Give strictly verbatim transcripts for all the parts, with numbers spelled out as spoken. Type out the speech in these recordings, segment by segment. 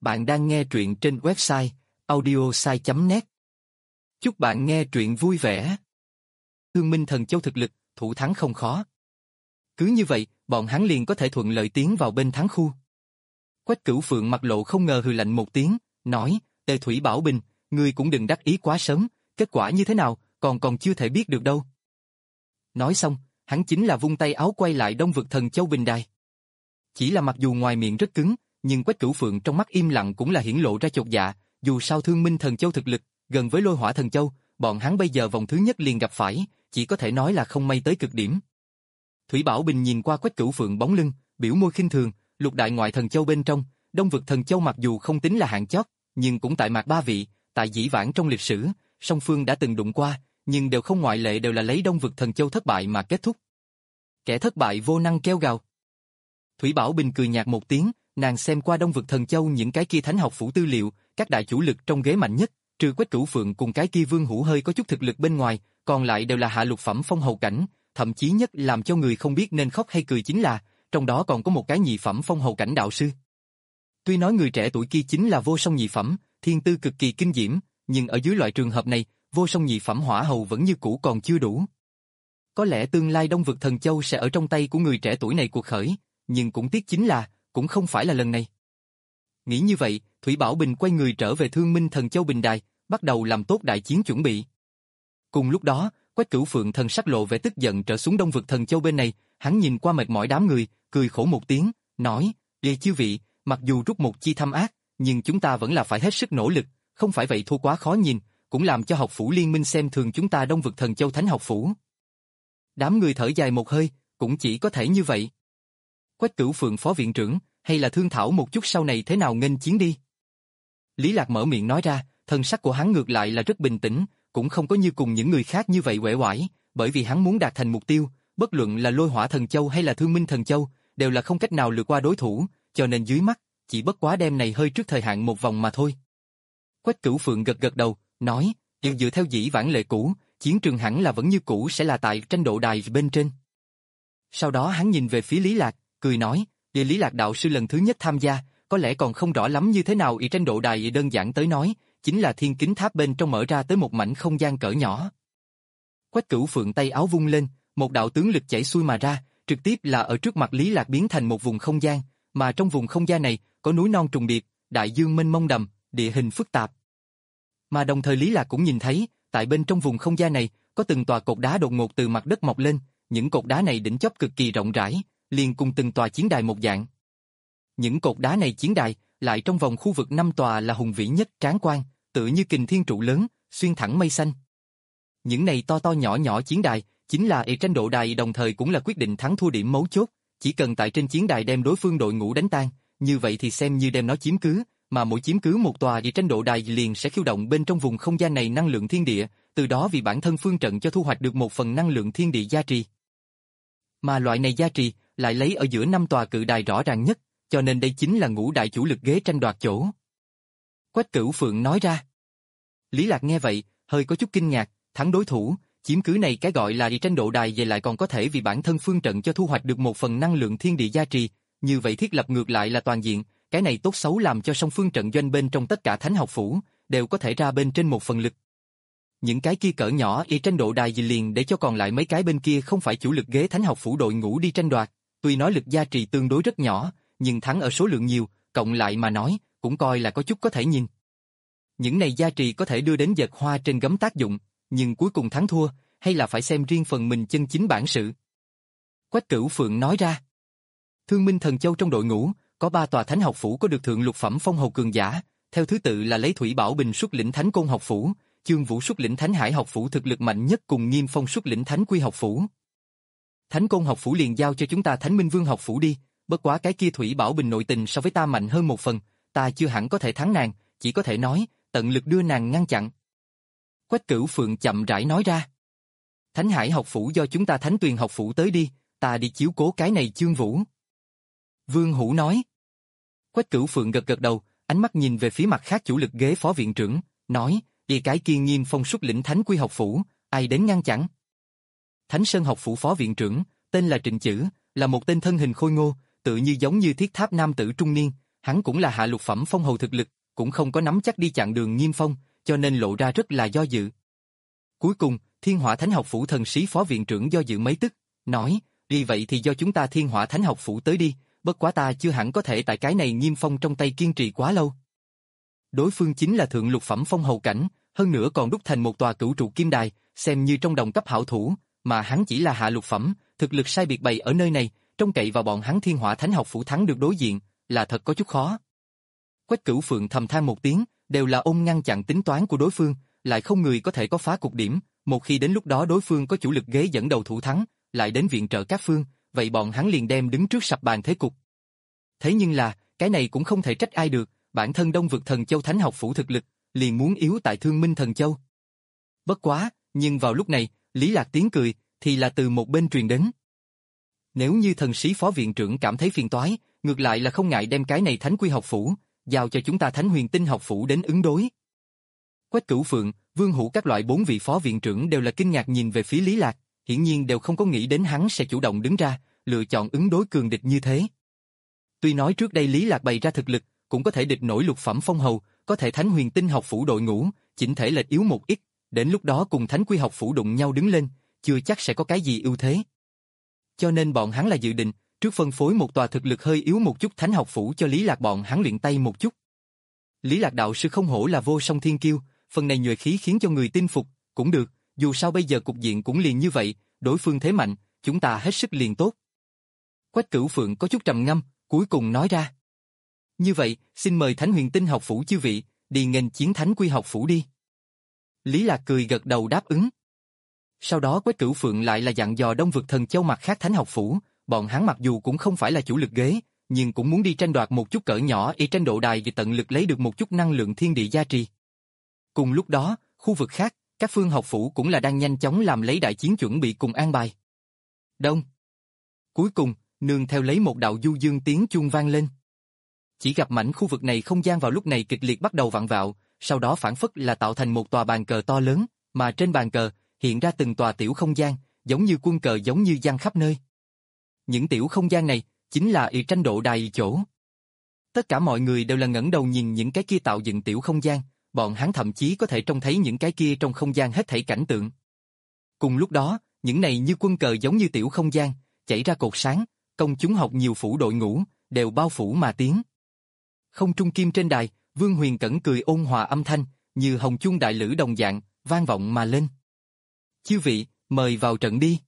Bạn đang nghe truyện trên website audiosai chấm net. Chúc bạn nghe truyện vui vẻ. Thương Minh Thần Châu thực lực, thủ thắng không khó. Cứ như vậy, bọn hắn liền có thể thuận lợi tiến vào bên thắng khu. Quách Cửu Phượng mặt lộ không ngờ hừ lạnh một tiếng, nói, Tề Thủy Bảo Bình, ngươi cũng đừng đắc ý quá sớm, kết quả như thế nào, còn còn chưa thể biết được đâu. Nói xong, hắn chính là vung tay áo quay lại Đông Vực Thần Châu Bình Đài. Chỉ là mặc dù ngoài miệng rất cứng, nhưng Quách Cửu Phượng trong mắt im lặng cũng là hiển lộ ra chột dạ, dù sao Thương Minh Thần Châu thực lực, gần với Lôi Hỏa Thần Châu, bọn hắn bây giờ vòng thứ nhất liền gặp phải, chỉ có thể nói là không may tới cực điểm. Thủy Bảo Bình nhìn qua Quách Cửu Phượng bóng lưng, biểu môi khinh thường, lục đại ngoại thần châu bên trong, Đông Vực Thần Châu mặc dù không tính là hạng chót, nhưng cũng tại mạc ba vị, tại dĩ vãng trong lịch sử, song phương đã từng đụng qua, nhưng đều không ngoại lệ đều là lấy Đông Vực Thần Châu thất bại mà kết thúc. Kẻ thất bại vô năng kêu gào. Thủy Bảo Bình cười nhạt một tiếng, nàng xem qua Đông Vực Thần Châu những cái kia thánh học phủ tư liệu, các đại chủ lực trong ghế mạnh nhất, trừ Quách Cửu Phượng cùng cái kia Vương Hữu hơi có chút thực lực bên ngoài, còn lại đều là hạ lục phẩm phong hầu cảnh, thậm chí nhất làm cho người không biết nên khóc hay cười chính là, trong đó còn có một cái nhị phẩm phong hầu cảnh đạo sư. Tuy nói người trẻ tuổi kia chính là vô song nhị phẩm, thiên tư cực kỳ kinh diễm, nhưng ở dưới loại trường hợp này, vô song nhị phẩm hỏa hầu vẫn như cũ còn chưa đủ. Có lẽ tương lai Đông Vực Thần Châu sẽ ở trong tay của người trẻ tuổi này cuộc khởi, nhưng cũng tiếc chính là, cũng không phải là lần này. Nghĩ như vậy, Thủy Bảo Bình quay người trở về Thương Minh Thần Châu Bình Đài, bắt đầu làm tốt đại chiến chuẩn bị. Cùng lúc đó, Quách Cửu Phượng thần sắc lộ vẻ tức giận trở xuống Đông Vực Thần Châu bên này, hắn nhìn qua mệt mỏi đám người, cười khổ một tiếng, nói, "Ghê chư vị, mặc dù rút một chi thâm ác, nhưng chúng ta vẫn là phải hết sức nỗ lực, không phải vậy thua quá khó nhìn, cũng làm cho học phủ liên minh xem thường chúng ta Đông Vực Thần Châu Thánh học phủ." Đám người thở dài một hơi, cũng chỉ có thể như vậy. Quách Cửu Phượng phó viện trưởng, hay là thương thảo một chút sau này thế nào nghênh chiến đi. Lý Lạc mở miệng nói ra, thần sắc của hắn ngược lại là rất bình tĩnh, cũng không có như cùng những người khác như vậy uể oải, bởi vì hắn muốn đạt thành mục tiêu, bất luận là Lôi Hỏa Thần Châu hay là Thương Minh Thần Châu, đều là không cách nào lừa qua đối thủ, cho nên dưới mắt, chỉ bất quá đem này hơi trước thời hạn một vòng mà thôi. Quách Cửu Phượng gật gật đầu, nói, dựa dựa theo dĩ vãng lệ cũ, chiến trường hẳn là vẫn như cũ sẽ là tại tranh độ đài bên trên. Sau đó hắn nhìn về phía Lý Lạc, cười nói, vì Lý Lạc đạo sư lần thứ nhất tham gia, có lẽ còn không rõ lắm như thế nào ý tranh độ đài đơn giản tới nói, chính là thiên kính tháp bên trong mở ra tới một mảnh không gian cỡ nhỏ. Quách Cửu Phượng tay áo vung lên, một đạo tướng lực chảy xuôi mà ra, trực tiếp là ở trước mặt Lý Lạc biến thành một vùng không gian, mà trong vùng không gian này có núi non trùng điệp, đại dương mênh mông đầm, địa hình phức tạp. Mà đồng thời Lý Lạc cũng nhìn thấy, tại bên trong vùng không gian này, có từng tòa cột đá đột ngột từ mặt đất mọc lên, những cột đá này đỉnh chóp cực kỳ rộng rãi, liền cùng từng tòa chiến đài một dạng. Những cột đá này chiến đài, lại trong vòng khu vực năm tòa là hùng vĩ nhất tráng quan, tựa như kình thiên trụ lớn, xuyên thẳng mây xanh. Những này to to nhỏ nhỏ chiến đài, chính là ỷ tranh độ đài đồng thời cũng là quyết định thắng thua điểm mấu chốt, chỉ cần tại trên chiến đài đem đối phương đội ngũ đánh tan, như vậy thì xem như đem nó chiếm cứ, mà mỗi chiếm cứ một tòa ỷ tranh độ đài liền sẽ khiêu động bên trong vùng không gian này năng lượng thiên địa, từ đó vì bản thân phương trận cho thu hoạch được một phần năng lượng thiên địa gia trì. Mà loại này gia trì lại lấy ở giữa năm tòa cự đài rõ ràng nhất, cho nên đây chính là ngũ đại chủ lực ghế tranh đoạt chỗ. Quách Cửu Phượng nói ra. Lý Lạc nghe vậy, hơi có chút kinh ngạc, thắng đối thủ, chiếm cứ này cái gọi là đi tranh độ đài về lại còn có thể vì bản thân phương trận cho thu hoạch được một phần năng lượng thiên địa gia trì, như vậy thiết lập ngược lại là toàn diện, cái này tốt xấu làm cho song phương trận doanh bên trong tất cả thánh học phủ, đều có thể ra bên trên một phần lực. Những cái kia cỡ nhỏ y tranh độ đài gì liền để cho còn lại mấy cái bên kia không phải chủ lực ghế thánh học phủ đội ngũ đi tranh đoạt, tuy nói lực gia trì tương đối rất nhỏ, nhưng thắng ở số lượng nhiều, cộng lại mà nói, cũng coi là có chút có thể nhìn. Những này gia trì có thể đưa đến giật hoa trên gấm tác dụng, nhưng cuối cùng thắng thua, hay là phải xem riêng phần mình chân chính bản sự. Quách Cửu Phượng nói ra. Thương Minh Thần Châu trong đội ngũ, có ba tòa thánh học phủ có được thượng lục phẩm phong hầu cường giả, theo thứ tự là lấy Thủy Bảo Bình xuất lĩnh Thánh Côn học phủ, Chương Vũ xuất lĩnh Thánh Hải học phủ thực lực mạnh nhất cùng Nghiêm Phong xuất lĩnh Thánh Quy học phủ. Thánh Côn học phủ liền giao cho chúng ta Thánh Minh Vương học phủ đi, bất quá cái kia Thủy Bảo Bình nội tình so với ta mạnh hơn một phần, ta chưa hẳn có thể thắng nàng, chỉ có thể nói, tận lực đưa nàng ngăn chặn. Quách Cửu Phượng chậm rãi nói ra. Thánh Hải học phủ do chúng ta Thánh Tuyền học phủ tới đi, ta đi chiếu cố cái này Chương Vũ. Vương Hữu nói. Quách Cửu Phượng gật gật đầu, ánh mắt nhìn về phía mặt khác chủ lực ghế phó viện trưởng, nói, đi cái kia Nghiêm Phong xuất lĩnh Thánh Quy học phủ, ai đến ngăn chặn? Thánh Sơn học phủ phó viện trưởng, tên là Trịnh Chữ, là một tên thân hình khôi ngô, tự như giống như thiết tháp nam tử trung niên, hắn cũng là hạ lục phẩm phong hầu thực lực, cũng không có nắm chắc đi chặn đường Nghiêm Phong, cho nên lộ ra rất là do dự. Cuối cùng, Thiên Hỏa Thánh Học Phủ thần sĩ phó viện trưởng do dự mấy tức, nói, đi vậy thì do chúng ta Thiên Hỏa Thánh Học Phủ tới đi, bất quá ta chưa hẳn có thể tại cái này Nghiêm Phong trong tay kiên trì quá lâu. Đối phương chính là thượng lục phẩm phong hầu cảnh, hơn nữa còn đúc thành một tòa cửu trụ kim đài, xem như trong đồng cấp hảo thủ, mà hắn chỉ là hạ lục phẩm, thực lực sai biệt bày ở nơi này, trông cậy vào bọn hắn Thiên Hỏa Thánh Học Phủ thắng được đối diện, là thật có chút khó. Quách Cửu Phượng thầm than một tiếng, đều là ôm ngăn chặn tính toán của đối phương, lại không người có thể có phá cục điểm, một khi đến lúc đó đối phương có chủ lực ghế dẫn đầu thủ thắng, lại đến viện trợ các phương, vậy bọn hắn liền đem đứng trước sập bàn thế cục. Thế nhưng là, cái này cũng không thể trách ai được, bản thân Đông Vực Thần Châu Thánh Học Phủ thực lực, liền muốn yếu tại Thương Minh Thần Châu. Bất quá, nhưng vào lúc này, Lý Lạc tiếng cười, thì là từ một bên truyền đến. Nếu như thần sĩ phó viện trưởng cảm thấy phiền toái, ngược lại là không ngại đem cái này Thánh Quy Học Phủ, giao cho chúng ta Thánh Huyền Tinh Học Phủ đến ứng đối. Quách Cửu Phượng, Vương Hữu các loại bốn vị phó viện trưởng đều là kinh ngạc nhìn về phía Lý Lạc, hiển nhiên đều không có nghĩ đến hắn sẽ chủ động đứng ra, lựa chọn ứng đối cường địch như thế. Tuy nói trước đây Lý Lạc bày ra thực lực, cũng có thể địch nổi lục phẩm phong hầu, có thể Thánh Huyền Tinh Học Phủ đội ngũ, chỉnh thể lệch yếu một ít, đến lúc đó cùng Thánh Quy Học Phủ đụng nhau đứng lên, chưa chắc sẽ có cái gì ưu thế. Cho nên bọn hắn là dự định, trước phân phối một tòa thực lực hơi yếu một chút Thánh Học Phủ cho Lý Lạc bọn hắn luyện tay một chút. Lý Lạc đạo sư không hổ là vô song thiên kiêu, phần này nhuệ khí khiến cho người tin phục, cũng được, dù sao bây giờ cục diện cũng liền như vậy, đối phương thế mạnh, chúng ta hết sức liền tốt. Quách Cửu Phượng có chút trầm ngâm, cuối cùng nói ra. Như vậy, xin mời Thánh Huyền Tinh Học Phủ chư vị, đi nghênh chiến Thánh Quy Học Phủ đi. Lý Lạc cười gật đầu đáp ứng. Sau đó Quách Cửu Phượng lại là dặn dò Đông Vực Thần Châu mặt khác Thánh Học Phủ, bọn hắn mặc dù cũng không phải là chủ lực ghế, nhưng cũng muốn đi tranh đoạt một chút cỡ nhỏ y tranh độ đài vì tận lực lấy được một chút năng lượng thiên địa gia trì. Cùng lúc đó, khu vực khác, các phương học phủ cũng là đang nhanh chóng làm lấy đại chiến chuẩn bị cùng an bài. Đông. Cuối cùng, nương theo lấy một đạo du dương tiếng chuông vang lên. Chỉ gặp mảnh khu vực này không gian vào lúc này kịch liệt bắt đầu vặn vẹo, sau đó phản phất là tạo thành một tòa bàn cờ to lớn, mà trên bàn cờ hiện ra từng tòa tiểu không gian, giống như quân cờ giống như giăng khắp nơi. Những tiểu không gian này chính là y tranh độ đài chỗ. Tất cả mọi người đều là ngẩng đầu nhìn những cái kia tạo dựng tiểu không gian, bọn hắn thậm chí có thể trông thấy những cái kia trong không gian hết thảy cảnh tượng. Cùng lúc đó, những này như quân cờ giống như tiểu không gian, chảy ra cột sáng, công chúng học nhiều phủ đội ngũ, đều bao phủ mà tiến. Không trung kim trên đài, Vương Huyền Cẩn cười ôn hòa âm thanh, như hồng chuông đại lữ đồng dạng, vang vọng mà lên. Chư vị, mời vào trận đi.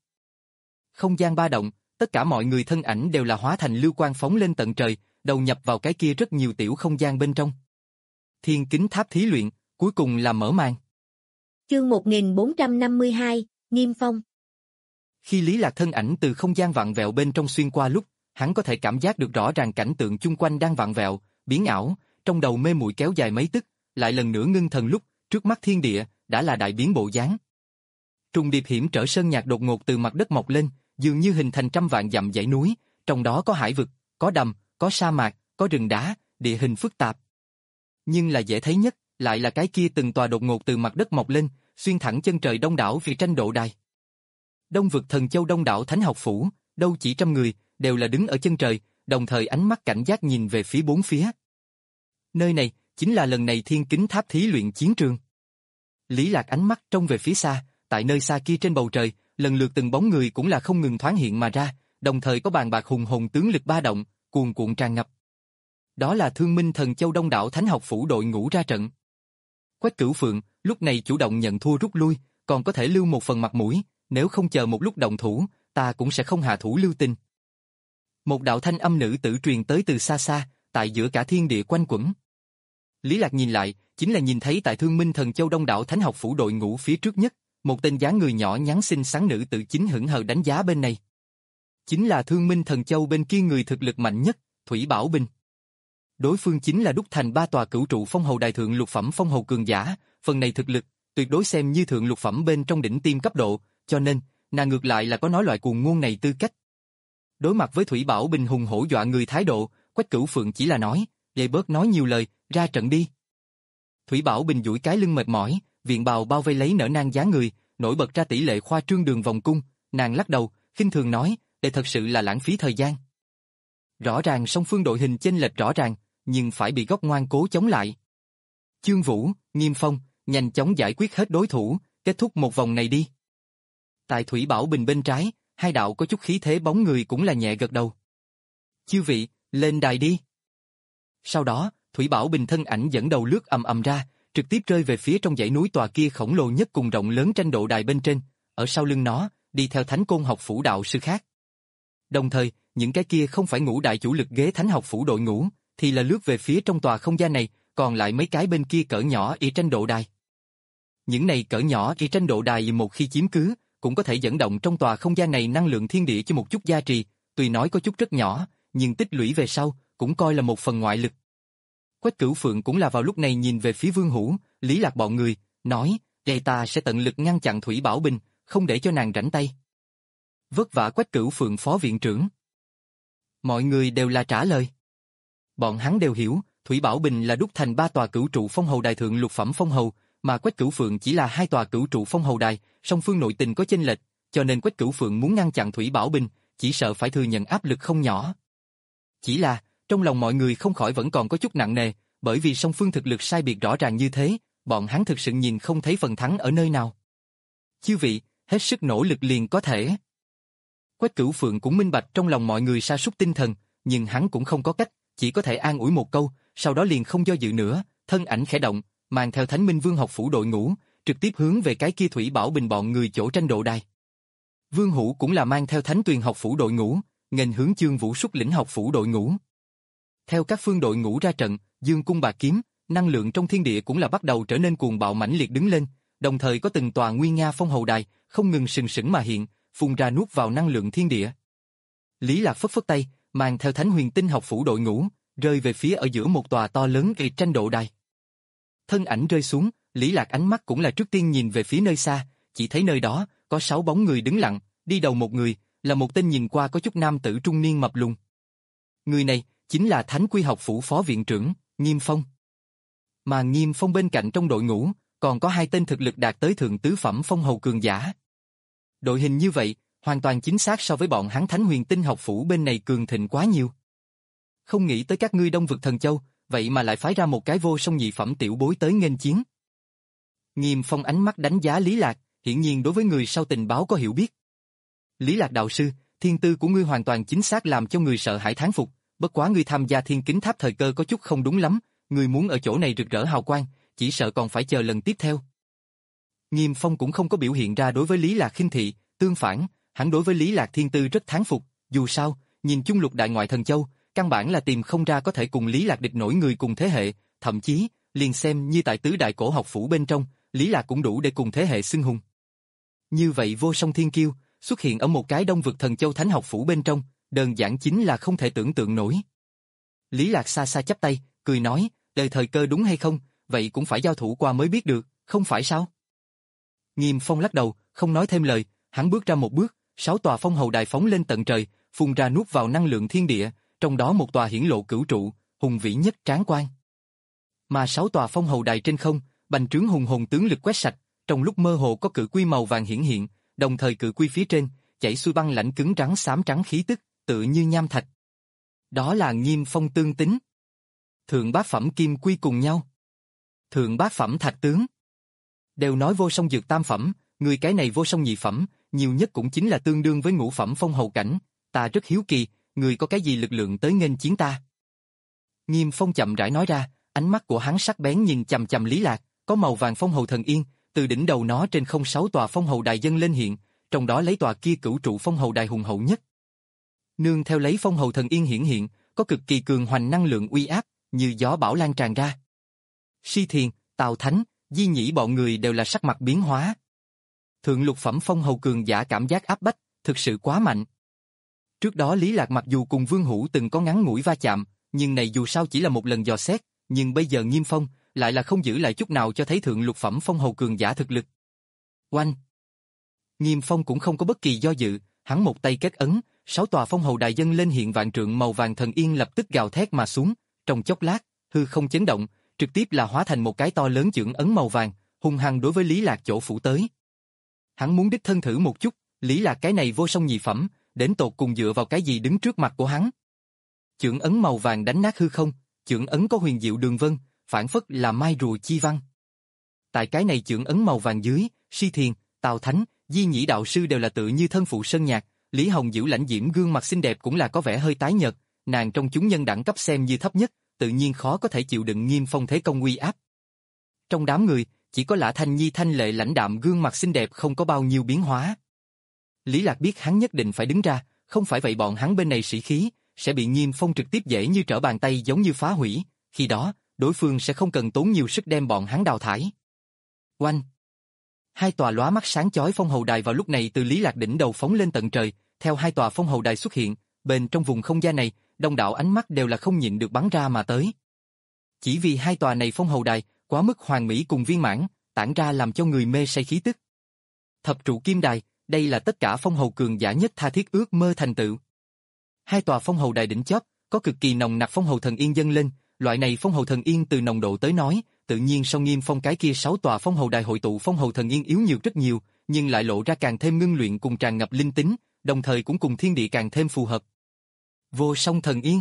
Không gian ba động, tất cả mọi người thân ảnh đều là hóa thành lưu quang phóng lên tận trời, đầu nhập vào cái kia rất nhiều tiểu không gian bên trong. Thiên Kính Tháp thí luyện, cuối cùng là mở màn. Chương một nghìn bốn trăm năm mươi hai, Nghiêm Phong. Khi Lý Lạc thân ảnh từ không gian vặn vẹo bên trong xuyên qua lúc, hắn có thể cảm giác được rõ ràng cảnh tượng chung quanh đang vặn vẹo, biến ảo, trong đầu mê muội kéo dài mấy tức, lại lần nữa ngưng thần lúc, trước mắt thiên địa đã là đại biến bộ dáng. Trùng điệp hiểm trở sơn nhạc đột ngột từ mặt đất mọc lên, dường như hình thành trăm vạn dặm dãy núi, trong đó có hải vực, có đầm, có sa mạc, có rừng đá, địa hình phức tạp. Nhưng là dễ thấy nhất, lại là cái kia từng tòa đột ngột từ mặt đất mọc lên, xuyên thẳng chân trời đông đảo vì tranh độ đài. Đông Vực Thần Châu Đông đảo Thánh Học Phủ, đâu chỉ trăm người, đều là đứng ở chân trời, đồng thời ánh mắt cảnh giác nhìn về phía bốn phía. Nơi này, chính là lần này Thiên Kính Tháp thí luyện chiến trường. Lý Lạc ánh mắt trông về phía xa, tại nơi xa kia trên bầu trời, lần lượt từng bóng người cũng là không ngừng thoáng hiện mà ra, đồng thời có bàn bạc hùng hồn tướng lực ba động, cuồn cuộn tràn ngập. Đó là Thương Minh Thần Châu Đông đảo Thánh Học Phủ đội ngũ ra trận. Quách Cửu Phượng lúc này chủ động nhận thua rút lui, còn có thể lưu một phần mặt mũi, nếu không chờ một lúc động thủ, ta cũng sẽ không hạ thủ lưu tình. Một đạo thanh âm nữ tử truyền tới từ xa xa, tại giữa cả thiên địa quanh quẩn. Lý Lạc nhìn lại, chính là nhìn thấy tại Thương Minh Thần Châu Đông đảo Thánh Học Phủ đội ngũ phía trước nhất, một tên dáng người nhỏ nhắn xinh xắn nữ tử chính hững hờ đánh giá bên này. Chính là Thương Minh Thần Châu bên kia người thực lực mạnh nhất, Thủy Bảo Bình. Đối phương chính là đúc thành ba tòa cửu trụ phong hầu đại thượng lục phẩm phong hầu cường giả, phần này thực lực tuyệt đối xem như thượng lục phẩm bên trong đỉnh tiêm cấp độ, cho nên nàng ngược lại là có nói loại cuồng ngôn này tư cách. Đối mặt với Thủy Bảo Bình hùng hổ dọa người thái độ, Quách Cửu Phượng chỉ là nói, vậy bớt nói nhiều lời, ra trận đi. Thủy Bảo Bình duỗi cái lưng mệt mỏi, viện bào bao vây lấy nở nang dáng người, nổi bật ra tỷ lệ khoa trương đường vòng cung, nàng lắc đầu, khinh thường nói, đây thật sự là lãng phí thời gian. Rõ ràng song phương đội hình chênh lệch rõ ràng, nhưng phải bị góc ngoan cố chống lại. Chương Vũ, Nghiêm Phong, nhanh chóng giải quyết hết đối thủ, kết thúc một vòng này đi. Tại Thủy Bảo Bình bên trái, hai đạo có chút khí thế bóng người cũng là nhẹ gật đầu. Chư vị, lên đài đi. Sau đó, Thủy Bảo Bình thân ảnh dẫn đầu lướt ầm ầm ra, trực tiếp rơi về phía trong dãy núi tòa kia khổng lồ nhất cùng rộng lớn tranh độ đài bên trên, ở sau lưng nó, đi theo Thánh Côn học phủ đạo sư khác. Đồng thời, những cái kia không phải ngũ đại chủ lực ghế Thánh học phủ đội ngũ, thì là lướt về phía trong tòa không gian này, còn lại mấy cái bên kia cỡ nhỏ y tranh độ đài. Những này cỡ nhỏ y tranh độ đài một khi chiếm cứ, cũng có thể dẫn động trong tòa không gian này năng lượng thiên địa cho một chút gia trì, tuy nói có chút rất nhỏ, nhưng tích lũy về sau, cũng coi là một phần ngoại lực. Quách Cửu Phượng cũng là vào lúc này nhìn về phía Vương Hữu, Lý Lạc bọn người, nói, đây ta sẽ tận lực ngăn chặn Thủy Bảo Bình, không để cho nàng rảnh tay. Vất vả Quách Cửu Phượng phó viện trưởng. Mọi người đều là trả lời. Bọn hắn đều hiểu, Thủy Bảo Bình là đúc thành ba tòa cửu trụ phong hầu đài thượng lục phẩm phong hầu, mà Quách Cửu Phượng chỉ là hai tòa cửu trụ phong hầu đài, song phương nội tình có chênh lệch, cho nên Quách Cửu Phượng muốn ngăn chặn Thủy Bảo Bình, chỉ sợ phải thừa nhận áp lực không nhỏ. Chỉ là, trong lòng mọi người không khỏi vẫn còn có chút nặng nề, bởi vì song phương thực lực sai biệt rõ ràng như thế, bọn hắn thực sự nhìn không thấy phần thắng ở nơi nào. Chư vị, hết sức nỗ lực liền có thể. Quách Cửu Phượng cũng minh bạch trong lòng mọi người sa sút tinh thần, nhưng hắn cũng không có cách, chỉ có thể an ủi một câu, sau đó liền không do dự nữa, thân ảnh khẽ động, mang theo Thánh Minh Vương học phủ đội ngũ, trực tiếp hướng về cái kia Thủy Bảo Bình bọn người chỗ tranh độ đài. Vương Hữu cũng là mang theo Thánh Tuyền học phủ đội ngũ, nghênh hướng Chương Vũ xuất lĩnh học phủ đội ngũ. Theo các phương đội ngũ ra trận, dương cung bạc kiếm, năng lượng trong thiên địa cũng là bắt đầu trở nên cuồng bạo mãnh liệt đứng lên, đồng thời có từng tòa nguy nga phong hầu đài, không ngừng sừng sững mà hiện, phun ra nuốt vào năng lượng thiên địa. Lý Lạc phất phất tay, mang theo Thánh Huyền Tinh học phủ đội ngũ, rơi về phía ở giữa một tòa to lớn gây tranh độ đài. Thân ảnh rơi xuống, Lý Lạc ánh mắt cũng là trước tiên nhìn về phía nơi xa, chỉ thấy nơi đó có sáu bóng người đứng lặng, đi đầu một người là một tên nhìn qua có chút nam tử trung niên mập lùn. Người này chính là Thánh Quy học phủ phó viện trưởng Nghiêm Phong. Mà Nghiêm Phong bên cạnh trong đội ngũ còn có hai tên thực lực đạt tới thượng tứ phẩm phong hầu cường giả. Đội hình như vậy, hoàn toàn chính xác so với bọn hắn Thánh Huyền Tinh học phủ bên này cường thịnh quá nhiều. Không nghĩ tới các ngươi Đông Vực Thần Châu, vậy mà lại phái ra một cái vô song nhị phẩm tiểu bối tới nghênh chiến. Nghiêm Phong ánh mắt đánh giá Lý Lạc, hiển nhiên đối với người sau tình báo có hiểu biết. Lý Lạc đạo sư, thiên tư của ngươi hoàn toàn chính xác làm cho người sợ hãi thán phục, bất quá ngươi tham gia Thiên Kính Tháp thời cơ có chút không đúng lắm, ngươi muốn ở chỗ này rực rỡ hào quang, chỉ sợ còn phải chờ lần tiếp theo. Nghiêm Phong cũng không có biểu hiện ra đối với Lý Lạc khinh thị, tương phản, hắn đối với Lý Lạc thiên tư rất thán phục, dù sao, nhìn chung lục đại ngoại thần châu, căn bản là tìm không ra có thể cùng Lý Lạc địch nổi người cùng thế hệ, thậm chí, liền xem như tại tứ đại cổ học phủ bên trong, Lý Lạc cũng đủ để cùng thế hệ xưng hùng. Như vậy vô song thiên kiêu, xuất hiện ở một cái Đông Vực Thần Châu Thánh học phủ bên trong, đơn giản chính là không thể tưởng tượng nổi. Lý Lạc xa xa chắp tay, cười nói, đời thời cơ đúng hay không, vậy cũng phải giao thủ qua mới biết được, không phải sao? Nghiêm Phong lắc đầu, không nói thêm lời, hắn bước ra một bước, sáu tòa phong hầu đài phóng lên tận trời, phun ra nuốt vào năng lượng thiên địa, trong đó một tòa hiển lộ cửu trụ, hùng vĩ nhất tráng quan. Mà sáu tòa phong hầu đài trên không, bành trướng hùng hồn tướng lực quét sạch, trong lúc mơ hồ có cự quy màu vàng hiển hiện, đồng thời cự quy phía trên chảy xuôi băng lãnh cứng rắn xám trắng khí tức, tựa như nham thạch. Đó là Nghiêm Phong tương tính. Thượng bát phẩm kim quy cùng nhau. Thượng bát phẩm thạch tướng. Đều nói vô song dược tam phẩm, người cái này vô song nhị phẩm, nhiều nhất cũng chính là tương đương với ngũ phẩm phong hầu cảnh, ta rất hiếu kỳ, người có cái gì lực lượng tới nghênh chiến ta? Nghiêm Phong chậm rãi nói ra, ánh mắt của hắn sắc bén nhìn chằm chằm Lý Lạc, có màu vàng phong hầu thần yên, từ đỉnh đầu nó trên không sáu tòa phong hầu đài dâng lên hiện, trong đó lấy tòa kia cửu trụ phong hầu đài hùng hậu nhất. Nương theo lấy phong hầu thần yên hiển hiện, có cực kỳ cường hoành năng lượng uy áp, như gió bão lan tràn ra. Si Thiền, Tào Thánh, Di Nhĩ bọn người đều là sắc mặt biến hóa. Thượng lục phẩm phong hầu cường giả cảm giác áp bách, thực sự quá mạnh. Trước đó Lý Lạc mặc dù cùng Vương Hữu từng có ngắn ngủi va chạm, nhưng này dù sao chỉ là một lần dò xét, nhưng bây giờ Nghiêm Phong lại là không giữ lại chút nào cho thấy thượng lục phẩm phong hầu cường giả thực lực. Oanh! Nghiêm Phong cũng không có bất kỳ do dự, hắn một tay kết ấn, sáu tòa phong hầu đài dâng lên hiện vạn trượng màu vàng thần yên lập tức gào thét mà xuống, trong chốc lát, hư không chấn động, trực tiếp là hóa thành một cái to lớn chưởng ấn màu vàng, hung hăng đối với Lý Lạc chỗ phủ tới. Hắn muốn đích thân thử một chút, Lý Lạc cái này vô song nhị phẩm, đến tột cùng dựa vào cái gì đứng trước mặt của hắn. Chưởng ấn màu vàng đánh nát hư không, chưởng ấn có huyền diệu đường vân, phản phất là mai rùa chi văn. Tại cái này chưởng ấn màu vàng dưới, Si Thiền, Tào Thánh, Di Nhĩ đạo sư đều là tự như thân phụ sơn nhạc, Lý Hồng Dữ lãnh diễm gương mặt xinh đẹp cũng là có vẻ hơi tái nhợt, nàng trong chúng nhân đẳng cấp xem như thấp nhất, tự nhiên khó có thể chịu đựng Nghiêm Phong thế công uy áp. Trong đám người, chỉ có Lã Thanh Nhi thanh lệ lãnh đạm gương mặt xinh đẹp không có bao nhiêu biến hóa. Lý Lạc biết hắn nhất định phải đứng ra, không phải vậy bọn hắn bên này sĩ khí sẽ bị Nghiêm Phong trực tiếp dễ như trở bàn tay giống như phá hủy, khi đó, đối phương sẽ không cần tốn nhiều sức đem bọn hắn đào thải. Oanh! Hai tòa lóa mắt sáng chói phong hầu đài vào lúc này từ Lý Lạc đỉnh đầu phóng lên tận trời, theo hai tòa phong hầu đài xuất hiện, bên trong vùng không gian này, đông đảo ánh mắt đều là không nhịn được bắn ra mà tới. Chỉ vì hai tòa này phong hầu đài quá mức hoàn mỹ cùng viên mãn, tản ra làm cho người mê say khí tức. Thập trụ kim đài, đây là tất cả phong hầu cường giả nhất tha thiết ước mơ thành tựu. Hai tòa phong hầu đài đỉnh chóp, có cực kỳ nồng nặc phong hầu thần yên dâng lên, loại này phong hầu thần yên từ nồng độ tới nói, tự nhiên so Nghiêm Phong cái kia sáu tòa phong hầu đài hội tụ phong hầu thần yên yếu nhiều rất nhiều, nhưng lại lộ ra càng thêm ngưng luyện cùng tràn ngập linh tính, đồng thời cũng cùng thiên địa càng thêm phù hợp. Vô song thần yên.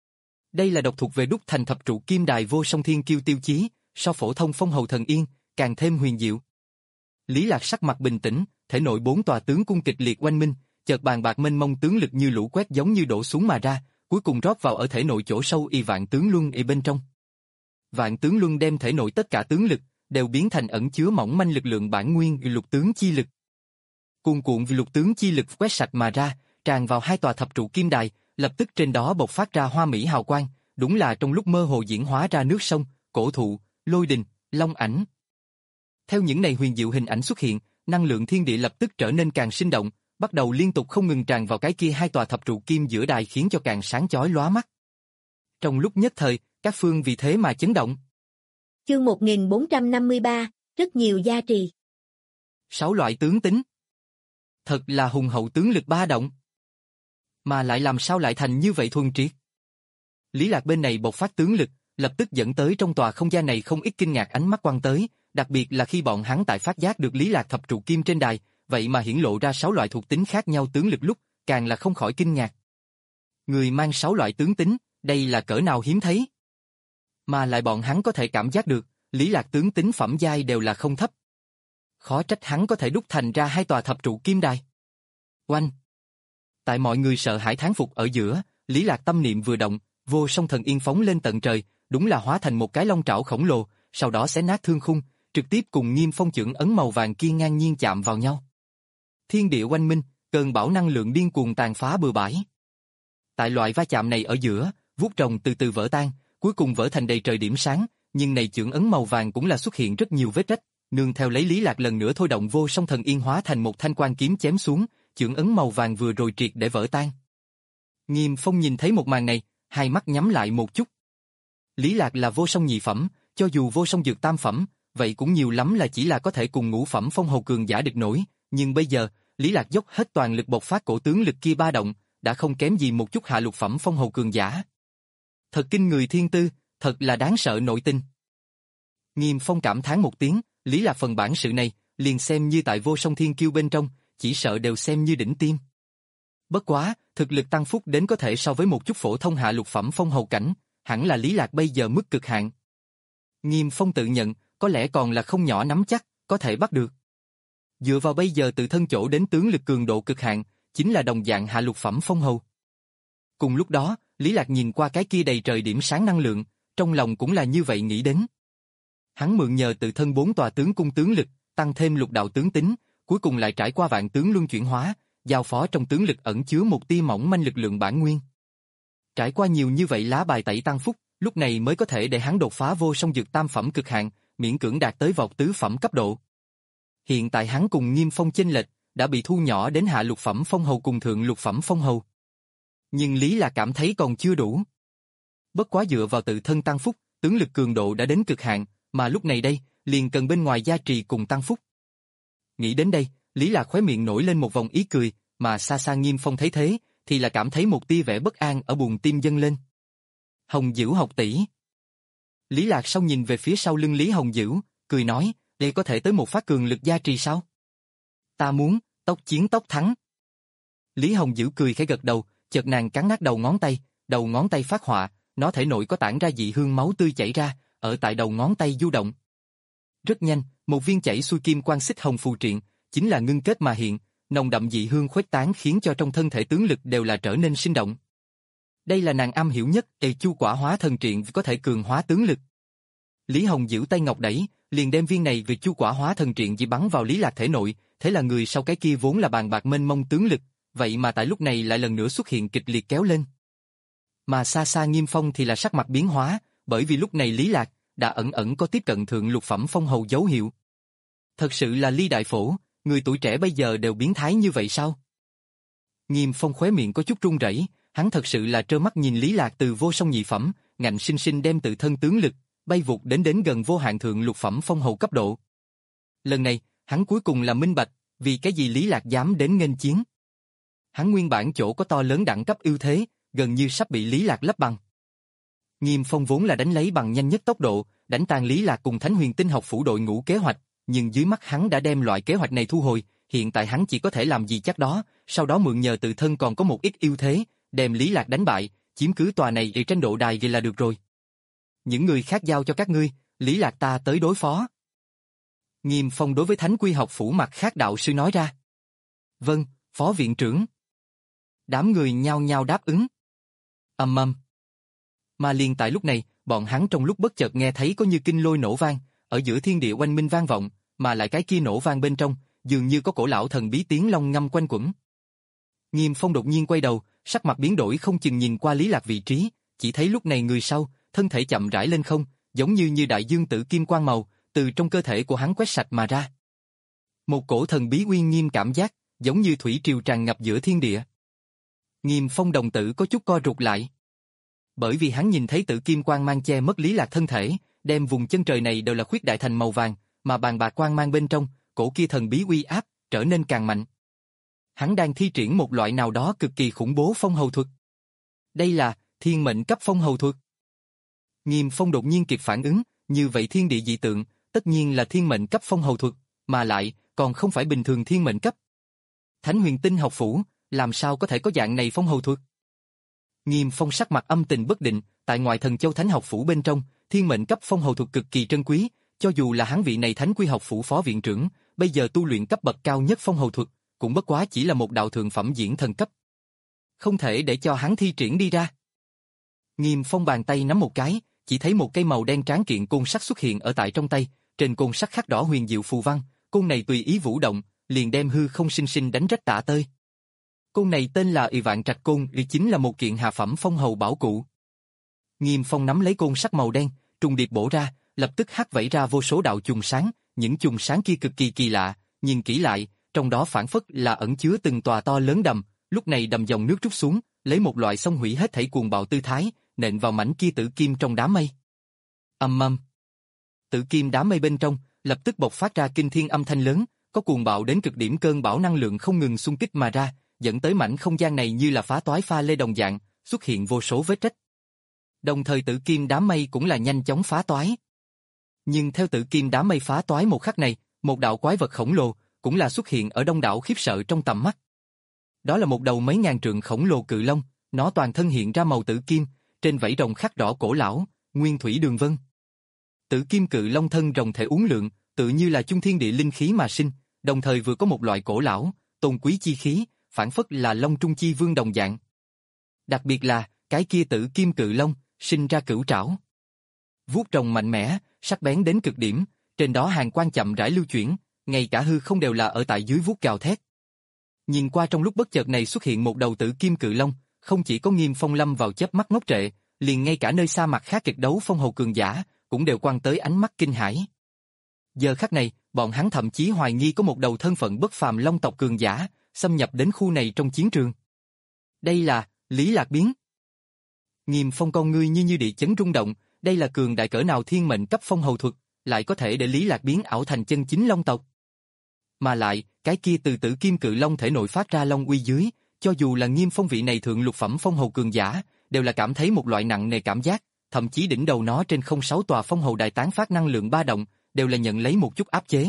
Đây là độc thuộc về đúc thành thập trụ kim đài vô song thiên kiêu tiêu chí, so phổ thông phong hầu thần yên, càng thêm huyền diệu. Lý Lạc sắc mặt bình tĩnh, thể nội bốn tòa tướng cung kịch liệt oanh minh, chợt bàn bạc mênh mông tướng lực như lũ quét giống như đổ xuống mà ra, cuối cùng rót vào ở thể nội chỗ sâu y vạn tướng luân y bên trong. Vạn tướng luân đem thể nội tất cả tướng lực đều biến thành ẩn chứa mỏng manh lực lượng bản nguyên lục tướng chi lực. Cuồn cuộn vì lục tướng chi lực quét sạch mà ra, tràn vào hai tòa thập trụ kim đài, lập tức trên đó bộc phát ra hoa mỹ hào quang, đúng là trong lúc mơ hồ diễn hóa ra nước sông, cổ thụ, lôi đình, long ảnh. Theo những này huyền diệu hình ảnh xuất hiện, năng lượng thiên địa lập tức trở nên càng sinh động, bắt đầu liên tục không ngừng tràn vào cái kia hai tòa thập trụ kim giữa đài khiến cho càng sáng chói lóa mắt. Trong lúc nhất thời, các phương vì thế mà chấn động. Chương một nghìn bốn trăm năm mươi ba, rất nhiều gia trì. Sáu loại tướng tính. Thật là hùng hậu tướng lực ba động. Mà lại làm sao lại thành như vậy thuần triết? Lý Lạc bên này bộc phát tướng lực, lập tức dẫn tới trong tòa không gian này không ít kinh ngạc ánh mắt quan tới, đặc biệt là khi bọn hắn tại phát giác được Lý Lạc thập trụ kim trên đài, vậy mà hiển lộ ra sáu loại thuộc tính khác nhau tướng lực lúc, càng là không khỏi kinh ngạc. Người mang sáu loại tướng tính, đây là cỡ nào hiếm thấy. Mà lại bọn hắn có thể cảm giác được, Lý Lạc tướng tính phẩm giai đều là không thấp. Khó trách hắn có thể đúc thành ra hai tòa thập trụ kim đài. Oanh! Tại mọi người sợ hãi thán phục ở giữa, Lý Lạc tâm niệm vừa động, vô song thần yên phóng lên tận trời, đúng là hóa thành một cái long trảo khổng lồ, sau đó xé nát thương khung, trực tiếp cùng Nghiêm Phong chưởng ấn màu vàng kia ngang nhiên chạm vào nhau. Thiên địa oanh minh, cơn bão năng lượng điên cuồng tàn phá bừa bãi. Tại loại va chạm này ở giữa, vuốt rồng từ từ vỡ tan, cuối cùng vỡ thành đầy trời điểm sáng, nhưng này chưởng ấn màu vàng cũng là xuất hiện rất nhiều vết rách, nương theo lấy Lý Lạc lần nữa thôi động vô song thần yên hóa thành một thanh quan kiếm chém xuống, chưởng ấn màu vàng vừa rồi triệt để vỡ tan. Nghiêm Phong nhìn thấy một màn này, hai mắt nhắm lại một chút. Lý Lạc là vô song nhị phẩm, cho dù vô song dược tam phẩm, vậy cũng nhiều lắm là chỉ là có thể cùng ngũ phẩm phong hầu cường giả địch nổi, nhưng bây giờ, Lý Lạc dốc hết toàn lực bộc phát cổ tướng lực kia ba động, đã không kém gì một chút hạ lục phẩm phong hầu cường giả. Thật kinh người thiên tư, thật là đáng sợ nội tinh. Nghiêm Phong cảm thán một tiếng, Lý Lạc phần bản sự này, liền xem như tại vô song thiên kiêu bên trong, chỉ sợ đều xem như đỉnh tiêm. Bất quá, thực lực tăng phúc đến có thể so với một chút phổ thông hạ lục phẩm phong hầu cảnh, hẳn là Lý Lạc bây giờ mức cực hạn. Nghiêm Phong tự nhận, có lẽ còn là không nhỏ nắm chắc, có thể bắt được. Dựa vào bây giờ tự thân chỗ đến tướng lực cường độ cực hạn, chính là đồng dạng hạ lục phẩm phong hầu. Cùng lúc đó, Lý Lạc nhìn qua cái kia đầy trời điểm sáng năng lượng, trong lòng cũng là như vậy nghĩ đến. Hắn mượn nhờ tự thân bốn tòa tướng cung tướng lực, tăng thêm lục đạo tướng tính, cuối cùng lại trải qua vạn tướng luân chuyển hóa, giao phó trong tướng lực ẩn chứa một tia mỏng manh lực lượng bản nguyên. Trải qua nhiều như vậy lá bài tẩy tăng phúc, lúc này mới có thể để hắn đột phá vô song dược tam phẩm cực hạn, miễn cưỡng đạt tới vọt tứ phẩm cấp độ. Hiện tại hắn cùng Nghiêm Phong chênh lệch đã bị thu nhỏ đến hạ lục phẩm phong hầu cùng thượng lục phẩm phong hầu. Nhưng Lý là cảm thấy còn chưa đủ. Bất quá dựa vào tự thân tăng phúc, tướng lực cường độ đã đến cực hạn, mà lúc này đây, liền cần bên ngoài gia trì cùng tăng phúc. Nghĩ đến đây, Lý là khóe miệng nổi lên một vòng ý cười, mà xa xa Nghiêm Phong thấy thế, thì là cảm thấy một tia vẻ bất an ở buồng tim dâng lên. Hồng Dữ học tỷ. Lý Lạc sau nhìn về phía sau lưng Lý Hồng Dữ, cười nói, đây có thể tới một phát cường lực gia trì sao? Ta muốn, tốc chiến tốc thắng. Lý Hồng Dữ cười khẽ gật đầu, chợt nàng cắn nát đầu ngón tay, đầu ngón tay phát họa, nó thể nội có tản ra dị hương máu tươi chảy ra, ở tại đầu ngón tay du động. Rất nhanh, một viên chảy xuôi kim quang xích hồng phù triện, chính là ngưng kết mà hiện, nồng đậm dị hương khuếch tán khiến cho trong thân thể tướng lực đều là trở nên sinh động. Đây là nàng am hiểu nhất, Tề Chu Quả Hóa Thần Triện có thể cường hóa tướng lực. Lý Hồng giễu tay ngọc đẩy, liền đem viên này về Chu Quả Hóa Thần Triện dị bắn vào Lý Lạc thể nội, thế là người sau cái kia vốn là bàn bạc mênh mông tướng lực, vậy mà tại lúc này lại lần nữa xuất hiện kịch liệt kéo lên. Mà xa xa Nghiêm Phong thì là sắc mặt biến hóa, bởi vì lúc này Lý Lạc đã ẩn ẩn có tiếp cận thượng lục phẩm phong hầu dấu hiệu. Thật sự là Lý Đại Phổ, người tuổi trẻ bây giờ đều biến thái như vậy sao? Nghiêm Phong khóe miệng có chút run rẩy, hắn thật sự là trơ mắt nhìn Lý Lạc từ vô song nhị phẩm, ngạnh sinh sinh đem tự thân tướng lực bay vụt đến đến gần vô hạn thượng lục phẩm phong hầu cấp độ. Lần này, hắn cuối cùng là minh bạch, vì cái gì Lý Lạc dám đến nghênh chiến. Hắn nguyên bản chỗ có to lớn đẳng cấp ưu thế, gần như sắp bị Lý Lạc lấp bằng. Nghiêm Phong vốn là đánh lấy bằng nhanh nhất tốc độ, đánh tan Lý Lạc cùng Thánh Huyền Tinh học phủ đội ngũ kế hoạch, nhưng dưới mắt hắn đã đem loại kế hoạch này thu hồi, hiện tại hắn chỉ có thể làm gì chắc đó, sau đó mượn nhờ tự thân còn có một ít ưu thế, đem Lý Lạc đánh bại, chiếm cứ tòa này để tranh độ đài vậy là được rồi. Những người khác giao cho các ngươi, Lý Lạc ta tới đối phó. Nghiêm Phong đối với Thánh Quy học phủ mặt khác đạo sư nói ra. Vâng, phó viện trưởng. Đám người nhao nhao đáp ứng. Ầm ầm. Mà liền tại lúc này, bọn hắn trong lúc bất chợt nghe thấy có như kinh lôi nổ vang, ở giữa thiên địa oanh minh vang vọng, mà lại cái kia nổ vang bên trong, dường như có cổ lão thần bí tiếng long ngâm quanh quẩn. Nghiêm Phong đột nhiên quay đầu, sắc mặt biến đổi không chừng nhìn qua Lý Lạc vị trí, chỉ thấy lúc này người sau, thân thể chậm rãi lên không, giống như như đại dương tử kim quang màu, từ trong cơ thể của hắn quét sạch mà ra. Một cổ thần bí uy nghiêm cảm giác, giống như thủy triều tràn ngập giữa thiên địa. Nghiêm Phong đồng tử có chút co rụt lại. Bởi vì hắn nhìn thấy tử kim quang mang che mất Lý Lạc thân thể, đem vùng chân trời này đều là khuyết đại thành màu vàng, mà bàn bạc quang mang bên trong, cổ kia thần bí uy áp, trở nên càng mạnh. Hắn đang thi triển một loại nào đó cực kỳ khủng bố phong hầu thuật. Đây là thiên mệnh cấp phong hầu thuật. Nghiêm Phong đột nhiên kịp phản ứng, như vậy thiên địa dị tượng, tất nhiên là thiên mệnh cấp phong hầu thuật, mà lại còn không phải bình thường thiên mệnh cấp. Thánh Huyền Tinh học phủ, làm sao có thể có dạng này phong hầu thuật? Nghiêm Phong sắc mặt âm tình bất định, tại ngoại Thần Châu Thánh học phủ bên trong, thiên mệnh cấp phong hầu thuật cực kỳ trân quý, cho dù là hắn vị này Thánh Quy học phủ phó viện trưởng, bây giờ tu luyện cấp bậc cao nhất phong hầu thuật, cũng bất quá chỉ là một đạo thượng phẩm diễn thần cấp. Không thể để cho hắn thi triển đi ra. Nghiêm Phong bàn tay nắm một cái, chỉ thấy một cây màu đen tráng kiện côn sắt xuất hiện ở tại trong tay, trên côn sắt khắc đỏ huyền diệu phù văn, côn này tùy ý vũ động, liền đem hư không sinh sinh đánh rách tả tơi. Côn này tên là Y Vạn Trạch Côn, y chính là một kiện hạ phẩm phong hầu bảo cụ. Nghiêm Phong nắm lấy côn sắt màu đen, trùng điệp bổ ra, lập tức hắt vẩy ra vô số đạo chùm sáng, những chùm sáng kia cực kỳ kỳ lạ, nhìn kỹ lại, trong đó phản phất là ẩn chứa từng tòa to lớn đầm, lúc này đầm dòng nước trút xuống, lấy một loại xông hủy hết thảy cuồng bạo tư thái, nện vào mảnh kia tử kim trong đám mây. Ầm ầm. Tử kim đám mây bên trong, lập tức bộc phát ra kinh thiên âm thanh lớn, có cuồng bạo đến cực điểm cơn bão năng lượng không ngừng xung kích mà ra, dẫn tới mảnh không gian này như là phá toái pha lê đồng dạng, xuất hiện vô số vết rách. Đồng thời tử kim đám mây cũng là nhanh chóng phá toái. Nhưng theo tử kim đám mây phá toái một khắc này, một đạo quái vật khổng lồ cũng là xuất hiện ở đông đảo khiếp sợ trong tầm mắt. Đó là một đầu mấy ngàn trượng khổng lồ cự long, nó toàn thân hiện ra màu tử kim, trên vảy rồng khắc đỏ cổ lão, nguyên thủy đường vân. Tử kim cự long thân rồng thể uốn lượn, tự như là chung thiên địa linh khí mà sinh, đồng thời vừa có một loại cổ lão, tôn quý chi khí, phản phất là long trung chi vương đồng dạng. Đặc biệt là, cái kia tử kim cự long, sinh ra cửu trảo. Vuốt rồng mạnh mẽ, sắc bén đến cực điểm, trên đó hàng quang chậm rãi lưu chuyển, ngay cả hư không đều là ở tại dưới vuốt gào thét. Nhìn qua trong lúc bất chợt này xuất hiện một đầu tử kim cự long, không chỉ có Nghiêm Phong lâm vào chớp mắt ngốc trệ, liền ngay cả nơi xa mặt khác kịch đấu phong hầu cường giả, cũng đều quăng tới ánh mắt kinh hãi. Giờ khắc này, bọn hắn thậm chí hoài nghi có một đầu thân phận bất phàm long tộc cường giả, xâm nhập đến khu này trong chiến trường. Đây là Lý Lạc biến. Nghiêm Phong con ngươi như như địa chấn rung động, đây là cường đại cỡ nào thiên mệnh cấp phong hầu thuật, lại có thể để Lý Lạc biến ảo thành chân chính long tộc. Mà lại, cái kia từ tử kim cự long thể nội phát ra long uy dưới, cho dù là Nghiêm Phong vị này thượng lục phẩm phong hầu cường giả, đều là cảm thấy một loại nặng nề cảm giác, thậm chí đỉnh đầu nó trên không sáu tòa phong hầu đài tán phát năng lượng ba động, đều là nhận lấy một chút áp chế.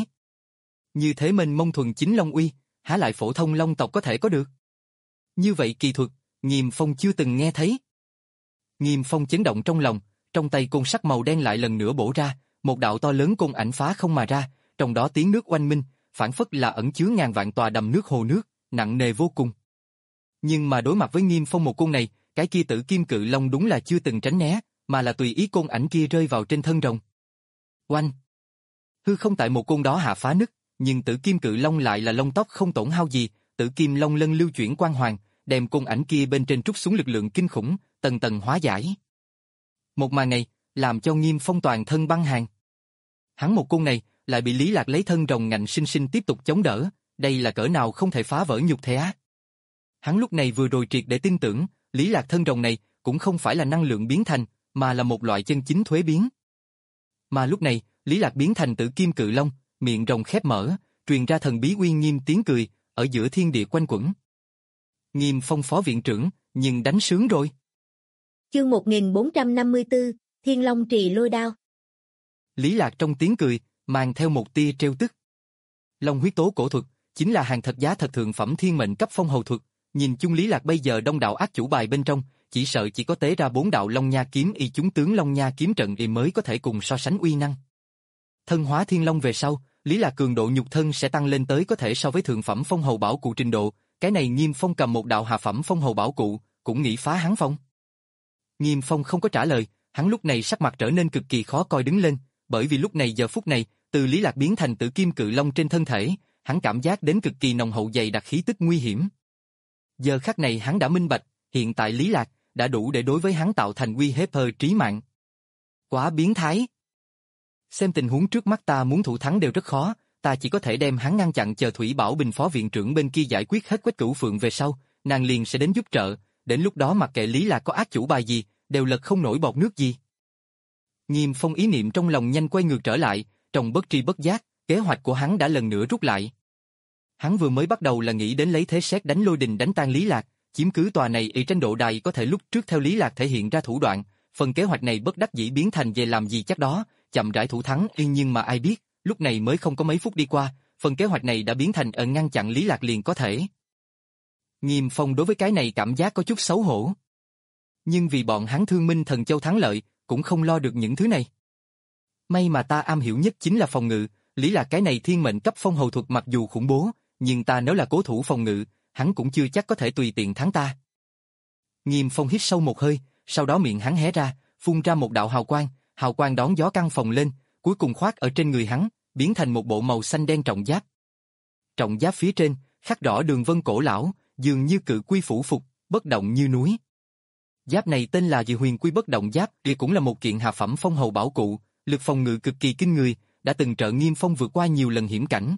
Như thế mênh mông thuần chính long uy, há lại phổ thông long tộc có thể có được? Như vậy kỳ thuật, Nghiêm Phong chưa từng nghe thấy. Nghiêm Phong chấn động trong lòng, trong tay côn sắt màu đen lại lần nữa bổ ra, một đạo to lớn côn ảnh phá không mà ra, trong đó tiếng nước oanh minh, phảng phất là ẩn chứa ngàn vạn tòa đầm nước hồ nước, nặng nề vô cùng. Nhưng mà đối mặt với Nghiêm Phong một côn này, cái kia Tử Kim Cự Long đúng là chưa từng tránh né, mà là tùy ý côn ảnh kia rơi vào trên thân rồng. Oanh! Hư không tại một côn đó hạ phá nứt, nhưng Tử Kim Cự Long lại là lông tóc không tổn hao gì, Tử Kim Long lân lưu chuyển quang hoàng, đem côn ảnh kia bên trên trút xuống lực lượng kinh khủng, tầng tầng hóa giải. Một màn này, làm cho Nghiêm Phong toàn thân băng hàng. Hắn một côn này, lại bị Lý Lạc lấy thân rồng ngạnh sinh sinh tiếp tục chống đỡ, đây là cỡ nào không thể phá vỡ nhục thể á. Hắn lúc này vừa rồi triệt để tin tưởng, Lý Lạc thân rồng này, cũng không phải là năng lượng biến thành, mà là một loại chân chính thuế biến. Mà lúc này, Lý Lạc biến thành Tử Kim Cự Long, miệng rồng khép mở, truyền ra thần bí uy nghiêm tiếng cười, ở giữa thiên địa quanh quẩn. Nghiêm Phong phó viện trưởng, nhưng đánh sướng rồi. Chương một nghìn bốn trăm năm mươi tư, Thiên Long Trì Lôi Đao. Lý Lạc trong tiếng cười, mang theo một tia trêu tức. Long huyết tố cổ thuật, chính là hàng thật giá thật thượng phẩm thiên mệnh cấp phong hầu thuật, nhìn chung Lý Lạc bây giờ đông đạo ác chủ bài bên trong, chỉ sợ chỉ có tế ra bốn đạo Long Nha kiếm y chúng tướng Long Nha kiếm trận y mới có thể cùng so sánh uy năng. Thân hóa thiên long về sau, Lý Lạc cường độ nhục thân sẽ tăng lên tới có thể so với thượng phẩm phong hầu bảo cụ trình độ, cái này Nghiêm Phong cầm một đạo hạ phẩm phong hầu bảo cụ, cũng nghĩ phá hắn phong. Nghiêm Phong không có trả lời, hắn lúc này sắc mặt trở nên cực kỳ khó coi đứng lên, bởi vì lúc này giờ phút này, từ Lý Lạc biến thành Tử Kim Cự Long trên thân thể, hắn cảm giác đến cực kỳ nồng hậu dày đặc khí tức nguy hiểm. Giờ khắc này hắn đã minh bạch, hiện tại Lý Lạc đã đủ để đối với hắn tạo thành uy hiếp trí mạng. Quá biến thái. Xem tình huống trước mắt ta muốn thủ thắng đều rất khó, ta chỉ có thể đem hắn ngăn chặn chờ Thủy Bảo Bình phó viện trưởng bên kia giải quyết hết Quách Cửu Phượng về sau, nàng liền sẽ đến giúp trợ, đến lúc đó mặc kệ Lý Lạc có ác chủ bài gì, đều lật không nổi bọt nước gì. Nghiêm Phong ý niệm trong lòng nhanh quay ngược trở lại, trong bất tri bất giác, kế hoạch của hắn đã lần nữa rút lại. Hắn vừa mới bắt đầu là nghĩ đến lấy thế sét đánh lôi đình đánh tan Lý Lạc, chiếm cứ tòa này y trên độ đài có thể lúc trước theo Lý Lạc thể hiện ra thủ đoạn, phần kế hoạch này bất đắc dĩ biến thành về làm gì chắc đó, chậm rãi thủ thắng y nhưng mà ai biết, lúc này mới không có mấy phút đi qua, phần kế hoạch này đã biến thành ẩn ngăn chặn Lý Lạc liền có thể. Nghiêm Phong đối với cái này cảm giác có chút xấu hổ. Nhưng vì bọn hắn Thương Minh Thần Châu thắng lợi, cũng không lo được những thứ này. May mà ta am hiểu nhất chính là phòng ngự, Lý Lạc cái này thiên mệnh cấp phong hầu thuật mặc dù khủng bố, nhưng ta nếu là cố thủ phòng ngự, hắn cũng chưa chắc có thể tùy tiện thắng ta. Nghiêm Phong hít sâu một hơi, sau đó miệng hắn hé ra, phun ra một đạo hào quang, hào quang đón gió căng phồng lên, cuối cùng khoác ở trên người hắn, biến thành một bộ màu xanh đen trọng giáp. Trọng giáp phía trên, khắc rõ đường vân cổ lão, dường như cự quy phủ phục, bất động như núi. Giáp này tên là Dị Huyền Quy Bất Động Giáp, kia cũng là một kiện hạ phẩm phong hầu bảo cụ, lực phòng ngự cực kỳ kinh người, đã từng trợ Nghiêm Phong vượt qua nhiều lần hiểm cảnh.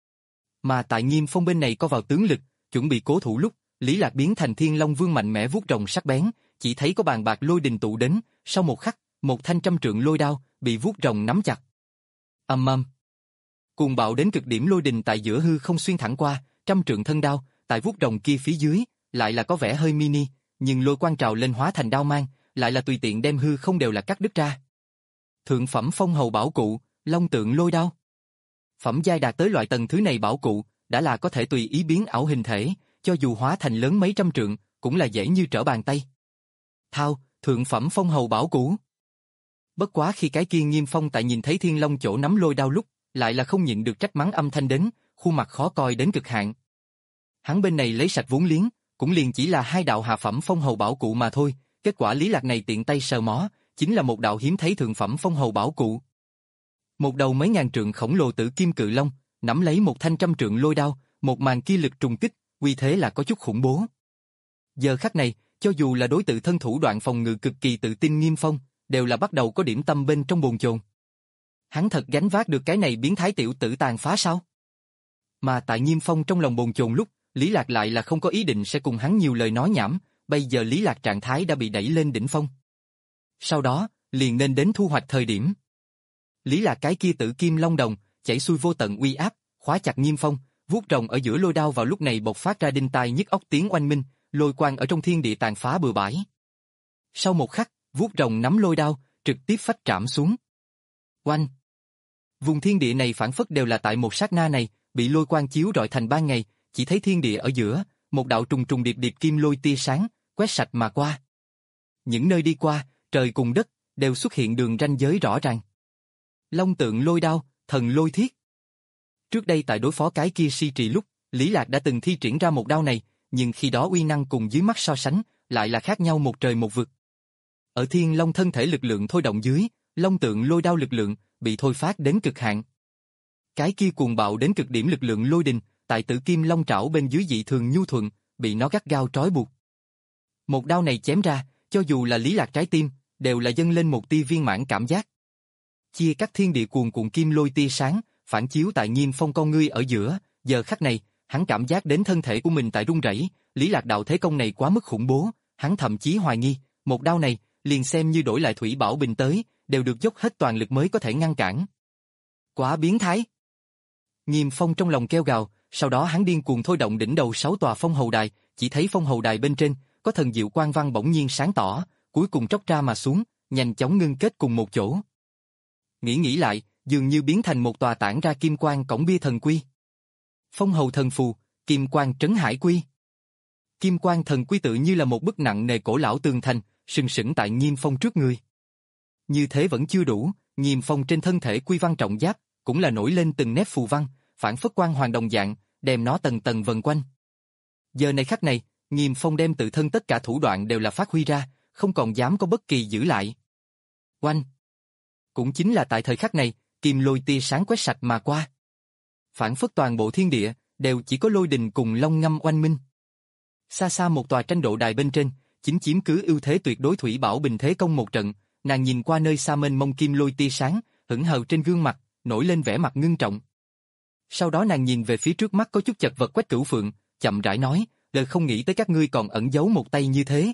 Mà tại Nghiêm Phong bên này có vào tướng lực, chuẩn bị cố thủ lúc, Lý Lạc biến thành Thiên Long Vương mạnh mẽ vuốt rồng sắc bén, chỉ thấy có bàn bạc lôi đình tụ đến, sau một khắc, một thanh trăm trượng lôi đao bị vuốt rồng nắm chặt. Ầm ầm. Cuồng bạo đến cực điểm lôi đình tại giữa hư không xuyên thẳng qua, trăm trượng thân đao, tại vuốt rồng kia phía dưới, lại là có vẻ hơi mini, nhưng lôi quang trào lên hóa thành đao mang, lại là tùy tiện đem hư không đều là cắt đứt ra. Thượng phẩm phong hầu bảo cụ, Long Tượng Lôi Đao. Phẩm giai đạt tới loại tầng thứ này bảo cụ, đã là có thể tùy ý biến ảo hình thể, cho dù hóa thành lớn mấy trăm trượng, cũng là dễ như trở bàn tay. Thao, thượng phẩm phong hầu bảo cụ. Bất quá khi cái kia Nghiêm Phong tại nhìn thấy Thiên Long chỗ nắm lôi đao lúc, lại là không nhịn được trách mắng âm thanh đến, khuôn mặt khó coi đến cực hạn. Hắn bên này lấy sạch vốn liếng, cũng liền chỉ là hai đạo hạ phẩm phong hầu bảo cụ mà thôi, kết quả Lý Lạc này tiện tay sờ mó, chính là một đạo hiếm thấy thượng phẩm phong hầu bảo cụ. Một đầu mấy ngàn trượng khổng lồ Tử Kim Cự Long, nắm lấy một thanh trăm trượng lôi đao, một màn kia lực trùng kích, uy thế là có chút khủng bố. Giờ khắc này, cho dù là đối tự thân thủ đoạn phòng ngự cực kỳ tự tin Nghiêm Phong, đều là bắt đầu có điểm tâm bên trong bồn chồn. Hắn thật gánh vác được cái này biến thái tiểu tử tàn phá sao? Mà tại Nghiêm Phong trong lòng bồn chồn lúc, Lý Lạc lại là không có ý định sẽ cùng hắn nhiều lời nói nhảm, bây giờ Lý Lạc trạng thái đã bị đẩy lên đỉnh phong. Sau đó, liền nên đến thu hoạch thời điểm. Lý Lạc cái kia Tử Kim Long Đồng, chảy xuôi vô tận uy áp, khóa chặt Nghiêm Phong, vuốt rồng ở giữa lôi đao vào lúc này bộc phát ra đinh tai nhức óc tiếng oanh minh, lôi quang ở trong thiên địa tàn phá bừa bãi. Sau một khắc, vuốt rồng nắm lôi đao, trực tiếp phách trảm xuống. Oanh! Vùng thiên địa này phản phất đều là tại một sát na này, bị lôi quang chiếu rọi thành ban ngày, chỉ thấy thiên địa ở giữa, một đạo trùng trùng điệp điệp kim lôi tia sáng, quét sạch mà qua. Những nơi đi qua, trời cùng đất, đều xuất hiện đường ranh giới rõ ràng. Long tượng lôi đao, thần lôi thiết. Trước đây tại đối phó cái kia si trì lúc, Lý Lạc đã từng thi triển ra một đao này, nhưng khi đó uy năng cùng dưới mắt so sánh, lại là khác nhau một trời một vực. Ở Thiên Long thân thể lực lượng thôi động dưới, Long tượng lôi đao lực lượng bị thôi phát đến cực hạn. Cái kia cuồng bạo đến cực điểm lực lượng lôi đình, tại Tử Kim Long trảo bên dưới dị thường nhu thuận, bị nó gắt gao trói buộc. Một đao này chém ra, cho dù là Lý Lạc trái tim, đều là dâng lên một tia viên mãn cảm giác. Chia cắt thiên địa cuồn cuộn kim lôi tia sáng, phản chiếu tại Nghiêm Phong con ngươi ở giữa, giờ khắc này, hắn cảm giác đến thân thể của mình tại run rẩy, Lý Lạc đạo thế công này quá mức khủng bố, hắn thậm chí hoài nghi, một đao này, liền xem như đổi lại Thủy Bảo Bình tới, đều được dốc hết toàn lực mới có thể ngăn cản. Quá biến thái. Nghiêm Phong trong lòng kêu gào, sau đó hắn điên cuồng thôi động đỉnh đầu sáu tòa phong hầu đài, chỉ thấy phong hầu đài bên trên, có thần diệu quang văn bỗng nhiên sáng tỏ, cuối cùng tróc ra mà xuống, nhanh chóng ngưng kết cùng một chỗ. Nghĩ nghĩ lại, dường như biến thành một tòa tản ra kim quang cổng bia thần quy. Phong hầu thần phù, kim quang trấn hải quy. Kim quang thần quy tự như là một bức nặng nề cổ lão tường thành, sừng sững tại Nghiêm Phong trước người. Như thế vẫn chưa đủ, Nghiêm Phong trên thân thể quy văn trọng giáp, cũng là nổi lên từng nét phù văn, phản phất quang hoàng đồng dạng, đem nó tầng tầng vần quanh. Giờ này khắc này, Nghiêm Phong đem tự thân tất cả thủ đoạn đều là phát huy ra, không còn dám có bất kỳ giữ lại. Oanh! Cũng chính là tại thời khắc này, kim lôi tia sáng quét sạch mà qua. Phản phất toàn bộ thiên địa, đều chỉ có lôi đình cùng long ngâm oanh minh. Xa xa một tòa tranh độ đài bên trên, chính chiếm cứ ưu thế tuyệt đối Thủy Bảo Bình thế công một trận, nàng nhìn qua nơi xa mênh mông kim lôi tia sáng, hững hờ trên gương mặt, nổi lên vẻ mặt ngưng trọng. Sau đó nàng nhìn về phía trước mắt có chút chật vật Quách Cửu Phượng, chậm rãi nói, lời không nghĩ tới các ngươi còn ẩn giấu một tay như thế.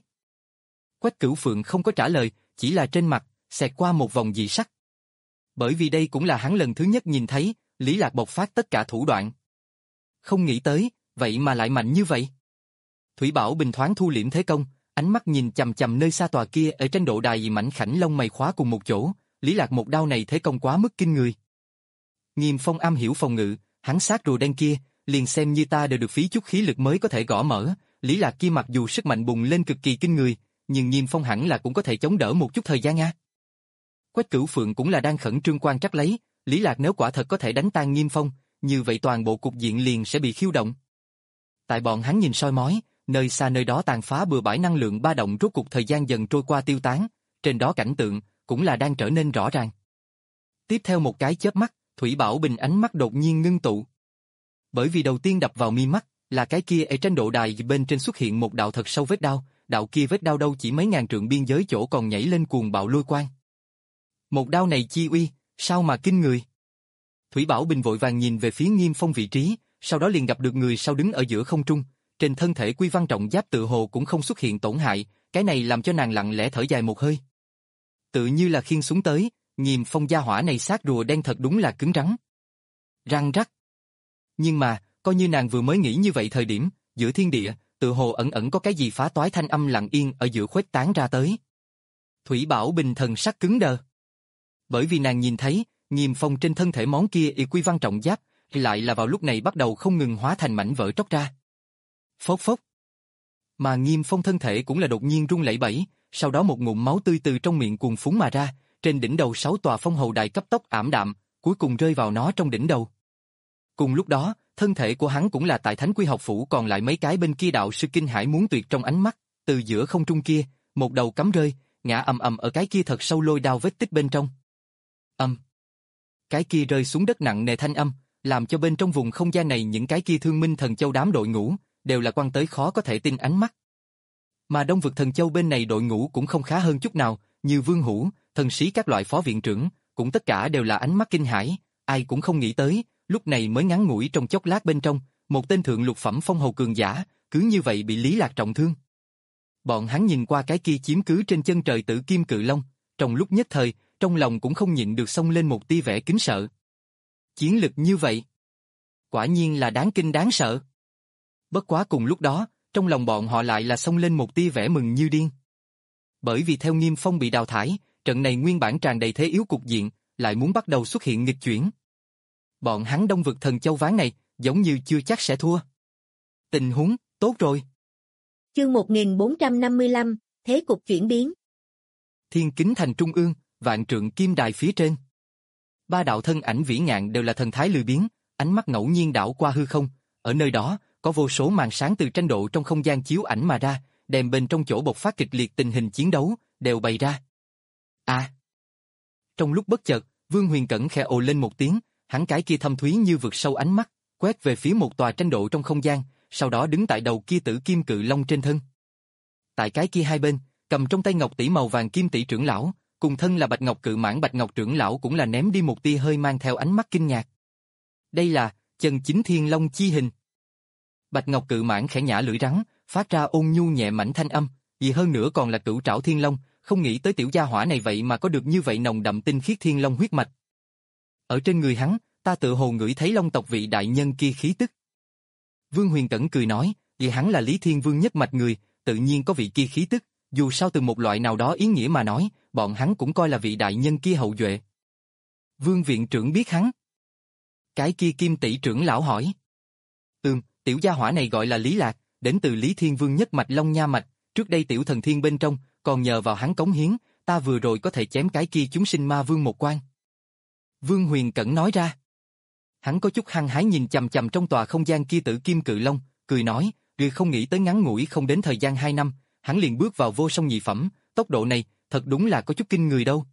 Quách Cửu Phượng không có trả lời, chỉ là trên mặt, xẹt qua một vòng dị sắc. Bởi vì đây cũng là hắn lần thứ nhất nhìn thấy, Lý Lạc bộc phát tất cả thủ đoạn. Không nghĩ tới, vậy mà lại mạnh như vậy. Thủy Bảo Bình thoáng thu liễm thế công, ánh mắt nhìn chằm chằm nơi xa tòa kia ở trên độ đài mảnh khảnh lông mày khóa cùng một chỗ, Lý Lạc một đao này thế công quá mức kinh người. Nghiêm Phong am hiểu phòng ngự, hắn sát rùa đen kia, liền xem như ta đều được phí chút khí lực mới có thể gõ mở, Lý Lạc kia mặc dù sức mạnh bùng lên cực kỳ kinh người, nhưng Nghiêm Phong hẳn là cũng có thể chống đỡ một chút thời gian a. Quách Cửu Phượng cũng là đang khẩn trương quan trắc lấy, Lý Lạc nếu quả thật có thể đánh tan Nghiêm Phong, như vậy toàn bộ cục diện liền sẽ bị khiêu động. Tại bọn hắn nhìn soi mói, nơi xa nơi đó tàn phá bừa bãi năng lượng ba động rốt cục thời gian dần trôi qua tiêu tán, trên đó cảnh tượng cũng là đang trở nên rõ ràng. Tiếp theo một cái chớp mắt, Thủy Bảo Bình ánh mắt đột nhiên ngưng tụ. Bởi vì đầu tiên đập vào mi mắt là cái kia ở trên độ đài bên trên xuất hiện một đạo thật sâu vết đao, đạo kia vết đao đâu chỉ mấy ngàn trượng biên giới chỗ còn nhảy lên cuồng bạo lôi quang. Một đao này chi uy, sao mà kinh người. Thủy Bảo Bình vội vàng nhìn về phía Nghiêm Phong vị trí, sau đó liền gặp được người sau đứng ở giữa không trung, trên thân thể quy văn trọng giáp tự hồ cũng không xuất hiện tổn hại, cái này làm cho nàng lặng lẽ thở dài một hơi. Tự như là khiên xuống tới, Nghiêm Phong gia hỏa này sát rùa đen thật đúng là cứng rắn. Răng rắc. Nhưng mà, coi như nàng vừa mới nghĩ như vậy thời điểm, giữa thiên địa, tự hồ ẩn ẩn có cái gì phá toái thanh âm lặng yên ở giữa khuếch tán ra tới. Thủy Bảo Bình thần sắc cứng đờ. Bởi vì nàng nhìn thấy, Nghiêm Phong trên thân thể món kia y quy văn trọng giáp, lại là vào lúc này bắt đầu không ngừng hóa thành mảnh vỡ tróc ra. Phốc phốc. Mà Nghiêm Phong thân thể cũng là đột nhiên rung lẩy bẩy, sau đó một ngụm máu tươi từ trong miệng cuồn phún mà ra, trên đỉnh đầu sáu tòa phong hầu đài cấp tốc ảm đạm, cuối cùng rơi vào nó trong đỉnh đầu. Cùng lúc đó, thân thể của hắn cũng là tại Thánh Quy học phủ còn lại mấy cái bên kia đạo sư kinh hãi muốn tuyệt trong ánh mắt, từ giữa không trung kia, một đầu cắm rơi, ngã ầm ầm ở cái kia thật sâu lôi đao vết tích bên trong. Âm. Cái kia rơi xuống đất nặng nề thanh âm, làm cho bên trong vùng không gian này những cái kia Thương Minh Thần Châu đám đội ngũ đều là quăng tới khó có thể tin ánh mắt. Mà Đông Vực Thần Châu bên này đội ngũ cũng không khá hơn chút nào, như Vương Hữu, thần sĩ các loại phó viện trưởng, cũng tất cả đều là ánh mắt kinh hãi, ai cũng không nghĩ tới, lúc này mới ngắn ngủi trong chốc lát bên trong, một tên thượng lục phẩm phong hầu cường giả, cứ như vậy bị Lý Lạc trọng thương. Bọn hắn nhìn qua cái kia chiếm cứ trên chân trời Tử Kim Cự Long, trong lúc nhất thời, trong lòng cũng không nhịn được xông lên một tia vẻ kính sợ. Chiến lực như vậy, quả nhiên là đáng kinh đáng sợ. Bất quá cùng lúc đó, trong lòng bọn họ lại là xông lên một tia vẻ mừng như điên. Bởi vì theo Nghiêm Phong bị đào thải, trận này nguyên bản tràn đầy thế yếu cục diện, lại muốn bắt đầu xuất hiện nghịch chuyển. Bọn hắn Đông Vực Thần Châu ván này, giống như chưa chắc sẽ thua. Tình huống, tốt rồi. Chương một nghìn bốn trăm năm mươi lăm, thế cục chuyển biến. Thiên kính thành trung ương, vạn trượng kim đài phía trên. Ba đạo thân ảnh vĩ ngạn đều là thần thái lười biếng, ánh mắt ngẫu nhiên đảo qua hư không, ở nơi đó, có vô số màn sáng từ tranh độ trong không gian chiếu ảnh mà ra, đem bên trong chỗ bộc phát kịch liệt tình hình chiến đấu, đều bày ra. À! Trong lúc bất chợt, Vương Huyền Cẩn khẽ ồ lên một tiếng, hắn cái kia thâm thúy như vực sâu ánh mắt, quét về phía một tòa tranh độ trong không gian, sau đó đứng tại đầu kia tử kim cự long trên thân. Tại cái kia hai bên, cầm trong tay ngọc tỷ màu vàng kim tỷ trưởng lão, cùng thân là bạch ngọc cự mãn bạch ngọc trưởng lão cũng là ném đi một tia hơi mang theo ánh mắt kinh ngạc. Đây là chân chính thiên long chi hình. Bạch ngọc cự mãn khẽ nhả lưỡi rắn, phát ra ôn nhu nhẹ mảnh thanh âm, gì hơn nữa còn là cửu trảo thiên long, không nghĩ tới tiểu gia hỏa này vậy mà có được như vậy nồng đậm tinh khiết thiên long huyết mạch. Ở trên người hắn, ta tự hồ ngửi thấy long tộc vị đại nhân kia khí tức. Vương Huyền Cẩn cười nói, vì hắn là Lý Thiên Vương nhất mạch người, tự nhiên có vị kia khí tức, dù sao từ một loại nào đó ý nghĩa mà nói, bọn hắn cũng coi là vị đại nhân kia hậu duệ. Vương viện trưởng biết hắn. Cái kia kim tỷ trưởng lão hỏi. Ừm, tiểu gia hỏa này gọi là Lý Lạc, đến từ Lý Thiên Vương nhất mạch Long Nha mạch, trước đây tiểu thần thiên bên trong, còn nhờ vào hắn cống hiến, ta vừa rồi có thể chém cái kia chúng sinh ma vương một quan. Vương Huyền Cẩn nói ra. Hắn có chút hăng hái nhìn chằm chằm trong tòa không gian kia tử kim cự long, cười nói, người không nghĩ tới ngắn ngủi không đến thời gian hai năm, hắn liền bước vào vô song nhị phẩm, tốc độ này, thật đúng là có chút kinh người đâu.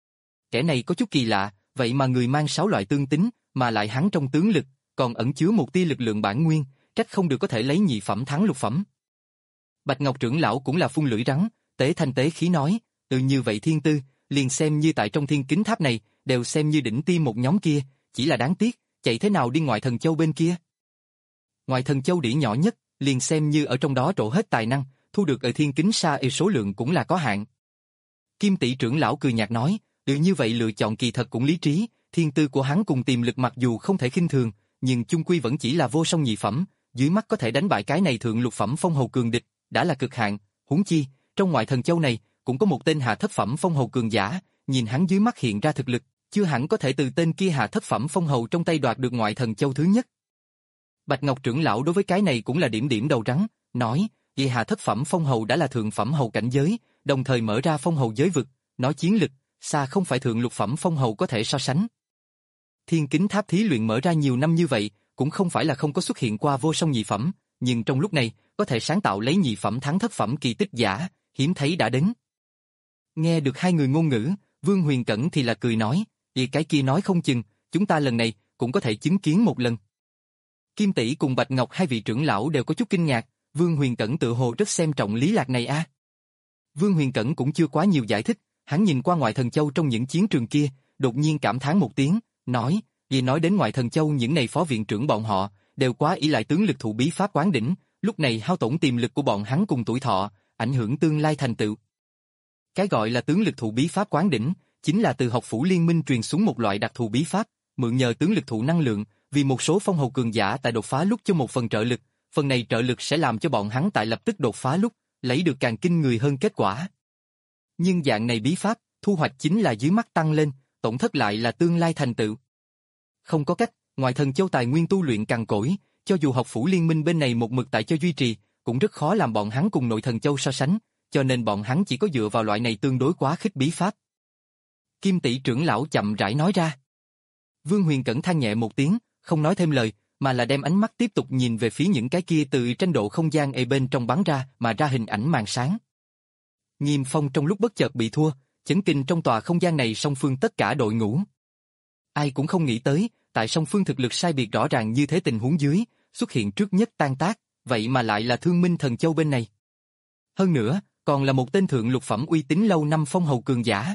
Kẻ này có chút kỳ lạ, vậy mà người mang sáu loại tương tính, mà lại hắn trong tướng lực, còn ẩn chứa một tia lực lượng bản nguyên, trách không được có thể lấy nhị phẩm thắng lục phẩm. Bạch Ngọc trưởng lão cũng là phun lưỡi rắn, tế thanh tế khí nói, từ như vậy thiên tư, liền xem như tại trong thiên kính tháp này, đều xem như đỉnh tiêm một nhóm kia, chỉ là đáng tiếc, chạy thế nào đi ngoại thần châu bên kia. Ngoại thần châu đĩa nhỏ nhất, liền xem như ở trong đó trổ hết tài năng, thu được ở thiên kính xa y số lượng cũng là có hạn. Kim tỷ trưởng lão cười nhạt nói, từ như vậy lựa chọn kỳ thật cũng lý trí, thiên tư của hắn cùng tiềm lực mặc dù không thể khinh thường, nhưng chung quy vẫn chỉ là vô song nhị phẩm, dưới mắt có thể đánh bại cái này thượng lục phẩm phong hầu cường địch, đã là cực hạn, huống chi, trong ngoại thần châu này, cũng có một tên hạ thất phẩm phong hầu cường giả, nhìn hắn dưới mắt hiện ra thực lực, chưa hẳn có thể từ tên kia hạ thất phẩm phong hầu trong tay đoạt được ngoại thần châu thứ nhất. Bạch Ngọc trưởng lão đối với cái này cũng là điểm điểm đầu rắn, nói, vì hạ thất phẩm phong hầu đã là thượng phẩm hầu cảnh giới, đồng thời mở ra phong hầu giới vực, nói chiến lực, xa không phải thượng lục phẩm phong hầu có thể so sánh. Thiên kính tháp thí luyện mở ra nhiều năm như vậy, cũng không phải là không có xuất hiện qua vô song nhị phẩm, nhưng trong lúc này, có thể sáng tạo lấy nhị phẩm thắng thất phẩm kỳ tích giả, hiếm thấy đã đến. Nghe được hai người ngôn ngữ, Vương Huyền Cẩn thì là cười nói, vì cái kia nói không chừng, chúng ta lần này cũng có thể chứng kiến một lần. Kim tỷ cùng Bạch Ngọc hai vị trưởng lão đều có chút kinh ngạc, Vương Huyền Cẩn tự hồ rất xem trọng Lý Lạc này a. À. Vương Huyền Cẩn cũng chưa quá nhiều giải thích, hắn nhìn qua ngoại thần châu trong những chiến trường kia, đột nhiên cảm thán một tiếng, nói, vì nói đến ngoại thần châu những này phó viện trưởng bọn họ, đều quá ỷ lại tướng lực thụ bí pháp quán đỉnh, lúc này hao tổn tiềm lực của bọn hắn cùng tuổi thọ, ảnh hưởng tương lai thành tựu. Cái gọi là tướng lực thụ bí pháp quán đỉnh, chính là từ học phủ liên minh truyền xuống một loại đặc thù bí pháp, mượn nhờ tướng lực thụ năng lượng, vì một số phong hầu cường giả tại đột phá lúc cho một phần trợ lực, phần này trợ lực sẽ làm cho bọn hắn tại lập tức đột phá lúc, lấy được càng kinh người hơn kết quả. Nhưng dạng này bí pháp, thu hoạch chính là dưới mắt tăng lên, tổn thất lại là tương lai thành tựu. Không có cách, ngoại thần châu tài nguyên tu luyện cằn cỗi, cho dù học phủ liên minh bên này một mực tại cho duy trì, cũng rất khó làm bọn hắn cùng nội thần châu so sánh, cho nên bọn hắn chỉ có dựa vào loại này tương đối quá khích bí pháp. Kim tỷ trưởng lão chậm rãi nói ra. Vương Huyền Cẩn than nhẹ một tiếng, không nói thêm lời, mà là đem ánh mắt tiếp tục nhìn về phía những cái kia từ tranh độ không gian ở bên trong bắn ra mà ra hình ảnh màn sáng. Nghiêm Phong trong lúc bất chợt bị thua, chấn kinh trong tòa không gian này song phương tất cả đội ngũ. Ai cũng không nghĩ tới, tại song phương thực lực sai biệt rõ ràng như thế tình huống dưới, xuất hiện trước nhất tan tác, vậy mà lại là Thương Minh Thần Châu bên này. Hơn nữa, còn là một tên thượng lục phẩm uy tín lâu năm phong hầu cường giả.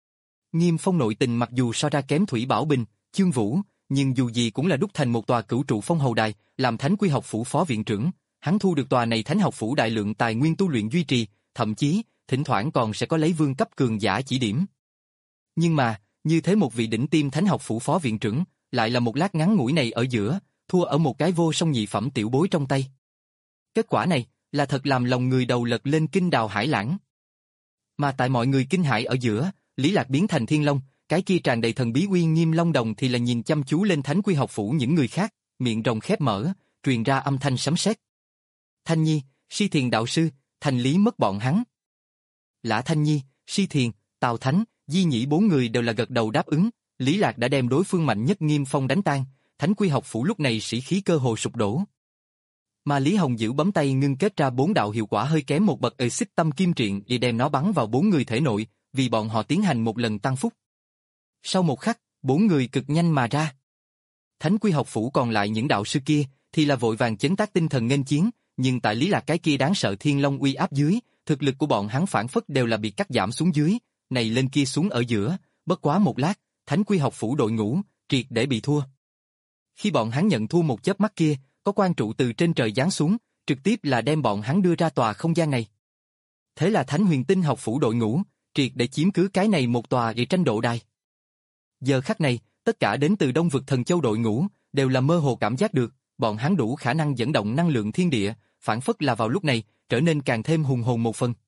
Nghiêm Phong nội tình mặc dù so ra kém Thủy Bảo Bình, Chương Vũ, nhưng dù gì cũng là đúc thành một tòa cửu trụ phong hầu đài, làm Thánh Quy học phủ phó viện trưởng, hắn thu được tòa này Thánh học phủ đại lượng tài nguyên tu luyện duy trì, thậm chí, thỉnh thoảng còn sẽ có lấy vương cấp cường giả chỉ điểm. Nhưng mà, như thế một vị đỉnh tiêm Thánh học phủ phó viện trưởng, lại là một lát ngắn ngủi này ở giữa, thua ở một cái vô song nhị phẩm tiểu bối trong tay. Kết quả này, là thật làm lòng người đầu lật lên kinh đào hải lãng. Mà tại mọi người kinh hãi ở giữa, Lý Lạc biến thành thiên long, cái kia tràn đầy thần bí uy nghiêm long đồng thì là nhìn chăm chú lên Thánh Quy học phủ những người khác, miệng rồng khép mở, truyền ra âm thanh sấm sét. Thanh Nhi, Si Thiền đạo sư, thành lý mất bọn hắn. Lã Thanh Nhi, Si Thiền, Tào Thánh, Di Nhĩ bốn người đều là gật đầu đáp ứng, Lý Lạc đã đem đối phương mạnh nhất Nghiêm Phong đánh tan, Thánh Quy học phủ lúc này sĩ khí cơ hồ sụp đổ. Mà Lý Hồng giữ bấm tay ngưng kết ra bốn đạo hiệu quả hơi kém một bậc ê xích tâm kim triện để đem nó bắn vào bốn người thể nội, vì bọn họ tiến hành một lần tăng phúc. Sau một khắc, bốn người cực nhanh mà ra. Thánh Quy học phủ còn lại những đạo sư kia thì là vội vàng chấn tác tinh thần nghênh chiến, nhưng tại Lý Lạc cái kia đáng sợ thiên long uy áp dưới, thực lực của bọn hắn phản phất đều là bị cắt giảm xuống dưới, này lên kia xuống ở giữa, bất quá một lát, Thánh Quy học phủ đội ngũ triệt để bị thua. Khi bọn hắn nhận thua một chớp mắt kia, có quan trụ từ trên trời giáng xuống, trực tiếp là đem bọn hắn đưa ra tòa không gian này. Thế là Thánh Huyền Tinh học phủ đội ngũ triệt để chiếm cứ cái này một tòa để tranh độ đài. Giờ khắc này, tất cả đến từ Đông vực Thần Châu đội ngũ đều là mơ hồ cảm giác được, bọn hắn đủ khả năng dẫn động năng lượng thiên địa, phản phất là vào lúc này trở nên càng thêm hùng hồn một phần.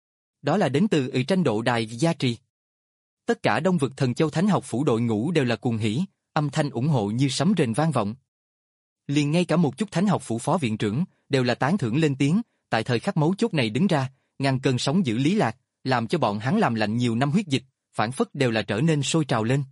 Đó là đến từ ủy tranh độ đài gia trì. Tất cả Đông vực Thần Châu Thánh học phủ đội ngũ đều là cuồng hỉ, âm thanh ủng hộ như sấm rền vang vọng. Liền ngay cả một chút Thánh học phủ phó viện trưởng đều là tán thưởng lên tiếng, tại thời khắc mấu chốt này đứng ra, ngăn cơn sóng giữ Lý Lạc, làm cho bọn hắn làm lạnh nhiều năm huyết dịch, phản phất đều là trở nên sôi trào lên.